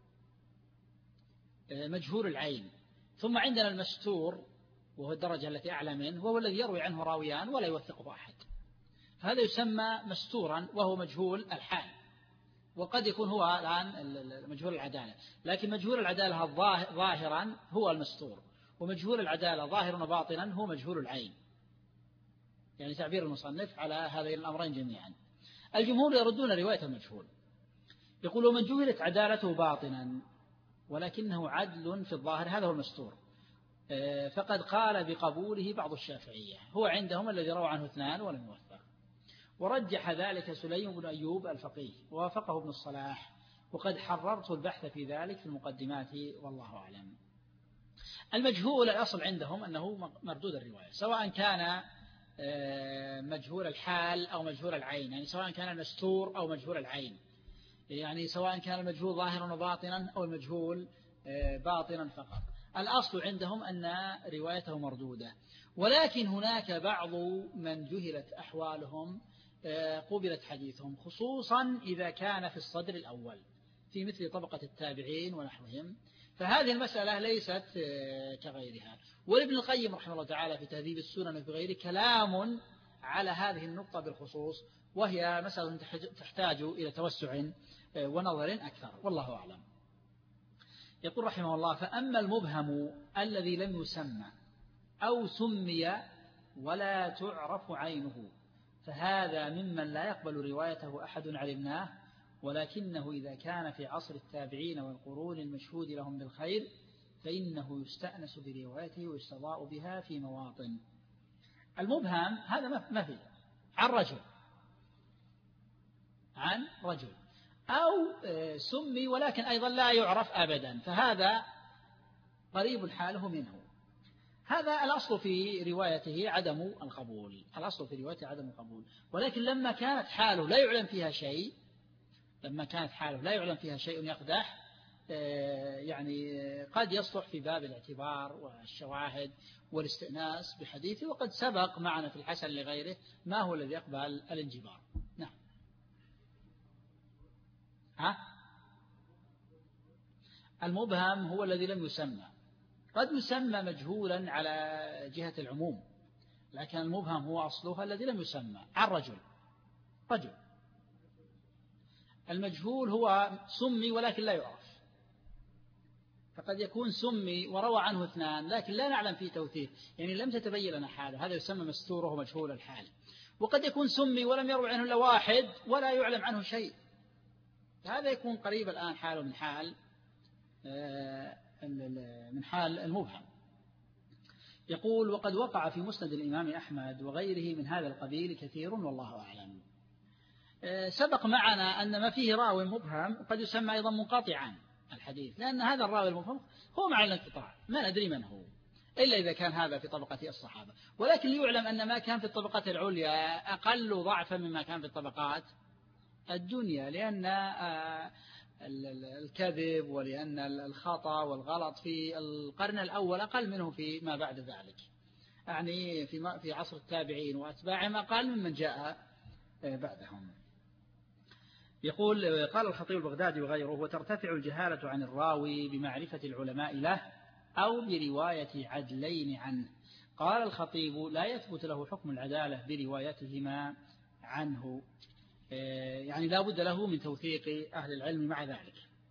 مجهول العين. ثم عندنا المستور، وهو الدرجة التي أعلى منه، وهو الذي يروي عنه راويان ولا يوثقه أحد، هذا يسمى مستورا وهو مجهول الحال، وقد يكون هو الآن مجهول العدالة، لكن مجهول العدالة ظاهرا هو المستور، ومجهول العدالة ظاهرا وباطنا هو مجهول العين، يعني تعبير المصنف على هذين الأمرين جميعا. الجمهور يردون رواية المجهول، يقولون: من جهلت عدالته باطنا ولكنه عدل في الظاهر، هذا هو المستور، فقد قال بقبوله بعض الشافعية، هو عندهم الذي روى عنه اثنان ولم يوثق. ورجح ذلك سليم بن أيوب الفقيه، ووافقه ابن الصلاح، وقد حررت البحث في ذلك في المقدمات والله أعلم. المجهول الأصل عندهم أنه مردود الرواية، سواء كان مجهول الحال أو مجهول العين، يعني سواء كان المستور أو مجهول العين، يعني سواء كان المجهول ظاهرا وباطنا أو المجهول باطنا فقط، الأصل عندهم أن روايته مردودة. ولكن هناك بعض من جهلت أحوالهم قبلت حديثهم، خصوصا إذا كان في الصدر الأول في مثل طبقة التابعين ونحوهم، فهذه المسألة ليست كغيرها. وابن القيم رحمه الله تعالى في تهذيب السنن وفي غيره كلام على هذه النقطة بالخصوص، وهي مسألة تحتاج إلى توسع ونظر أكثر، والله أعلم. يقول رحمه الله: فأما المبهم الذي لم يسمى أو سمي ولا تعرف عينه فهذا ممن لا يقبل روايته أحد علمناه، ولكنه إذا كان في عصر التابعين والقرون المشهود لهم بالخير فإنه يستأنس بروايته ويستضاء بها في مواطن. المبهم هذا ما فيه عن رجل عن رجل أو سمي ولكن أيضا لا يعرف أبدا، فهذا قريب حاله منه، هذا الأصل في روايته عدم القبول، الأصل في روايته عدم القبول. ولكن لما كانت حاله لا يعلم فيها شيء لما كانت حاله لا يعلم فيها شيء يقدح، يعني قد يصلح في باب الاعتبار والشواهد والاستئناس بحديثه، وقد سبق معنا في الحسن لغيره ما هو الذي يقبل الانجبار. نعم. ها؟ المبهم هو الذي لم يسمى، قد يسمى مجهولا على جهة العموم، لكن المبهم هو أصلها الذي لم يسمى عن رجل رجل. المجهول هو سمي ولكن لا يعرف، فقد يكون سمي وروى عنه اثنان لكن لا نعلم فيه توثيق، يعني لم تتبين لنا حاله، هذا يسمى مستور وهو مجهول الحال. وقد يكون سمي ولم يروي عنه إلا واحد ولا يعلم عنه شيء، هذا يكون قريب الآن حاله من حال من حال المبهم. يقول: وقد وقع في مسند الإمام أحمد وغيره من هذا القبيل كثير والله أعلم. سبق معنا أن ما فيه راوي مبهم قد يسمى أيضا منقطعا الحديث، لأن هذا الراوي المبهم هو مع الانقطاع ما ندري من هو إلا إذا كان هذا في طبقة الصحابة، ولكن ليعلم أن ما كان في الطبقات العليا أقل ضعفا مما كان في الطبقات الدنيا، لأن الكذب ولأن الخطأ والغلط في القرن الأول أقل منه في ما بعد ذلك، يعني في في عصر التابعين وأتباعهم أقل ممن جاء بعدهم. يقول: قال الخطيب البغدادي وغيره: وترتفع الجهالة عن الراوي بمعرفة العلماء له أو برواية عدلين عنه. قال الخطيب: لا يثبت له حكم العدالة بروايتهما عنه، يعني لا بد له من توثيق أهل العلم مع ذلك.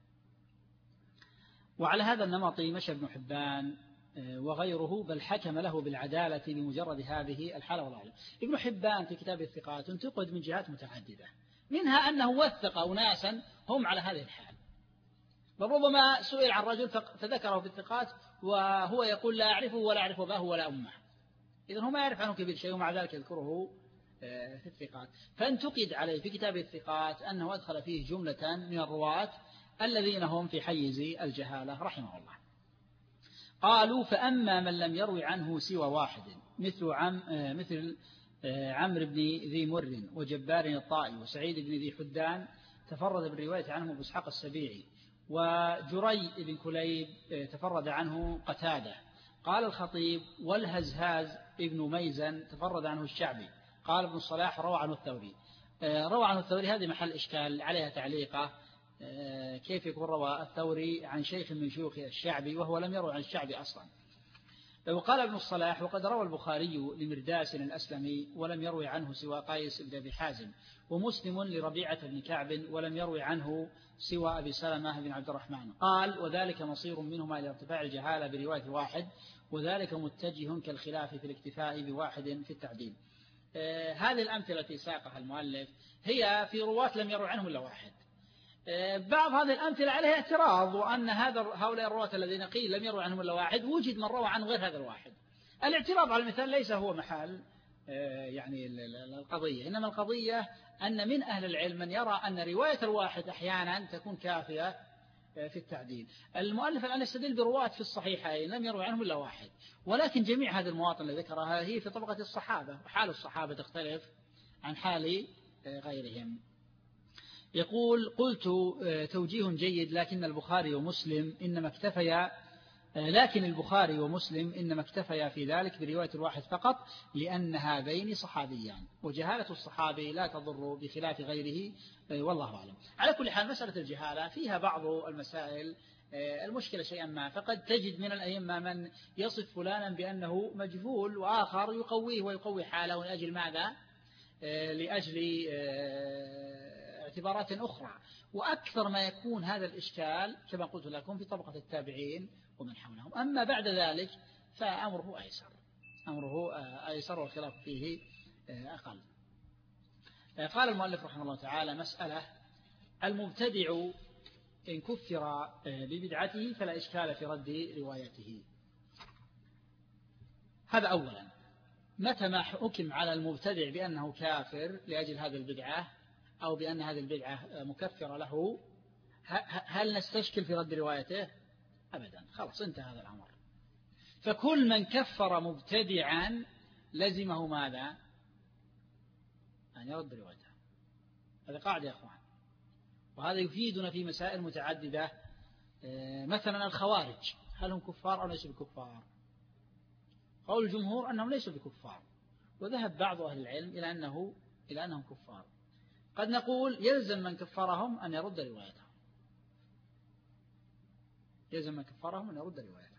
وعلى هذا النمط مشى ابن حبان وغيره، بل حكم له بالعدالة بمجرد هذه الحالة والله أعلم. ابن حبان في كتاب الثقات انتقد من جهات متعددة، منها أنه وثق أناسا هم على هذه الحال، بل ربما سئل عن رجل فذكره في الثقات وهو يقول لا أعرفه ولا أعرف أباه ولا أمه، إذن هو ما يعرف عنه كبير شيء ومع ذلك يذكره في الثقات، فانتقد عليه في كتاب الثقات أنه أدخل فيه جملة من الرواة الذين هم في حيز الجهالة رحمه الله. قالوا: فأما من لم يروي عنه سوى واحد مثل عم مثل عمرو بن ذي مر وجبار الطائي وسعيد بن ذي حدان تفرد بالرواية عنه أبو إسحاق السبيعي، وجري بن كليب تفرد عنه قتادة. قال الخطيب: والهزهاز ابن ميزن تفرد عنه الشعبي. قال ابن الصلاح: روى عنه الثوري. روى عنه الثوري هذه محل إشكال عليها تعليقة، كيف يكون روى الثوري عن شيخ من شيوخ الشعبي وهو لم يروي عن الشعبي أصلا. وقال ابن الصلاح: وقد روى البخاري لمرداس الأسلمي ولم يروي عنه سوى قيس بن أبي حازم، ومسلم لربيعة بن كعب ولم يروي عنه سوى أبي سلمة بن عبد الرحمن. قال: وذلك مصير منهما إلى ارتفاع الجهالة برواية واحد، وذلك متجه كالخلاف في الاكتفاء بواحد في التعديل. آه هذه الأمثلة التي ساقها المؤلف هي في رواة لم يروي عنهم إلا واحد. آه بعض هذه الأمثلة عليها اعتراض، وأن هذا هؤلاء الرواة الذين قيل لم يروي عنهم إلا واحد وجد من روى عن غير هذا الواحد. الاعتراض على المثال ليس هو محل آه يعني القضية، إنما القضية أن من أهل العلم من يرى أن رواية الواحد أحيانا تكون كافية في التعديل. المؤلف الآن يستدل برواة في الصحيحين لم يروي عنهم إلا واحد، ولكن جميع هذه المواطن التي ذكرها هي في طبقة الصحابة، وحال الصحابة تختلف عن حال غيرهم. يقول: قلت توجيه جيد، لكن البخاري ومسلم إنما اكتفيا لكن البخاري ومسلم إنما اكتفيا في ذلك برواية الواحد فقط، لأن هذين صحابيان، وجهالة الصحابي لا تضر بخلاف غيره والله أعلم. على كل حال مسألة الجهالة فيها بعض المسائل المشكلة شيئا ما، فقد تجد من الأئمة من يصف فلانا بأنه مجهول وآخر يقويه ويقوي حاله لأجل ماذا؟ لأجل اعتبارات أخرى، وأكثر ما يكون هذا الإشكال كما قلت لكم في طبقة التابعين ومن حولهم. أما بعد ذلك فأمره أيسر أمره أيسر والخلاف فيه أقل. قال المؤلف رحمه الله تعالى: مسألة: المبتدع إن كفر ببدعته فلا إشكال في رد روايته. هذا أولا. متى ما حكم على المبتدع بأنه كافر لأجل هذه البدعة أو بأن هذه البدعة مكفرة له، هل نستشكل في رد روايته؟ أبدا، خلاص انتهى هذا الأمر. فكل من كفر مبتدعا لزمه ماذا؟ أن يرد روايته. هذا قاعدة يا أخوان، وهذا يفيدنا في مسائل متعددة. مثلا الخوارج هل هم كفار أو ليسوا بكفار؟ قول الجمهور أنهم ليسوا بكفار، وذهب بعض أهل العلم إلى أنه إلى أنهم كفار. قد نقول يلزم من كفرهم أن يرد روايتهم، يلزم من كفرهم أن يرد روايتهم،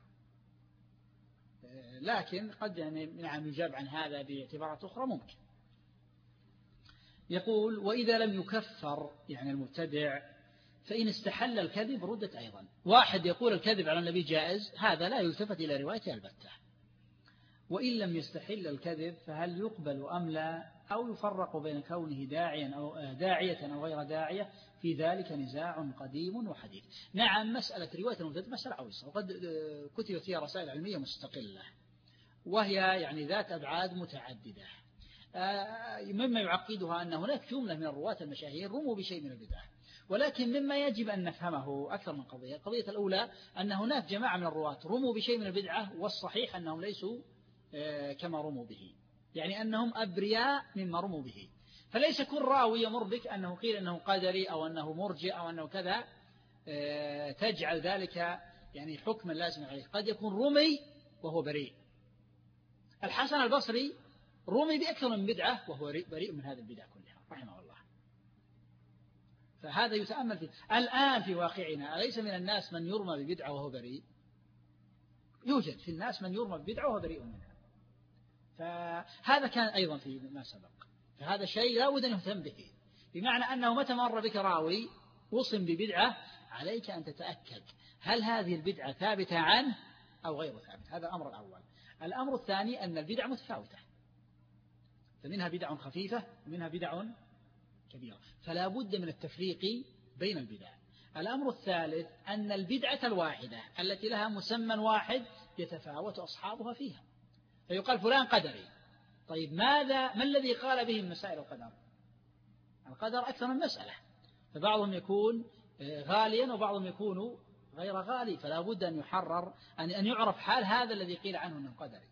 لكن قد يعني نعم يجاب عن هذا باعتبارات أخرى ممكن. يقول: وإذا لم يكفر يعني المبتدع فإن استحل الكذب ردت أيضا. واحد يقول الكذب على النبي جائز، هذا لا يلتفت إلى روايته البتة. وإن لم يستحل الكذب فهل يقبل أم لا، أو يفرق بين كونه داعيا أو داعية أو غير داعية، في ذلك نزاع قديم وحديث. نعم، مسألة رواية المبتدع مسألة عويصة، وقد كتبت فيها رسائل علمية مستقلة، وهي يعني ذات أبعاد متعددة. مما يعقدها أن هناك جملة من الرواة المشاهير رموا بشيء من البدعة، ولكن مما يجب أن نفهمه أكثر من قضية. القضية الأولى أن هناك جماعة من الرواة رموا بشيء من البدعة، والصحيح أنهم ليسوا كما رموا به، يعني أنهم أبرياء مما رموا به. فليس كل راوي يمر بك أنه قيل أنه قدري أو أنه مرجئ أو أنه كذا تجعل ذلك يعني حكما لازما عليه. قد يكون رمي وهو بريء. الحسن البصري رمي بأكثر من بدعة وهو بريء من هذه البدعة كلها رحمه الله. فهذا يتأمل فيه. الآن في واقعنا أليس من الناس من يرمى ببدعة وهو بريء؟ يوجد في الناس من يرمى ببدعة وهو بريء منها. فهذا كان أيضا في ما سبق. فهذا شيء لا بد أن يهتم به، بمعنى أنه متى مر بك راوي وصم ببدعة عليك أن تتأكد هل هذه البدعة ثابتة عنه أو غير ثابتة. هذا الأمر الأول. الأمر الثاني أن البدع متفاوتة، فمنها بدع خفيفة ومنها بدع كبيرة، فلا بد من التفريق بين البدع. الأمر الثالث أن البدعة الواحدة التي لها مسمى واحد يتفاوت أصحابها فيها، فيقال فلان قدري. طيب ماذا ما الذي قال به مسائل القدر؟ القدر أكثر من مسألة، فبعضهم يكون غاليا وبعضهم يكون غير غالي، فلا بد أن يحرر أن أن يعرف حال هذا الذي قيل عنه أنه قدري.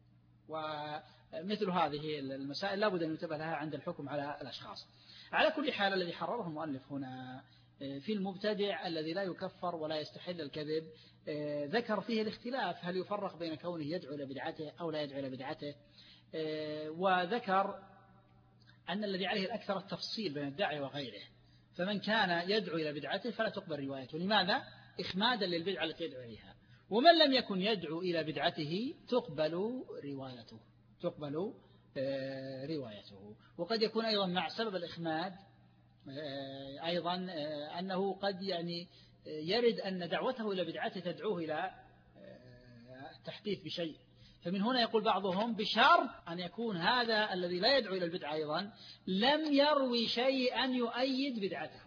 ومثل هذه المسائل لا بد أن ينتبه لها عند الحكم على الأشخاص. على كل حال الذي حرره المؤلف هنا في المبتدع الذي لا يكفر ولا يستحل الكذب ذكر فيه الاختلاف، هل يفرق بين كونه يدعو إلى بدعته أو لا يدعو إلى بدعته، وذكر أن الذي عليه الأكثر التفصيل بين الداعي وغيره، فمن كان يدعو إلى بدعته فلا تقبل روايته. لماذا؟ إخمادا للبدعة التي يدعو إليها. ومن لم يكن يدعو إلى بدعته تقبل روايته تقبل روايته. وقد يكون أيضا مع سبب الإخماد أيضا أنه قد يعني يرد أن دعوته إلى بدعته تدعوه إلى تحديث بشيء، فمن هنا يقول بعضهم بشرط أن يكون هذا الذي لا يدعو إلى البدعة أيضا لم يروي شيئا يؤيد بدعته.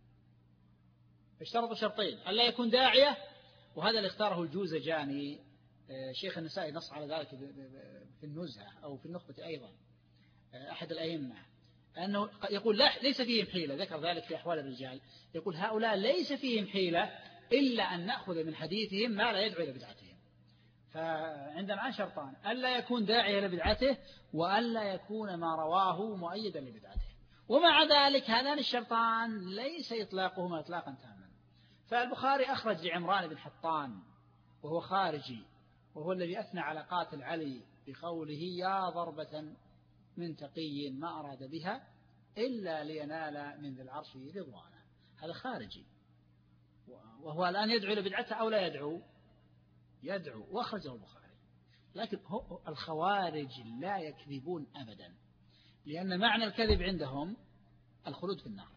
اشترطوا شرطين: ألا يكون داعية، وهذا اللي اختاره الجوزجاني شيخ النسائي نص على ذلك في النزهة أو في النخبة أيضا أحد الأئمة، أنه يقول لا ليس فيهم حيلة، ذكر ذلك في أحوال الرجال، يقول هؤلاء ليس فيهم حيلة إلا أن نأخذ من حديثهم ما لا يدعو إلى بدعتهم. فعندنا شرطان: ألا يكون داعي إلى بدعته، وألا يكون ما رواه مؤيدا لبدعته. ومع ذلك هذان الشرطان ليس إطلاقهما إطلاقا تاما. فالبخاري أخرج لعمران بن حطان وهو خارجي، وهو الذي أثنى على قاتل علي بقوله يا ضربة من تقي ما أراد بها إلا لينال من ذي العرش رضوانه. هذا خارجي، وهو الآن يدعو إلى بدعته أو لا يدعو؟ يدعو، وأخرجه البخاري. لكن الخوارج لا يكذبون أبدا، لأن معنى الكذب عندهم الخلود في النار.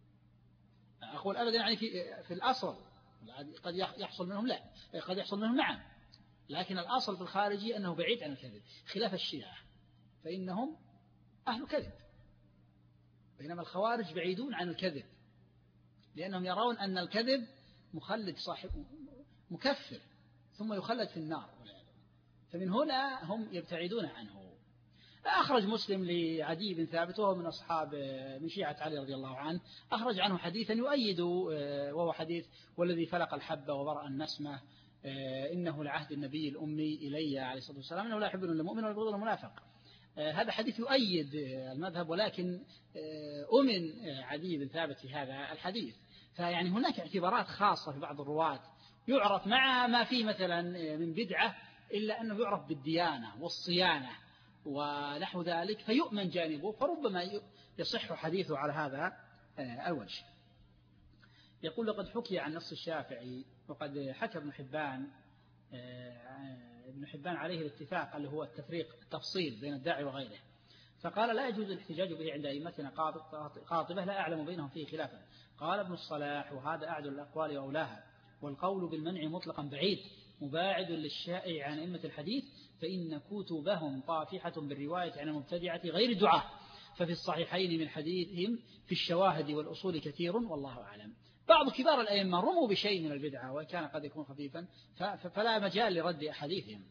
أقول أبدا يعني في, في الأصل قد يحصل منهم لا قد يحصل منهم نعم، لكن الأصل في الخارجي أنه بعيد عن الكذب، خلاف الشيعة فإنهم أهل كذب، بينما الخوارج بعيدون عن الكذب، لأنهم يرون أن الكذب مخلد صاحب مكفر ثم يخلد في النار، فمن هنا هم يبتعدون عنه. أخرج مسلم لعدي بن ثابت وهو من أصحاب من شيعة علي رضي الله عنه، أخرج عنه حديثا يؤيد، وهو حديث والذي فلق الحبة وبرأ النسمة إنه لعهد النبي الأمي إلي عليه الصلاة والسلام إنه لا يحب المؤمن ولا يبغض المنافق. هذا حديث يؤيد المذهب، ولكن أمن عدي بن ثابت في هذا الحديث. فيعني هناك اعتبارات خاصة في بعض الرواة يعرف مع ما فيه مثلا من بدعة إلا أنه يعرف بالديانة والصيانة ونحو ذلك فيؤمن جانبه، فربما يصح حديثه على هذا الوجه. يقول لقد حكي عن نص الشافعي، وقد حكى ابن حبان ابن حبان عليه الاتفاق اللي هو التفريق التفصيل بين الداعي وغيره، فقال لا يجوز الاحتجاج به عند أئمتنا قاطبة لا أعلم بينهم فيه خلافا. قال ابن الصلاح وهذا أعدل الأقوال وأولاها، والقول بالمنع مطلقا بعيد مباعد للشائع عن أئمة الحديث، فإن كتبهم طافحة بالرواية عن المبتدعة غير الدعاة، ففي الصحيحين من حديثهم في الشواهد والأصول كثير والله أعلم. بعض كبار الأئمة رموا بشيء من البدعة وكان قد يكون خفيفا فلا مجال لرد أحاديثهم.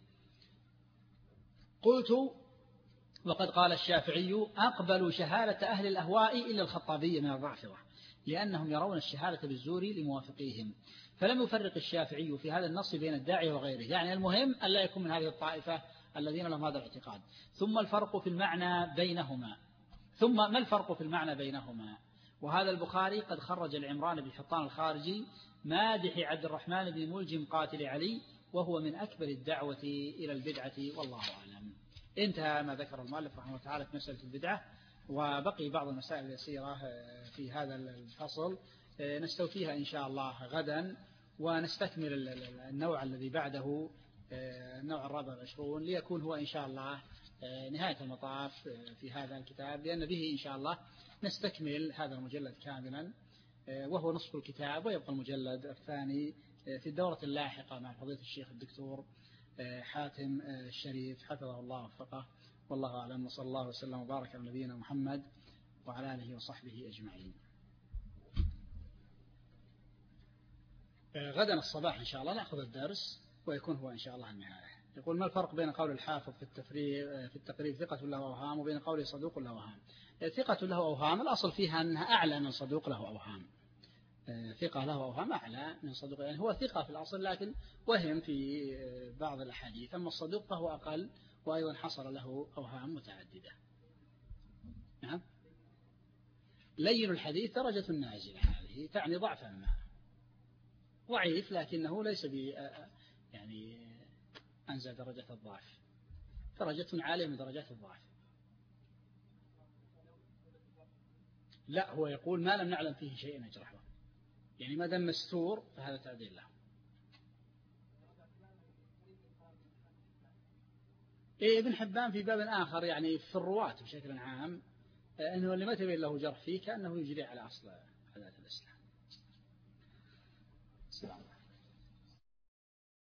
قلت وقد قال الشافعي أقبلوا شهادة أهل الأهواء إلا الخطابية من الرافضة لأنهم يرون الشهادة بالزور لموافقيهم، فلم يفرق الشافعي في هذا النص بين الداعي وغيره، يعني المهم أن لا يكون من هذه الطائفة الذين لهم هذا الاعتقاد. ثم الفرق في المعنى بينهما ثم ما الفرق في المعنى بينهما وهذا البخاري قد خرج العمران بن حطان الخارجي مادح عبد الرحمن بن ملجم قاتل علي، وهو من أكبر الدعوة إلى البدعة والله أعلم. انتهى ما ذكر المؤلف رحمه الله تعالى في مسألة البدعة، وبقي بعض المسائل اليسيرة في هذا الفصل نستوفيها إن شاء الله غدا، ونستكمل النوع الذي بعده النوع الرابع والعشرون ليكون هو إن شاء الله نهاية المطاف في هذا الكتاب، لأن به إن شاء الله نستكمل هذا المجلد كاملا وهو نصف الكتاب، ويبقى المجلد الثاني في الدورة اللاحقة مع فضيلة الشيخ الدكتور حاتم الشريف حفظه الله وفقه. والله أعلم، وصلى الله وسلم وبارك على نبينا محمد وعلى آله وصحبه أجمعين. غدا الصباح إن شاء الله نأخذ الدرس ويكون هو إن شاء الله النهاية. يقول ما الفرق بين قول الحافظ في التفريغ في التقريب ثقة له أوهام وبين قوله صدوق له أوهام؟ ثقة له أوهام الأصل فيها أنها أعلى من صدوق له أوهام، ثقة له أوهام أعلى من صدوق، يعني هو ثقة في الأصل لكن وهم في بعض الأحاديث، أما الصدوق فهو أقل وأيضا حصل له أوهام متعددة. نعم. لين الحديث درجة نازلة، هذه تعني ضعفا ما، ضعيف لكنه ليس ب يعني أنزل درجة الضعف، درجة عالية من درجات الضعف. لا، هو يقول ما لم نعلم فيه شيء يجرحه، يعني ما دام مستور فهذا تعديل له. إيه ابن حبان في باب آخر يعني في الرواة بشكل عام أنه اللي ما تبين له جرح فيه كأنه يجري على أصل حداثة الإسلام.